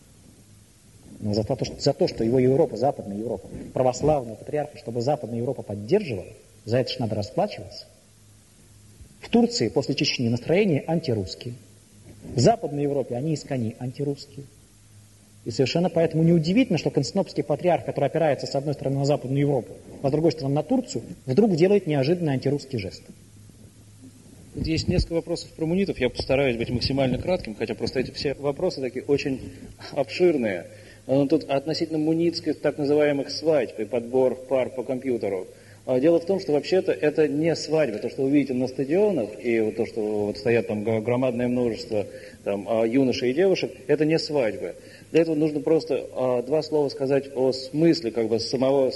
Но за то, что его Европа, Западная Европа, православная патриарха, чтобы Западная Европа поддерживала, за это же надо расплачиваться. В Турции после Чечни настроения антирусские. В Западной Европе они искони антирусские. И совершенно поэтому неудивительно, что константинопольский патриарх, который опирается с одной стороны на Западную Европу, а с другой стороны на Турцию, вдруг делает неожиданный антирусский жест. Тут есть несколько вопросов про мунитов, я постараюсь быть максимально кратким, хотя просто эти все вопросы такие очень обширные. Но тут относительно мунитских так называемых свадьб и подбор пар по компьютеру. Дело в том, что вообще-то это не свадьба. То, что вы видите на стадионах, и вот то, что вот стоят там громадное множество там, юношей и девушек, это не свадьбы. Для этого нужно просто два слова сказать о смысле как бы самого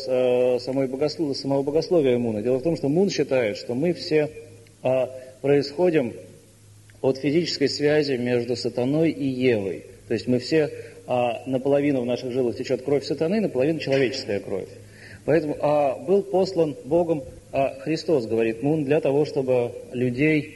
богословия Муна. Дело в том, что Мун считает, что мы все происходим от физической связи между сатаной и Евой. То есть мы все наполовину в наших жилах течет кровь сатаны, наполовину человеческая кровь. Поэтому был послан Богом Христос, говорит Мун, для того, чтобы людей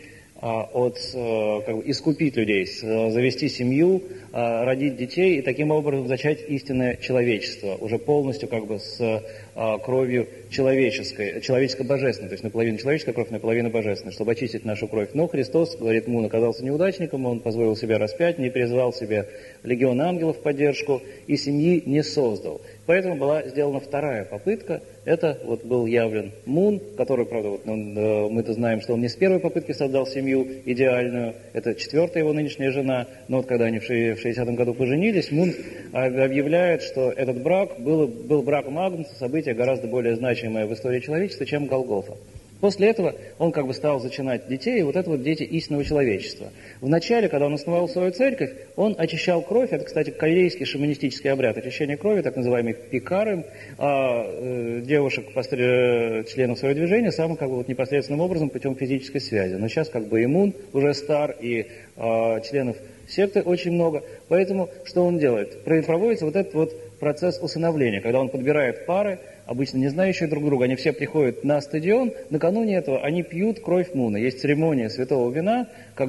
искупить людей, завести семью, родить детей и таким образом зачать истинное человечество, уже полностью как бы с кровью человеческо-божественной, то есть наполовину человеческая кровь, наполовину божественная, чтобы очистить нашу кровь. Но Христос, говорит Мун, оказался неудачником, он позволил себя распять, не призвал себе легион ангелов в поддержку и семьи не создал. Поэтому была сделана вторая попытка. Это вот был явлен Мун, который, правда, вот мы-то знаем, что он не с первой попытки создал семью идеальную. Это 4-я его нынешняя жена. Но вот когда они в 60-м году поженились, Мун объявляет, что этот брак был браком Агнца, событие гораздо более значимое в истории человечества, чем Голгофа. После этого он как бы стал зачинать детей, и вот это вот дети истинного человечества. Вначале, когда он основал свою церковь, он очищал кровь, это, кстати, корейский шаманистический обряд очищения крови, так называемый пикарем, девушек, членов своего движения, самым как бы вот непосредственным образом путем физической связи. Но сейчас как бы Мун уже стар, и членов секты очень много, поэтому что он делает? Проводится вот этот вот процесс усыновления, когда он подбирает пары, обычно не знающие друг друга, они все приходят на стадион, накануне этого они пьют кровь Муна. Есть церемония святого вина,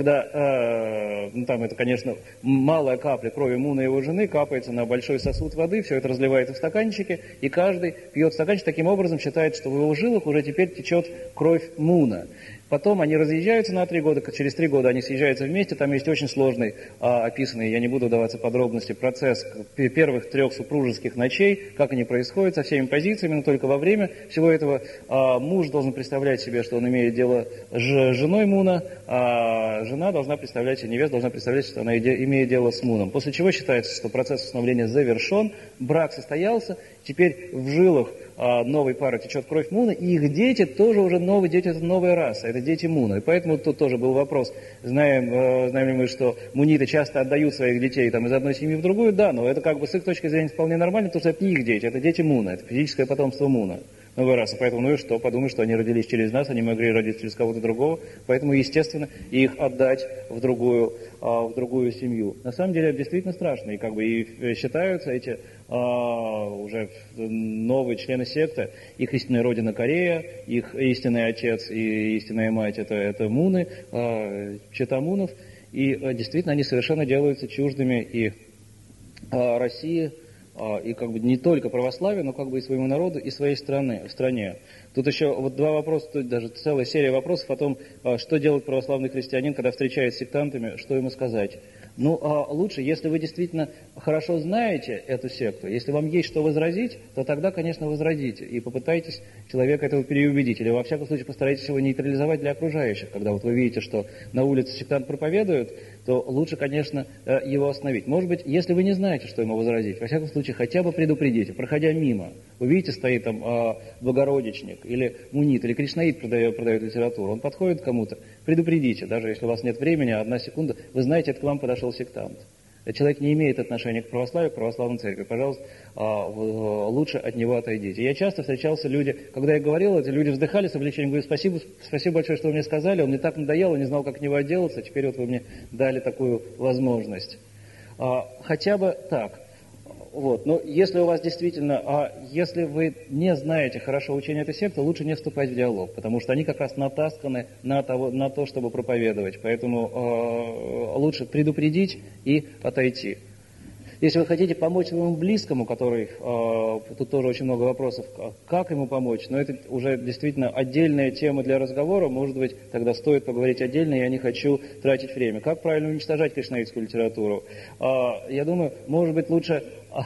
когда, там это, конечно, малая капля крови Муна и его жены капается на большой сосуд воды, все это разливается в стаканчики, и каждый пьет стаканчик, таким образом считает, что в его жилах уже теперь течет кровь Муна. Потом они разъезжаются на 3 года, через 3 года они съезжаются вместе, там есть очень сложный, описанный, я не буду вдаваться в подробности, процесс первых 3 супружеских ночей, как они происходят, со всеми позициями, но только во время всего этого муж должен представлять себе, что он имеет дело с женой Муна, а жена должна представлять, невеста должна представлять, что она имеет дело с Муном. После чего считается, что процесс установления завершен, брак состоялся, теперь в жилах новой пары течет кровь Муна, и их дети тоже уже новые дети, это новая раса, это дети Муна. И поэтому тут тоже был вопрос, знаем ли мы, что муниты часто отдают своих детей там, из одной семьи в другую, да, но это как бы с их точки зрения вполне нормально, потому что это не их дети, это дети Муна, это физическое потомство Муна. Новая раса, поэтому, ну и что, подумай, что они родились через нас, они могли родиться через кого-то другого, поэтому, естественно, их отдать в другую семью. На самом деле, это действительно страшно, и как бы и считаются эти уже новые члены секты, их истинная родина Корея, их истинный отец и истинная мать это Муны, чета Мунов, и действительно они совершенно делаются чуждыми и России, и как бы не только православию, но как бы и своему народу, и своей стране. Тут еще вот 2 вопроса, тут даже целая серия вопросов о том, что делает православный христианин, когда встречается с сектантами, что ему сказать. Ну, лучше, если вы действительно хорошо знаете эту секту, если вам есть что возразить, то тогда, конечно, возразите и попытайтесь человека этого переубедить. Или, во всяком случае, постарайтесь его нейтрализовать для окружающих. Когда вот вы видите, что на улице сектант проповедует, то лучше, конечно, его остановить. Может быть, если вы не знаете, что ему возразить, во всяком случае, хотя бы предупредите, проходя мимо. Вы видите, стоит там Богородичник, или Мунит, или Кришнаит продает литературу. Он подходит к кому-то, предупредите, даже если у вас нет времени, 1 секунда, вы знаете, это к вам подошел сектант. Человек не имеет отношения к православию, к православной церкви. Пожалуйста, лучше от него отойдите. Я часто встречался люди, когда я говорил, эти люди вздыхали с облегчением, говорю, спасибо большое, что вы мне сказали, он мне так надоел, я не знал, как от него отделаться, теперь вот вы мне дали такую возможность. Хотя бы так. Вот. Но если у вас действительно, если вы не знаете хорошо учения этой секты, лучше не вступать в диалог, потому что они как раз натасканы на то, чтобы проповедовать. Поэтому лучше предупредить и отойти. Если вы хотите помочь своему близкому, который, тут тоже очень много вопросов, как ему помочь, но это уже действительно отдельная тема для разговора, может быть, тогда стоит поговорить отдельно, я не хочу тратить время. Как правильно уничтожать кришнаитскую литературу? Я думаю, может быть, лучше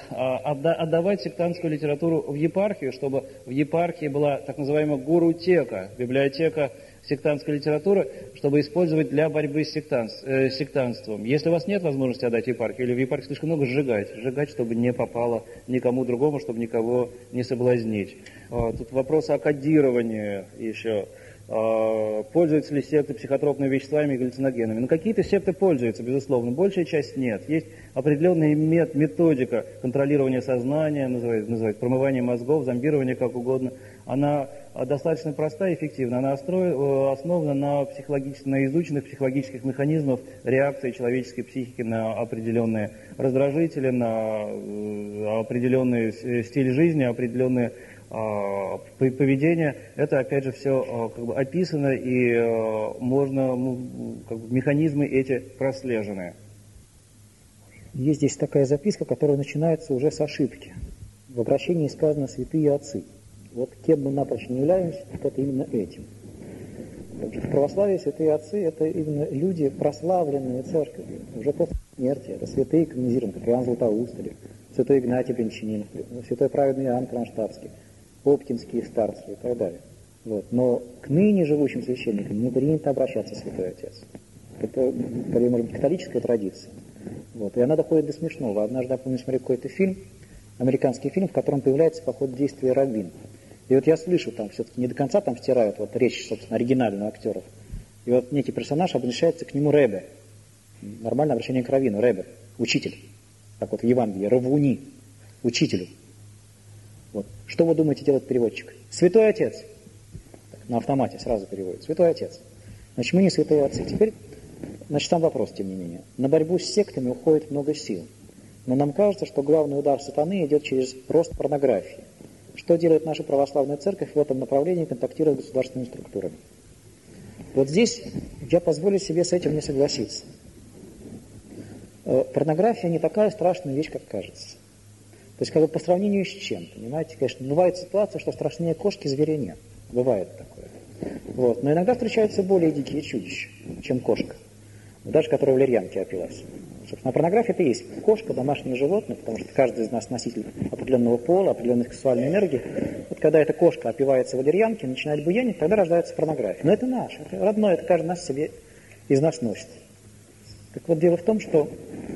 отдавать сектантскую литературу в епархию, чтобы в епархии была так называемая гурутека, библиотека сектантской литературы, чтобы использовать для борьбы с сектантством. Если у вас нет возможности отдать епархию, или в епархии слишком много сжигать, чтобы не попало никому другому, чтобы никого не соблазнить. Тут вопрос о кодировании еще. Пользуются ли секты психотропными веществами и галлюциногенами? Ну, какие-то секты пользуются, безусловно, большая часть нет. Есть определенная методика контролирования сознания, называется промывание мозгов, зомбирование, как угодно. Она достаточно проста и эффективна. Она основана на изученных психологических механизмах реакции человеческой психики на определенные раздражители, на определенный стиль жизни, определенные поведение. Это, опять же, все как бы описано, и можно, как бы, механизмы эти прослежены. Есть здесь такая записка, которая начинается уже с ошибки. В обращении сказано «святые отцы». Вот кем мы напрочь не являемся, это именно этим. В православии святые отцы – это именно люди, прославленные церковью, уже после смерти. Это святые канонизированные, как Иоанн Златоуст, или святой Игнатий Брянчанин, святой праведный Иоанн Кронштадтский, оптинские старцы и так далее. Вот. Но к ныне живущим священникам не принято обращаться святой отец. Это, скорее, может быть, католическая традиция. Вот. И она доходит до смешного. Однажды, я помню, смотрел какой-то фильм, американский фильм, в котором появляется по ходу действия раввин. И вот я слышу, там все-таки не до конца там стирают вот речь, собственно, оригинальную актеров. И вот некий персонаж обращается к нему Ребе. Нормальное обращение к раввину, Ребе, учитель. Так вот в Евангелии, Равуни, учителю. Вот. Что вы думаете делать переводчик? Святой Отец. Так, на автомате сразу переводит. Святой Отец. Значит, мы не святые отцы. Теперь, значит, сам вопрос, тем не менее. На борьбу с сектами уходит много сил. Но нам кажется, что главный удар сатаны идет через рост порнографии. Что делает наша православная церковь в этом направлении, контактируя с государственными структурами? Вот здесь я позволю себе с этим не согласиться. Порнография не такая страшная вещь, как кажется. То есть, как бы по сравнению с чем, понимаете? Конечно, бывает ситуация, что страшнее кошки зверя нет. Бывает такое. Вот. Но иногда встречаются более дикие чудища, чем кошка. Даже которая в валерьянке опилась. Собственно, порнография это и есть кошка, домашнее животное, потому что каждый из нас носитель определенного пола, определенной сексуальной энергии. Вот когда эта кошка опивается в валерьянке, начинает буянить, тогда рождается порнография. Но это наше, это родное, это каждый нас себе из нас носит. Так вот, дело в том, что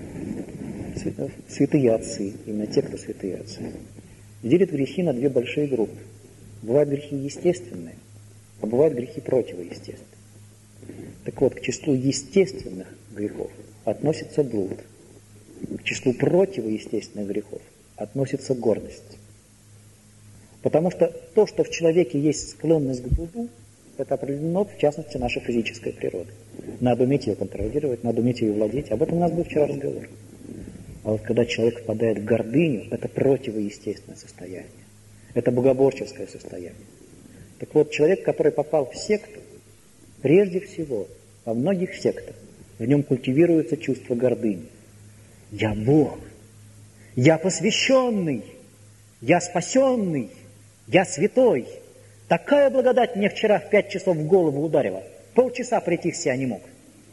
святые отцы, именно те, кто святые отцы, делят грехи на две большие группы. Бывают грехи естественные, а бывают грехи противоестественные. Так вот, к числу естественных грехов относится блуд. К числу противоестественных грехов относится гордость. Потому что то, что в человеке есть склонность к блуду, это определено, в частности, нашей физической природой. Надо уметь ее контролировать, надо уметь ее владеть. Об этом у нас был вчера разговор. А вот когда человек впадает в гордыню, это противоестественное состояние. Это богоборческое состояние. Так вот, человек, который попал в секту, прежде всего, во многих сектах, в нем культивируется чувство гордыни. Я Бог, я посвященный, я спасенный, я святой. Такая благодать мне вчера в 5 часов в голову ударила. Полчаса прийти в себя не мог.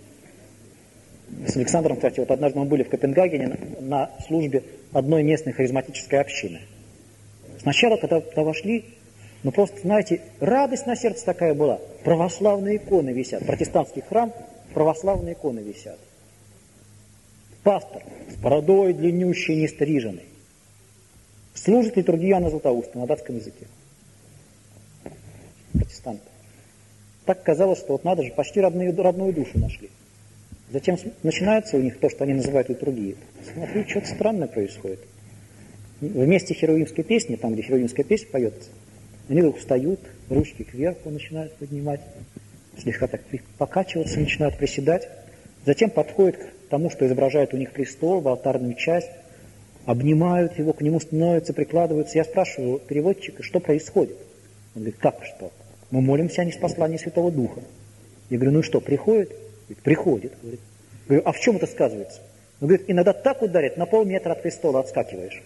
С Александром, кстати, вот однажды мы были в Копенгагене на службе одной местной харизматической общины. Сначала, когда туда вошли, ну просто, знаете, радость на сердце такая была. Православные иконы висят. Протестантский храм, православные иконы висят. Пастор с бородой длиннющей, не стриженной. Служит литургию Иоанна Златоуста на датском языке. Протестанты. Так казалось, что вот надо же, почти родную душу нашли. Затем начинается у них то, что они называют литургией. Смотрю, что-то странное происходит. Вместе херувимской песни, там, где херувимская песня поется, они вдруг встают, ручки кверху начинают поднимать, слегка так покачиваться, начинают приседать. Затем подходят к тому, что изображает у них престол, в алтарную часть, обнимают его, к нему становятся, прикладываются. Я спрашиваю переводчика, что происходит? Он говорит, как что? Мы молимся о ниспослании Святого Духа. Я говорю, ну и что, приходит? Говорит, приходит. Говорю, а в чем это сказывается? Он говорит, иногда так ударит, на полметра от престола отскакиваешь.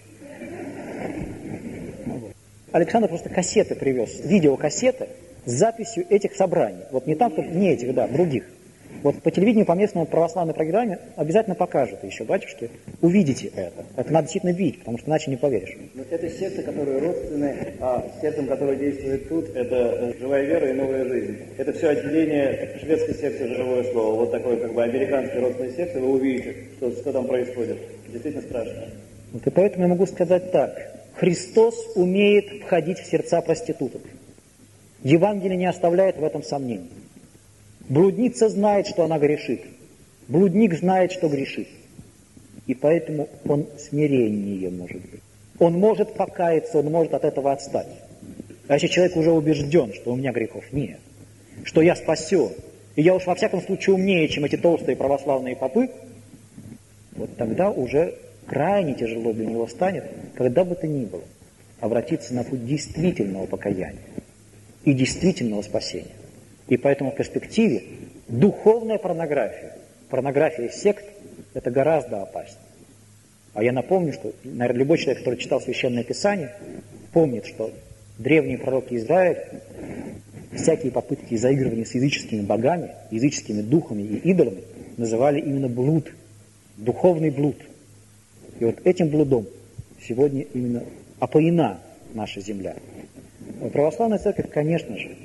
Александр просто кассеты привез, видеокассеты с записью этих собраний. Вот не там, не этих, да, других. Вот по телевидению, по местной православной программе обязательно покажут еще, батюшки, увидите это. Это надо действительно видеть, потому что иначе не поверишь. Но это секты, которые родственны, а сектам, которые действуют тут, это живая вера и новая жизнь. Это все отделение шведской секты «Живое слово». Вот такой как бы американской родственной секты, вы увидите, что там происходит. Действительно страшно. Вот и поэтому я могу сказать так. Христос умеет входить в сердца проституток. Евангелие не оставляет в этом сомнений. Блудница знает, что она грешит. Блудник знает, что грешит. И поэтому он смирение может быть. Он может покаяться, он может от этого отстать. А если человек уже убежден, что у меня грехов нет, что я спасен, и я уж во всяком случае умнее, чем эти толстые православные попы, вот тогда уже крайне тяжело для него станет, когда бы то ни было, обратиться на путь действительного покаяния и действительного спасения. И поэтому в перспективе духовная порнография сект, это гораздо опаснее. А я напомню, что, наверное, любой человек, который читал Священное Писание, помнит, что древние пророки Израиля всякие попытки заигрывания с языческими богами, языческими духами и идолами называли именно блуд, духовный блуд. И вот этим блудом сегодня именно опоена наша земля. Православная церковь, конечно же,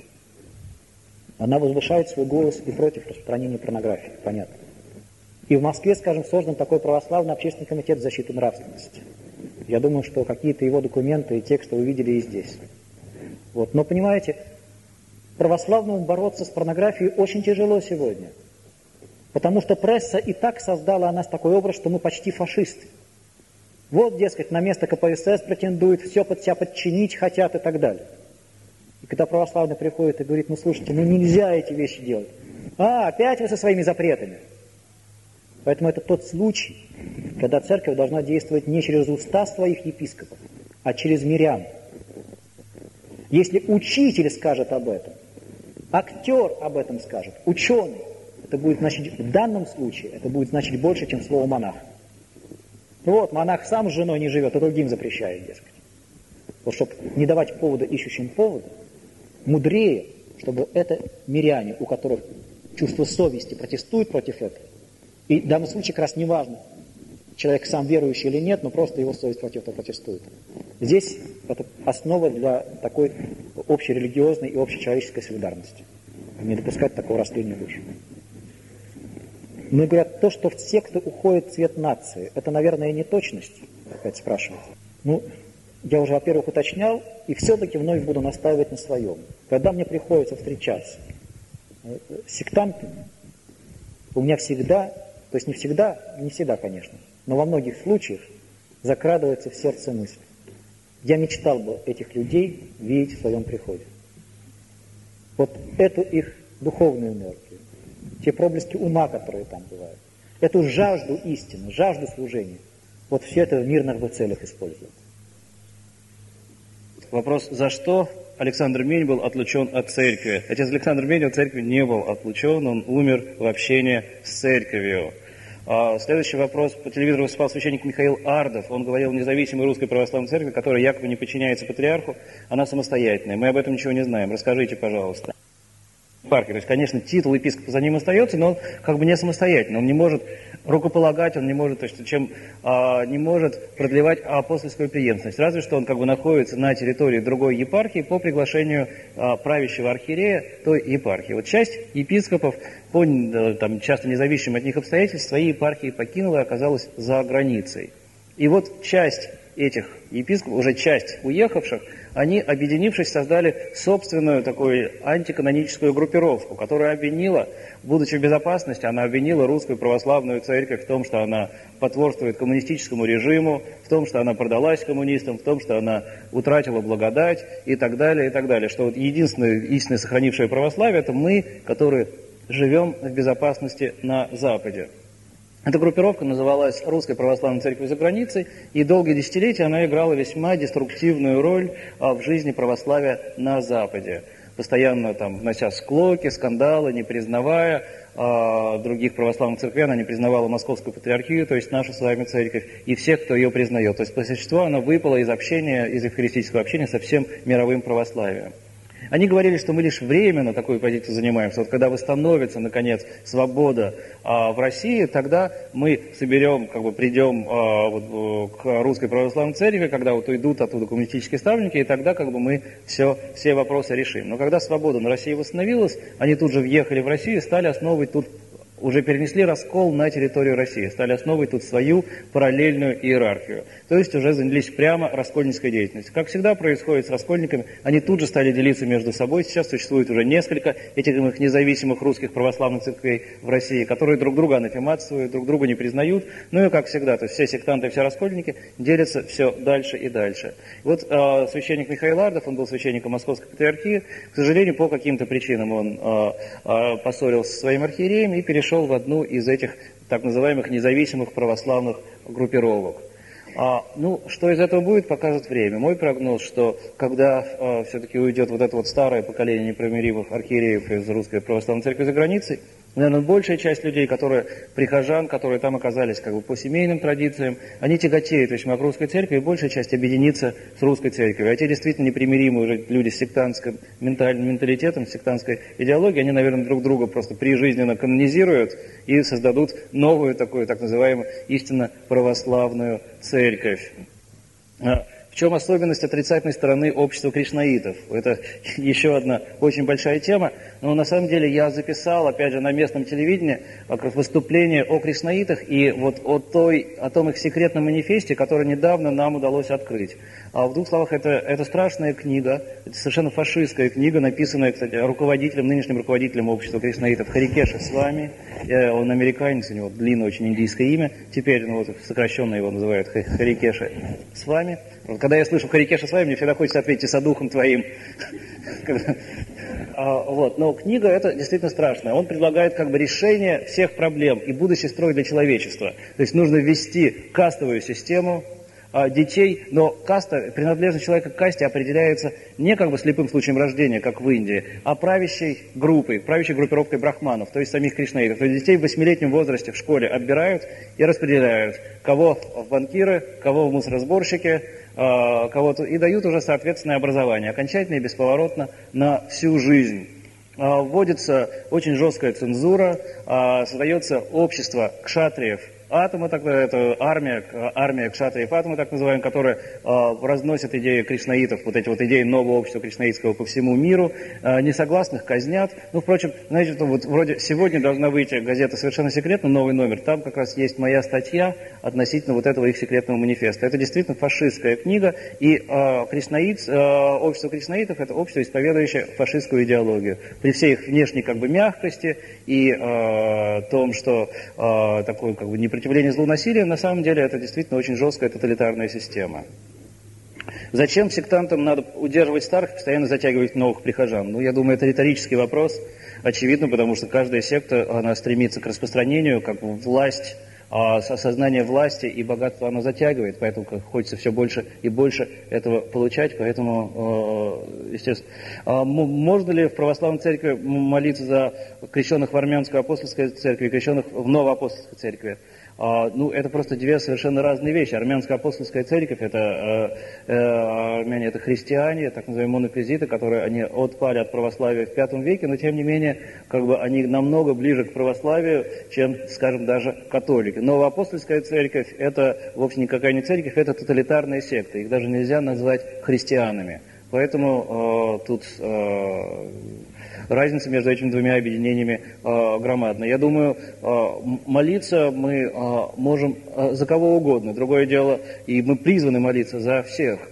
она возвышает свой голос и против распространения порнографии, понятно. И в Москве, скажем, создан такой православный общественный комитет защиты нравственности. Я думаю, что какие-то его документы и тексты вы видели и здесь. Вот. Но, понимаете, православному бороться с порнографией очень тяжело сегодня. Потому что пресса и так создала о нас такой образ, что мы почти фашисты. Вот, дескать, на место КПСС претендуют, все под себя подчинить хотят и так далее. И когда православный приходит и говорит, ну слушайте, ну нельзя эти вещи делать. Опять вы со своими запретами. Поэтому это тот случай, когда церковь должна действовать не через уста своих епископов, а через мирян. Если учитель скажет об этом, актер об этом скажет, ученый, это будет значить, в данном случае, это будет значить больше, чем слово монах. Вот, монах сам с женой не живет, а другим запрещает, дескать. Вот, чтобы не давать повода ищущим повода, мудрее, чтобы это миряне, у которых чувство совести протестует против этого. И в данном случае как раз не важно, человек сам верующий или нет, но просто его совесть против этого протестует. Здесь это основа для такой общерелигиозной и общечеловеческой солидарности. Не допускать такого растления душ. Ну и говорят, то, что в секту уходит цвет нации, это, наверное, не точность, опять спрашивают. Ну, я уже, во-первых, уточнял, и все-таки вновь буду настаивать на своем. Когда мне приходится встречаться с сектантами, у меня всегда, то есть не всегда, конечно, но во многих случаях закрадывается в сердце мысль. Я мечтал бы этих людей видеть в своем приходе. Вот эту их духовную энергию, те проблески ума, которые там бывают, эту жажду истины, жажду служения, вот все это в мирных бы целях использовать. Вопрос, за что Александр Мень был отлучен от церкви? Отец Александр Мень от церкви не был отлучен, он умер в общении с церковью. Следующий вопрос. По телевизору выступал священник Михаил Ардов. Он говорил о независимой русской православной церкви, которая якобы не подчиняется патриарху, она самостоятельная. Мы об этом ничего не знаем. Расскажите, пожалуйста. То есть, конечно, титул епископа за ним остается, но он как бы не самостоятельный. Он не может рукополагать, он не может, то есть, не может продлевать апостольскую преемственность. Разве что он как бы находится на территории другой епархии по приглашению правящего архиерея той епархии. Вот часть епископов по там, часто независимым от них обстоятельствам свои епархии покинула и оказалась за границей. И вот часть этих епископов, уже часть уехавших, они, объединившись, создали собственную такую антиканоническую группировку, которая обвинила, будучи в безопасности, она обвинила русскую православную церковь в том, что она потворствует коммунистическому режиму, в том, что она продалась коммунистам, в том, что она утратила благодать и так далее, и так далее. Что вот единственное истинно сохранившее православие – это мы, которые живем в безопасности на Западе. Эта группировка называлась «Русской православной церковью за границей», и долгие десятилетия она играла весьма деструктивную роль в жизни православия на Западе. Постоянно там внося склоки, скандалы, не признавая других православных церквей, она не признавала Московскую патриархию, то есть нашу с вами церковь, и всех, кто ее признает. То есть по существу она выпала из общения, из евхаристического общения со всем мировым православием. Они говорили, что мы лишь временно такую позицию занимаем, что вот когда восстановится, наконец, свобода в России, тогда мы соберем, придем к Русской Православной Церкви, когда вот уйдут оттуда коммунистические ставленники, и тогда мы все вопросы решим. Но когда свобода на России восстановилась, они тут же въехали в Россию и стали основывать тут, уже перенесли раскол на территорию России, стали основывать тут свою параллельную иерархию. То есть уже занялись прямо раскольнической деятельностью. Как всегда происходит с раскольниками, они тут же стали делиться между собой. Сейчас существует уже несколько этих независимых русских православных церквей в России, которые друг друга анафематствуют, друг друга не признают. Ну и как всегда, то есть все сектанты, все раскольники делятся все дальше и дальше. Вот священник Михаил Ардов, он был священником Московской патриархии. К сожалению, по каким-то причинам он поссорился со своим архиереем и перешел в одну из этих так называемых независимых православных группировок. Что из этого будет, покажет время. Мой прогноз, что когда все-таки уйдет вот это вот старое поколение непримиримых архиереев из Русской Православной Церкви за границей, наверное, большая часть людей, прихожан, которые там оказались по семейным традициям, они тяготеют весьма к Русской Церкви, и большая часть объединится с Русской Церковью. А те действительно непримиримые уже люди с сектантским менталитетом, с сектантской идеологией, они, наверное, друг друга просто прижизненно канонизируют и создадут новую такую, так называемую, истинно православную церковь. В чем особенность отрицательной стороны общества кришнаитов? Это еще одна очень большая тема, но на самом деле я записал, опять же, на местном телевидении выступление о кришнаитах и вот о том их секретном манифесте, который недавно нам удалось открыть. В двух словах, это страшная книга, это совершенно фашистская книга, написанная, кстати, нынешним руководителем общества кришнаитов Харикеша Свами. Он американец, у него длинное очень индийское имя, теперь сокращенно его называют Харикеша Свами. Когда я слышу Харикеша Свами, мне всегда хочется ответить «со духом твоим». Но книга эта действительно страшная. Он предлагает решение всех проблем и будущий строй для человечества. То есть нужно ввести кастовую систему, детей, но каста, принадлежность человека к касте определяется не как бы слепым случаем рождения, как в Индии, а правящей группировкой брахманов, то есть самих кришнаитов. То есть детей в 8-летнем возрасте в школе отбирают и распределяют, кого в банкиры, кого в мусоросборщики, кого-то, и дают уже соответственное образование, окончательно и бесповоротно на всю жизнь. Вводится очень жесткая цензура, создается общество кшатриев, атома, это армия кшатриев атома, так называемая, которая разносит идеи кришнаитов, вот эти вот идеи нового общества кришнаитского по всему миру, несогласных казнят. Ну, впрочем, знаете, вот вроде сегодня должна выйти газета «Совершенно секретно», новый номер, там как раз есть моя статья относительно вот этого их секретного манифеста. Это действительно фашистская книга, и общество кришнаитов – это общество, исповедующее фашистскую идеологию. При всей их внешней как бы мягкости и том, что такой как бы непротивление злу насилия, на самом деле это действительно очень жесткая тоталитарная система. Зачем сектантам надо удерживать старых и постоянно затягивать новых прихожан? Ну, я думаю, это риторический вопрос, очевидно, потому что каждая секта, она стремится к распространению, как бы власть, осознание власти и богатства оно затягивает, поэтому хочется все больше и больше этого получать, поэтому, естественно. Можно ли в православной церкви молиться за крещенных в армянской апостольской церкви и крещенных в новоапостольской церкви? Ну, это просто две совершенно разные вещи. Армянская апостольская церковь, армяне, это христиане, так называемые монофизиты, которые они отпали от православия в V веке, но тем не менее, как бы они намного ближе к православию, чем, скажем, даже католики. Новоапостольская церковь, это вовсе никакая не церковь, это тоталитарная секта. Их даже нельзя назвать христианами. Поэтому тут разница между этими двумя объединениями громадна. Я думаю, молиться мы можем за кого угодно. Другое дело, и мы призваны молиться за всех,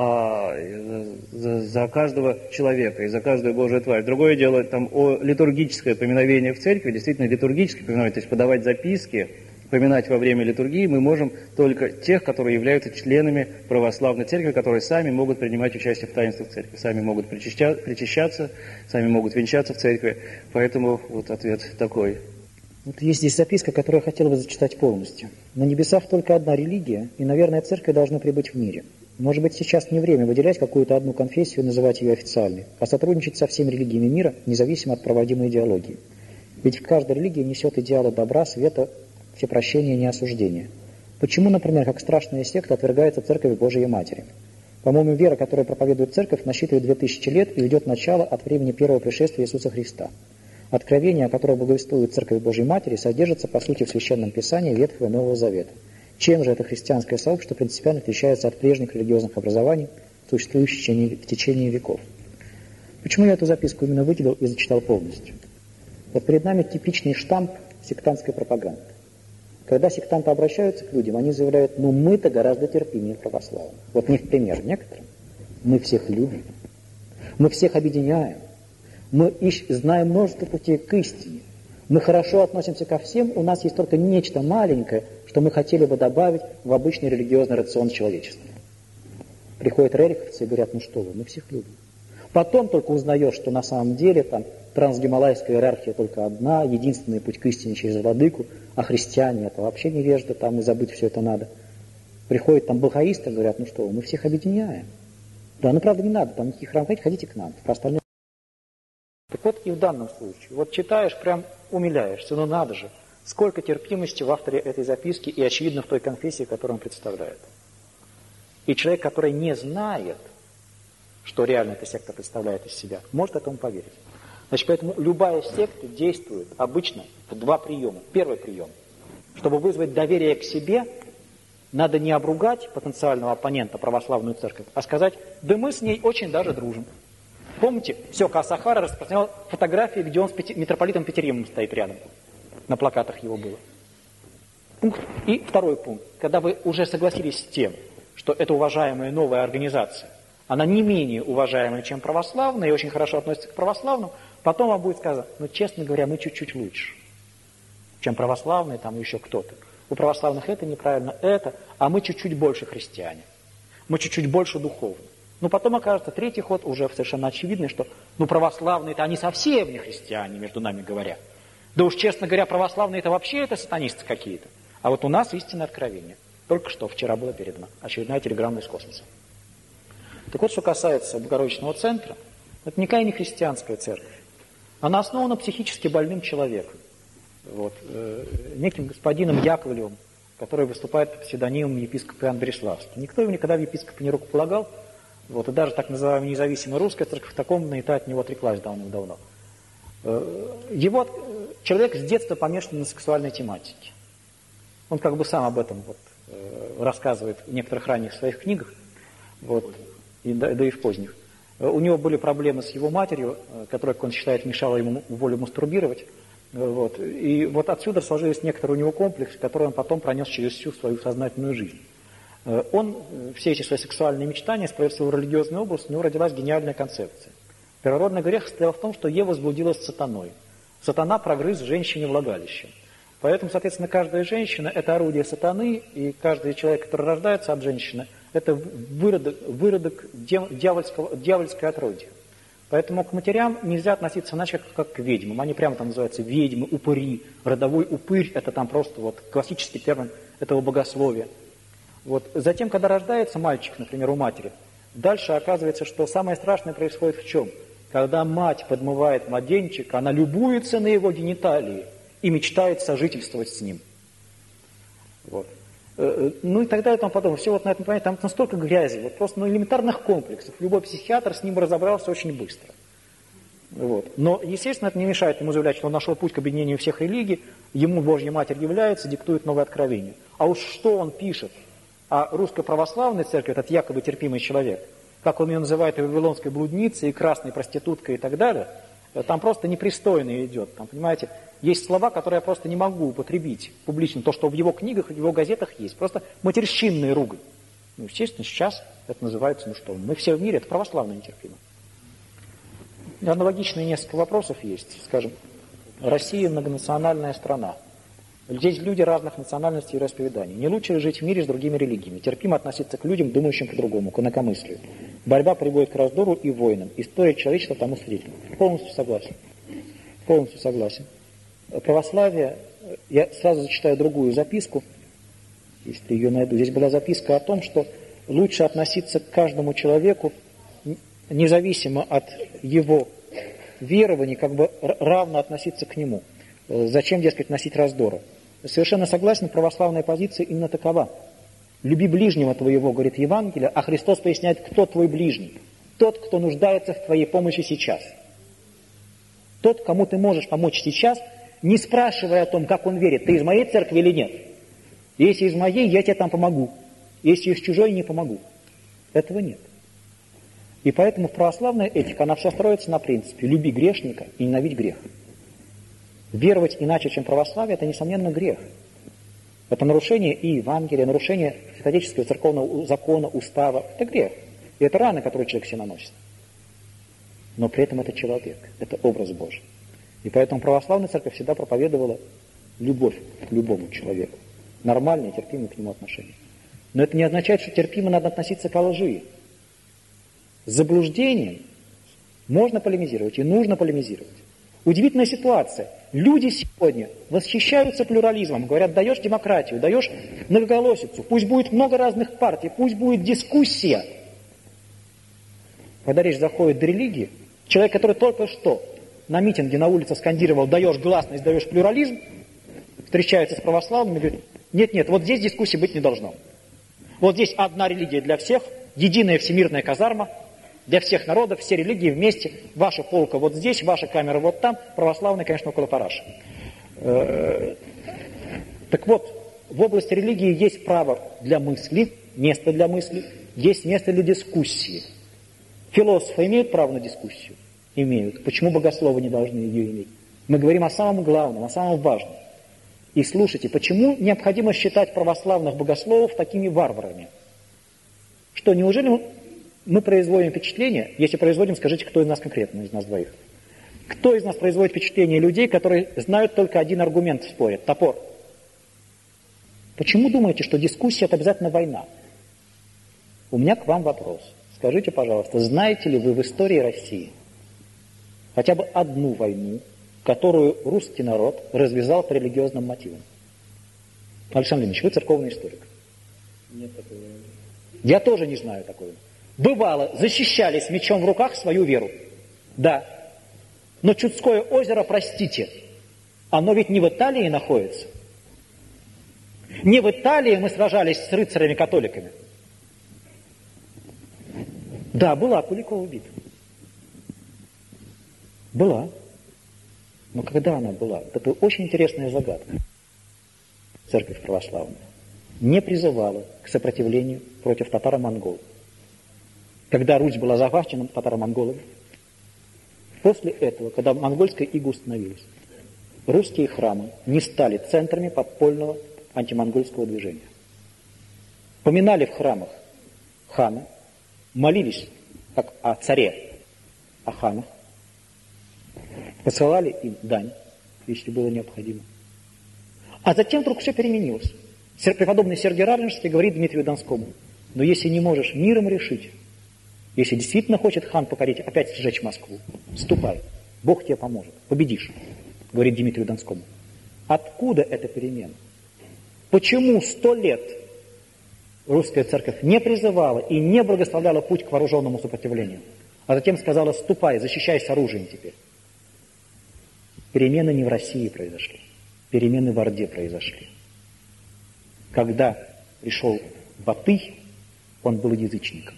за каждого человека и за каждую Божию тварь. Другое дело, там литургическое поминовение в церкви, действительно литургическое поминовение, то есть подавать записки, поминать во время литургии мы можем только тех, которые являются членами православной церкви, которые сами могут принимать участие в таинствах церкви, сами могут причащаться, сами могут венчаться в церкви. Поэтому вот ответ такой. Вот есть здесь записка, которую я хотел бы зачитать полностью. «На небесах только одна религия, и, наверное, церковь должна пребыть в мире. Может быть, сейчас не время выделять какую-то одну конфессию и называть ее официальной, а сотрудничать со всеми религиями мира, независимо от проводимой идеологии. Ведь каждая религия несет идеалы добра, света, всепрощения и неосуждения. Почему, например, как страшная секта отвергается Церковь Божией Матери? По-моему, вера, которую проповедует Церковь, насчитывает 2000 лет и ведет начало от времени первого пришествия Иисуса Христа. Откровение, о котором благовествует Церковь Божией Матери, содержится, по сути, в Священном Писании Ветхого и Нового Завета. Чем же это христианское сообщество принципиально отличается от прежних религиозных образований, существующих в течение веков? Почему я эту записку именно выделил и зачитал полностью? Вот перед нами типичный штамп сектантской пропаганды. Когда сектанты обращаются к людям, они заявляют, ну мы-то гораздо терпимее православных. Вот не в пример некоторым. Мы всех любим. Мы всех объединяем. Мы знаем множество путей к истине. Мы хорошо относимся ко всем, у нас есть только нечто маленькое, что мы хотели бы добавить в обычный религиозный рацион человечества. Приходят рериховцы и говорят, ну что вы, мы всех любим. Потом только узнаешь, что на самом деле там трансгималайская иерархия только одна, единственный путь к истине через владыку, а христиане это вообще невежда, там и забыть все это надо. Приходят там бахаисты, говорят, ну что, мы всех объединяем. Да, ну правда не надо, там никаких храмов, ходите к нам, про остальное. Так вот и в данном случае, вот читаешь, прям умиляешься, ну надо же, сколько терпимости в авторе этой записки и очевидно в той конфессии, которую он представляет. И человек, который не знает, что реально эта секта представляет из себя, может этому поверить. Значит, поэтому любая секта действует обычно в два приема. Первый прием. Чтобы вызвать доверие к себе, надо не обругать потенциального оппонента православную церковь, а сказать, да мы с ней очень даже дружим. Помните, Сёка Асахара распространял фотографии, где он с митрополитом Петеримом стоит рядом. На плакатах его было. Пункт. И второй пункт. Когда вы уже согласились с тем, что это уважаемая новая организация, она не менее уважаемая, чем православная, и очень хорошо относится к православным, потом вам будет сказано, ну, честно говоря, мы чуть-чуть лучше, чем православные, там еще кто-то. У православных это неправильно, это, а мы чуть-чуть больше христиане. Мы чуть-чуть больше духовны. Но потом окажется третий ход, уже совершенно очевидный, что, ну, православные-то они совсем не христиане, между нами говоря. Да уж, честно говоря, православные это вообще это сатанисты какие-то. А вот у нас истинное откровение. Только что, вчера было передано. Очередная телеграмма из космоса. Так вот, что касается Богородичного центра, это никакая не христианская церковь. Она основана психически больным человеком. Вот, неким господином Яковлевым, который выступает под псевдонимом епископа Иоанн Береславский. Никто его никогда в епископа не рукополагал. Вот, и даже так называемая независимая русская церковь в таком на от него отреклась давным-давно. Его человек с детства помешан на сексуальной тематике. Он как бы сам об этом вот, рассказывает в некоторых ранних своих книгах, вот, да и в поздних. У него были проблемы с его матерью, которая, как он считает, мешала ему волю мастурбировать. Вот. И вот отсюда сложились некоторый у него комплекс, который он потом пронес через всю свою сознательную жизнь. Он все эти свои сексуальные мечтания спроецировал в религиозный образ, у него родилась гениальная концепция. Первородный грех состоял в том, что Ева возблудилась сатаной. Сатана прогрыз женщине влагалище. Поэтому, соответственно, каждая женщина – это орудие сатаны, и каждый человек, который рождается от женщины, это выродок дьявольское отродье. Поэтому к матерям нельзя относиться иначе, как к ведьмам. Они прямо там называются ведьмы, упыри. Родовой упырь – это там просто вот классический термин этого богословия. Вот. Затем, когда рождается мальчик, например, у матери, дальше оказывается, что самое страшное происходит в чем? Когда мать подмывает младенчика, она любуется на его гениталии и мечтает сожительствовать с ним. Вот. Ну и так далее, и тому подобное. Все вот на этом плане, там настолько грязи, вот просто элементарных комплексов. Любой психиатр с ним разобрался очень быстро. Вот. Но, естественно, это не мешает ему заявлять, что он нашел путь к объединению всех религий, ему Божья Матерь является, диктует новое откровение. А уж что он пишет о русской православной церкви, этот якобы терпимый человек, как он ее называет и вавилонской блудницей, и красной проституткой и так далее, там просто непристойно идет. Там, понимаете, есть слова, которые я просто не могу употребить публично. То, что в его книгах, в его газетах есть. Просто матерщинная ругань. Ну, естественно, сейчас это называется, ну что, мы все в мире, это православное нетерпимо. Аналогичные несколько вопросов есть. Скажем, Россия многонациональная страна. Здесь люди разных национальностей и вероисповеданий. Не лучше ли жить в мире с другими религиями? Терпимо относиться к людям, думающим по-другому, к инакомыслию. Борьба приводит к раздору и войнам. История человечества тому свидетель. Полностью согласен. Полностью согласен. Православие, я сразу зачитаю другую записку, если ее найду. Здесь была записка о том, что лучше относиться к каждому человеку, независимо от его верований, как бы равно относиться к нему. Зачем, дескать, носить раздоры? Совершенно согласен, православная позиция именно такова. Люби ближнего твоего, говорит Евангелие, а Христос поясняет, кто твой ближний. Тот, кто нуждается в твоей помощи сейчас. Тот, кому ты можешь помочь сейчас, не спрашивая о том, как он верит, ты из моей церкви или нет. Если из моей, я тебе там помогу. Если из чужой, не помогу. Этого нет. И поэтому православная этика, она вся строится на принципе люби грешника и ненавидь грех. Веровать иначе, чем православие, это, несомненно, грех. Это нарушение и Евангелия, нарушение святоотеческого церковного закона, устава. Это грех. И это раны, которые человек себе наносит. Но при этом это человек, это образ Божий. И поэтому православная церковь всегда проповедовала любовь к любому человеку. Нормальное, терпимое к нему отношение. Но это не означает, что терпимо надо относиться к лжи. С заблуждением можно полемизировать и нужно полемизировать. Удивительная ситуация. Люди сегодня восхищаются плюрализмом, говорят, даешь демократию, даешь многоголосицу, пусть будет много разных партий, пусть будет дискуссия. Когда речь заходит до религии, человек, который только что на митинге на улице скандировал «даешь гласность, даешь плюрализм», встречается с православными и говорит, нет, вот здесь дискуссии быть не должно. Вот здесь одна религия для всех, единая всемирная казарма, для всех народов, все религии вместе, ваша полка вот здесь, ваша камера вот там, православная, конечно, около параши. Так вот, в области религии есть право для мысли, место для мысли, есть место для дискуссии. Философы имеют право на дискуссию? Имеют. Почему богословы не должны ее иметь? Мы говорим о самом главном, о самом важном. И слушайте, почему необходимо считать православных богословов такими варварами? Что, неужели мы производим впечатление, если производим, скажите, кто из нас конкретно, из нас двоих? Кто из нас производит впечатление людей, которые знают только один аргумент в споре – топор? Почему думаете, что дискуссия – это обязательно война? У меня к вам вопрос. Скажите, пожалуйста, знаете ли вы в истории России хотя бы одну войну, которую русский народ развязал по религиозным мотивам? Александр Ильич, вы церковный историк. Нет такого. Я тоже не знаю такого. Бывало, защищали с мечом в руках свою веру. Да. Но Чудское озеро, простите, оно ведь не в Италии находится. Не в Италии мы сражались с рыцарями-католиками. Да, была Куликова битва. Была. Но когда она была? Это очень интересная загадка. Церковь православная не призывала к сопротивлению против татаро-монголов. Когда Русь была захвачена татаро-монголами, после этого, когда монгольская ига установилась, русские храмы не стали центрами подпольного антимонгольского движения. Поминали в храмах хана, молились как о царе, о ханах, посылали им дань, если было необходимо. А затем вдруг все переменилось. Преподобный Сергий Радонежский говорит Дмитрию Донскому: но если не можешь миром решить, если действительно хочет хан покорить, опять сжечь Москву, ступай, Бог тебе поможет, победишь, говорит Дмитрию Донскому. Откуда эта перемена? Почему 100 лет русская церковь не призывала и не благословляла путь к вооруженному сопротивлению, а затем сказала: ступай, защищайся оружием теперь? Перемены не в России произошли, перемены в Орде произошли. Когда пришел Батый, он был язычником.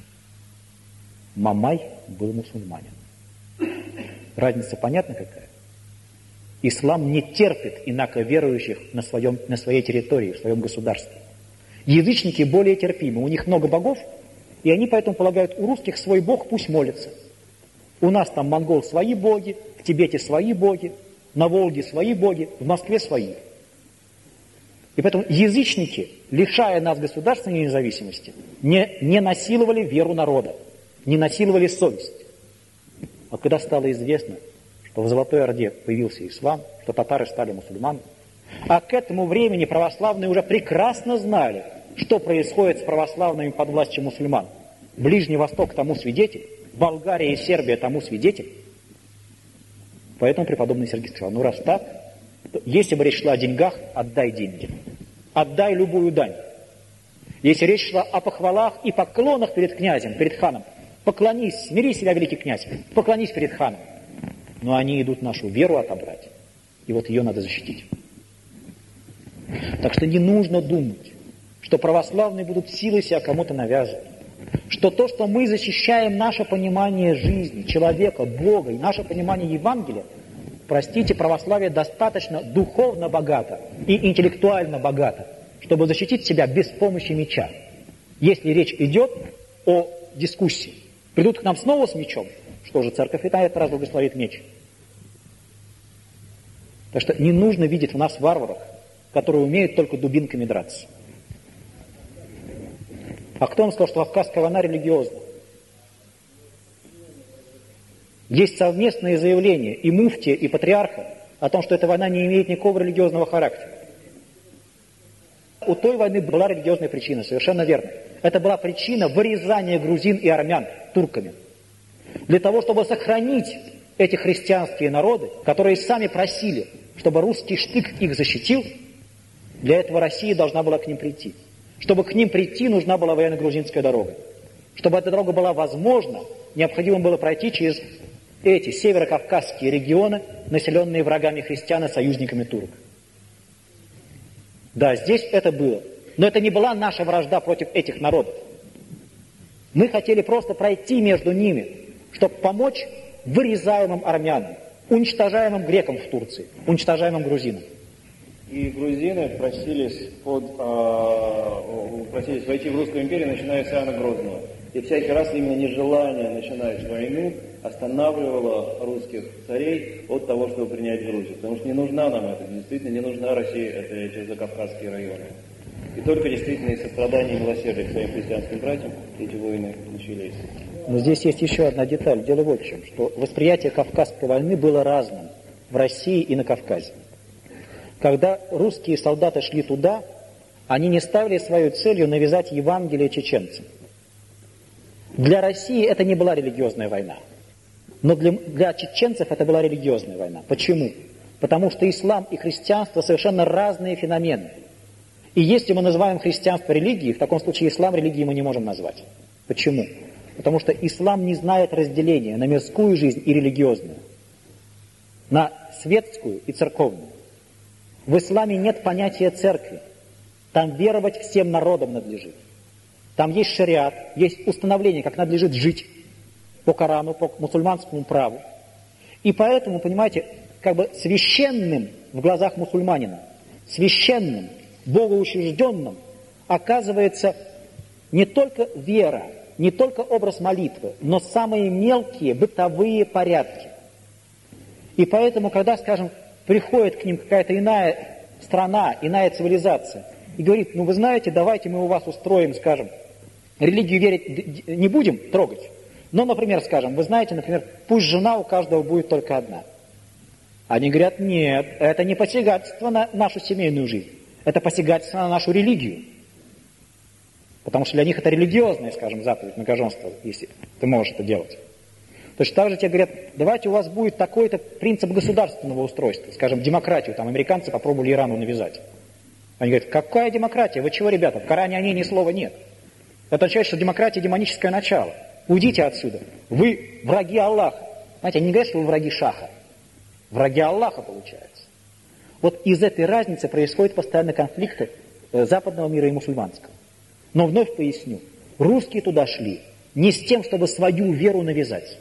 Мамай был мусульманин. Разница понятна какая? Ислам не терпит инаковерующих на своей территории, в своем государстве. Язычники более терпимы, у них много богов, и они поэтому полагают, у русских свой бог, пусть молится. У нас там монгол свои боги, в Тибете свои боги, на Волге свои боги, в Москве свои. И поэтому язычники, лишая нас государственной независимости, не насиловали веру народа, не насиловали совесть. А когда стало известно, что в Золотой Орде появился ислам, что татары стали мусульманами, а к этому времени православные уже прекрасно знали, что происходит с православными под властью мусульман. Ближний Восток тому свидетель, Болгария и Сербия тому свидетель. Поэтому преподобный Сергий сказал: ну раз так, то если бы речь шла о деньгах, отдай деньги. Отдай любую дань. Если речь шла о похвалах и поклонах перед князем, перед ханом, поклонись, смири себя, великий князь, поклонись перед ханом. Но они идут нашу веру отобрать. И вот ее надо защитить. Так что не нужно думать, что православные будут силой себя кому-то навязывать. Что то, что мы защищаем наше понимание жизни, человека, Бога и наше понимание Евангелия, простите, православие достаточно духовно богато и интеллектуально богато, чтобы защитить себя без помощи меча. Если речь идет о дискуссии, придут к нам снова с мечом, что же церковь и на этот раз благословит меч. Так что не нужно видеть в нас варваров, которые умеют только дубинками драться. А кто вам сказал, что Кавказская война религиозна? Есть совместные заявления и муфтия, и патриарха о том, что эта война не имеет никакого религиозного характера. У той войны была религиозная причина, совершенно верно. Это была причина вырезания грузин и армян турками. Для того, чтобы сохранить эти христианские народы, которые сами просили, чтобы русский штык их защитил, для этого Россия должна была к ним прийти. Чтобы к ним прийти, нужна была военно-грузинская дорога. Чтобы эта дорога была возможна, необходимо было пройти через эти северокавказские регионы, населенные врагами христиан и союзниками турок. Да, здесь это было. Но это не была наша вражда против этих народов. Мы хотели просто пройти между ними, чтобы помочь вырезаемым армянам, уничтожаемым грекам в Турции, уничтожаемым грузинам. И грузины просились войти в Русскую империю, начиная с Иоанна Грозного. И всякий раз именно нежелание начинать войну останавливало русских царей от того, чтобы принять Грузию. Потому что не нужна нам это, действительно не нужна России, это эти закавказские районы. И только действительно из сострадания и милосердия к своим христианским братьям эти войны начались. Но здесь есть еще одна деталь. Дело вот в чем, что восприятие Кавказской войны было разным в России и на Кавказе. Когда русские солдаты шли туда, они не ставили своей целью навязать Евангелие чеченцам. Для России это не была религиозная война. Но для чеченцев это была религиозная война. Почему? Потому что ислам и христианство совершенно разные феномены. И если мы называем христианство религией, в таком случае ислам религией мы не можем назвать. Почему? Потому что ислам не знает разделения на мирскую жизнь и религиозную, на светскую и церковную. В исламе нет понятия церкви. Там веровать всем народам надлежит. Там есть шариат, есть установление, как надлежит жить по Корану, по мусульманскому праву. И поэтому, понимаете, как бы священным в глазах мусульманина, священным, богоучрежденным оказывается не только вера, не только образ молитвы, но самые мелкие бытовые порядки. И поэтому, когда, скажем, приходит к ним какая-то иная страна, иная цивилизация, и говорит, ну вы знаете, давайте мы у вас устроим, скажем, религию верить не будем трогать, но, например, скажем, вы знаете, например, пусть жена у каждого будет только одна. Они говорят, нет, это не посягательство на нашу семейную жизнь, это посягательство на нашу религию. Потому что для них это религиозная, скажем, заповедь многоженства, если ты можешь это делать. Точно так же тебе говорят, давайте у вас будет такой-то принцип государственного устройства, скажем, демократию, там американцы попробовали Ирану навязать. Они говорят, какая демократия? Вы чего, ребята? В Коране о ней ни слова нет. Это означает, что демократия демоническое начало. Уйдите отсюда. Вы враги Аллаха. Знаете, они не говорят, что вы враги Шаха. Враги Аллаха, получается. Вот из этой разницы происходят постоянные конфликты западного мира и мусульманского. Но вновь поясню, русские туда шли не с тем, чтобы свою веру навязать.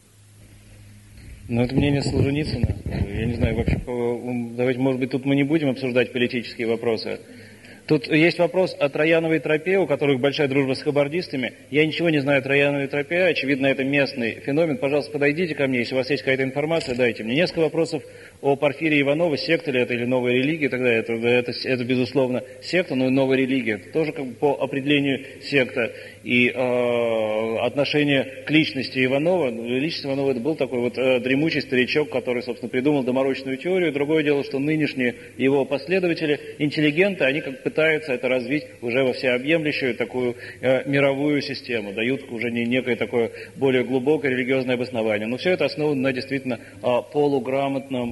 Ну, это мнение Солженицына. Я не знаю, вообще, давайте, может быть, тут мы не будем обсуждать политические вопросы. Тут есть вопрос о Трояновой тропе, у которых большая дружба с хабардистами. Я ничего не знаю о Трояновой тропе, очевидно, это местный феномен. Пожалуйста, подойдите ко мне, если у вас есть какая-то информация, дайте мне. Несколько вопросов о Порфирии Иванове, секта ли это или новая религия и так далее. Это безусловно, секта, но и новая религия. Это тоже как бы по определению секта. И отношение к личности Иванова. Личность Иванова это был такой вот дремучий старичок, который, собственно, придумал доморощенную теорию. Другое дело, что нынешние его последователи, интеллигенты, они как пытаются это развить уже во всеобъемлющую такую мировую систему, дают уже некое такое более глубокое религиозное обоснование. Но все это основано на действительно полуграмотных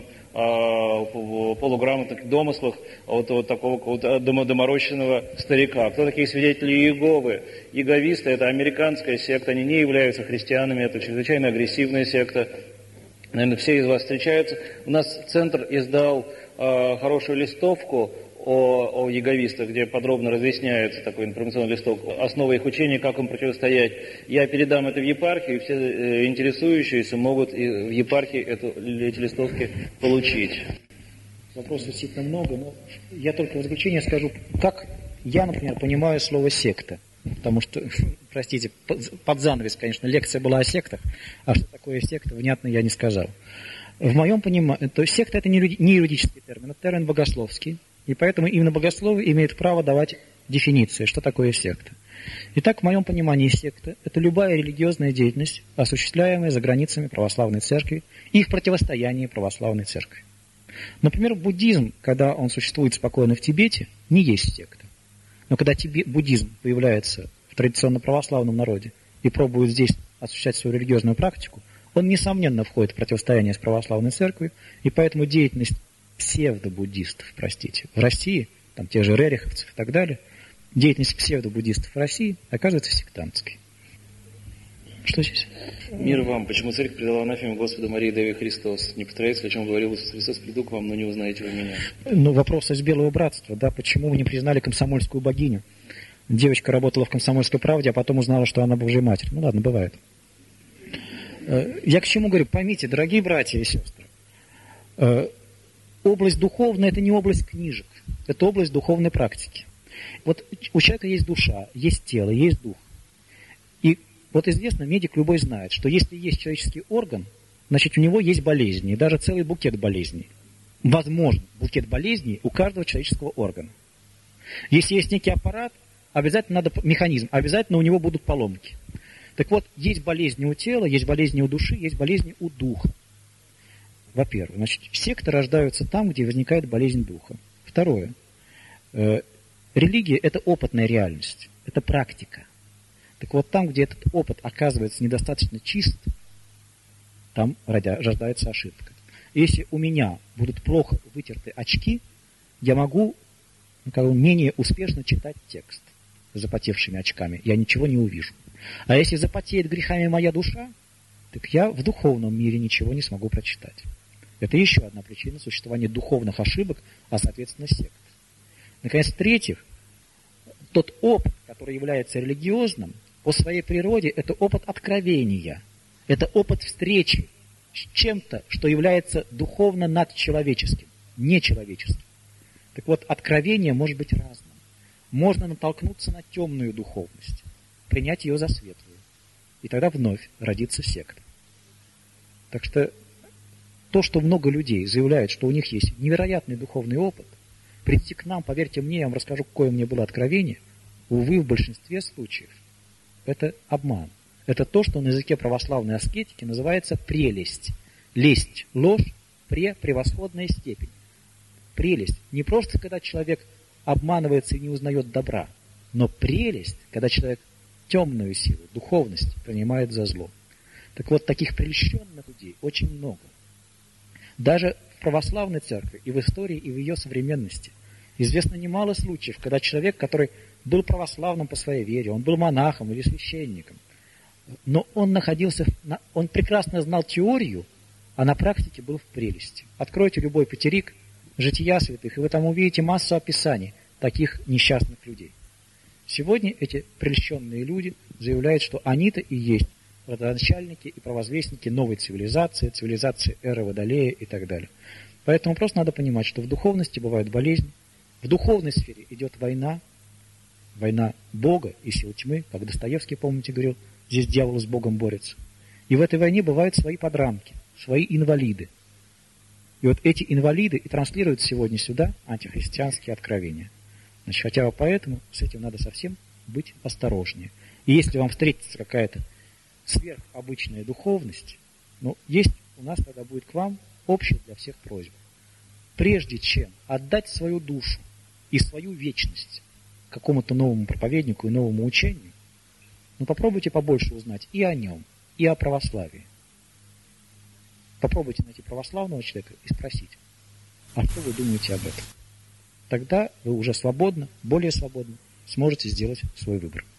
домыслах вот такого вот доморощенного старика. Кто такие свидетели Иеговы? Иеговисты – это американская секта, они не являются христианами, это чрезвычайно агрессивная секта. Наверное, все из вас встречаются. У нас Центр издал хорошую листовку о иеговистах, где подробно разъясняется такой информационный листок, основы их учения, как им противостоять. Я передам это в епархию, и все интересующиеся могут в епархии эти листовки получить. Вопросов действительно много, но я только в заключение скажу, как я, например, понимаю слово «секта». Потому что, простите, под занавес, конечно, лекция была о сектах, а что такое секта, внятно я не сказал. В моем понимании, то есть секта это не юридический термин, это термин богословский. И поэтому именно богословы имеют право давать дефиниции, что такое секта. Итак, в моем понимании секта – это любая религиозная деятельность, осуществляемая за границами православной церкви и в противостоянии православной церкви. Например, буддизм, когда он существует спокойно в Тибете, не есть секта. Но когда буддизм появляется в традиционно православном народе и пробует здесь осуществлять свою религиозную практику, он, несомненно, входит в противостояние с православной церковью, и поэтому деятельность псевдобуддистов, простите, в России, там те же рериховцев и так далее, деятельность псевдобуддистов в России оказывается сектантской. Что здесь? Мир вам. Почему церковь предала анафеме Господу Марии Деве Христос? Не повторяется, о чем говорил Иисус Христос, приду к вам, но не узнаете вы меня. Ну, вопрос из Белого Братства, да, почему вы не признали комсомольскую богиню? Девочка работала в «Комсомольской правде», а потом узнала, что она Божья Матерь. Ну ладно, бывает. Я к чему говорю? Поймите, дорогие братья и сестры, область духовная – это не область книжек, это область духовной практики. Вот у человека есть душа, есть тело, есть дух. И вот известно, медик любой знает, что если есть человеческий орган, значит у него есть болезни, и даже целый букет болезней. Возможно, букет болезней у каждого человеческого органа. Если есть некий аппарат, обязательно надо механизм, обязательно у него будут поломки. Так вот, есть болезни у тела, есть болезни у души, есть болезни у духа. Во-первых, значит, секты рождаются там, где возникает болезнь духа. Второе. Религия – это опытная реальность, это практика. Так вот, там, где этот опыт оказывается недостаточно чист, там рождается ошибка. Если у меня будут плохо вытерты очки, я могу менее успешно читать текст с запотевшими очками. Я ничего не увижу. А если запотеет грехами моя душа, так я в духовном мире ничего не смогу прочитать. Это еще одна причина существования духовных ошибок, а соответственно сект. Наконец, в-третьих, тот опыт, который является религиозным, по своей природе это опыт откровения, это опыт встречи с чем-то, что является духовно надчеловеческим, нечеловеческим. Так вот, откровение может быть разным. Можно натолкнуться на темную духовность, принять ее за светлую, и тогда вновь родится секта. Так что то, что много людей заявляют, что у них есть невероятный духовный опыт, прийти к нам, поверьте мне, я вам расскажу, какое у меня было откровение, увы, в большинстве случаев это обман. Это то, что на языке православной аскетики называется прелесть. Лесть, ложь, превосходная степень. Прелесть. Не просто, когда человек обманывается и не узнает добра, но прелесть, когда человек темную силу, духовность принимает за зло. Так вот, таких прельщенных людей очень много. Даже в православной церкви и в истории, и в ее современности известно немало случаев, когда человек, который был православным по своей вере, он был монахом или священником, но он он прекрасно знал теорию, а на практике был в прелести. Откройте любой пятерик жития святых, и вы там увидите массу описаний таких несчастных людей. Сегодня эти прельщенные люди заявляют, что они-то и есть родоначальники и провозвестники новой цивилизации, цивилизации эры Водолея и так далее. Поэтому просто надо понимать, что в духовности бывают болезни, в духовной сфере идет война Бога и сил тьмы, как Достоевский, помните, говорил, здесь дьявол с Богом борется. И в этой войне бывают свои подранки, свои инвалиды. И вот эти инвалиды и транслируют сегодня сюда антихристианские откровения. Значит, хотя бы поэтому с этим надо совсем быть осторожнее. И если вам встретится какая-то сверхобычная духовность, есть у нас тогда будет к вам общая для всех просьба. Прежде чем отдать свою душу и свою вечность какому-то новому проповеднику и новому учению, попробуйте побольше узнать и о нем, и о православии. Попробуйте найти православного человека и спросить, а что вы думаете об этом? Тогда вы уже свободно, более свободно сможете сделать свой выбор.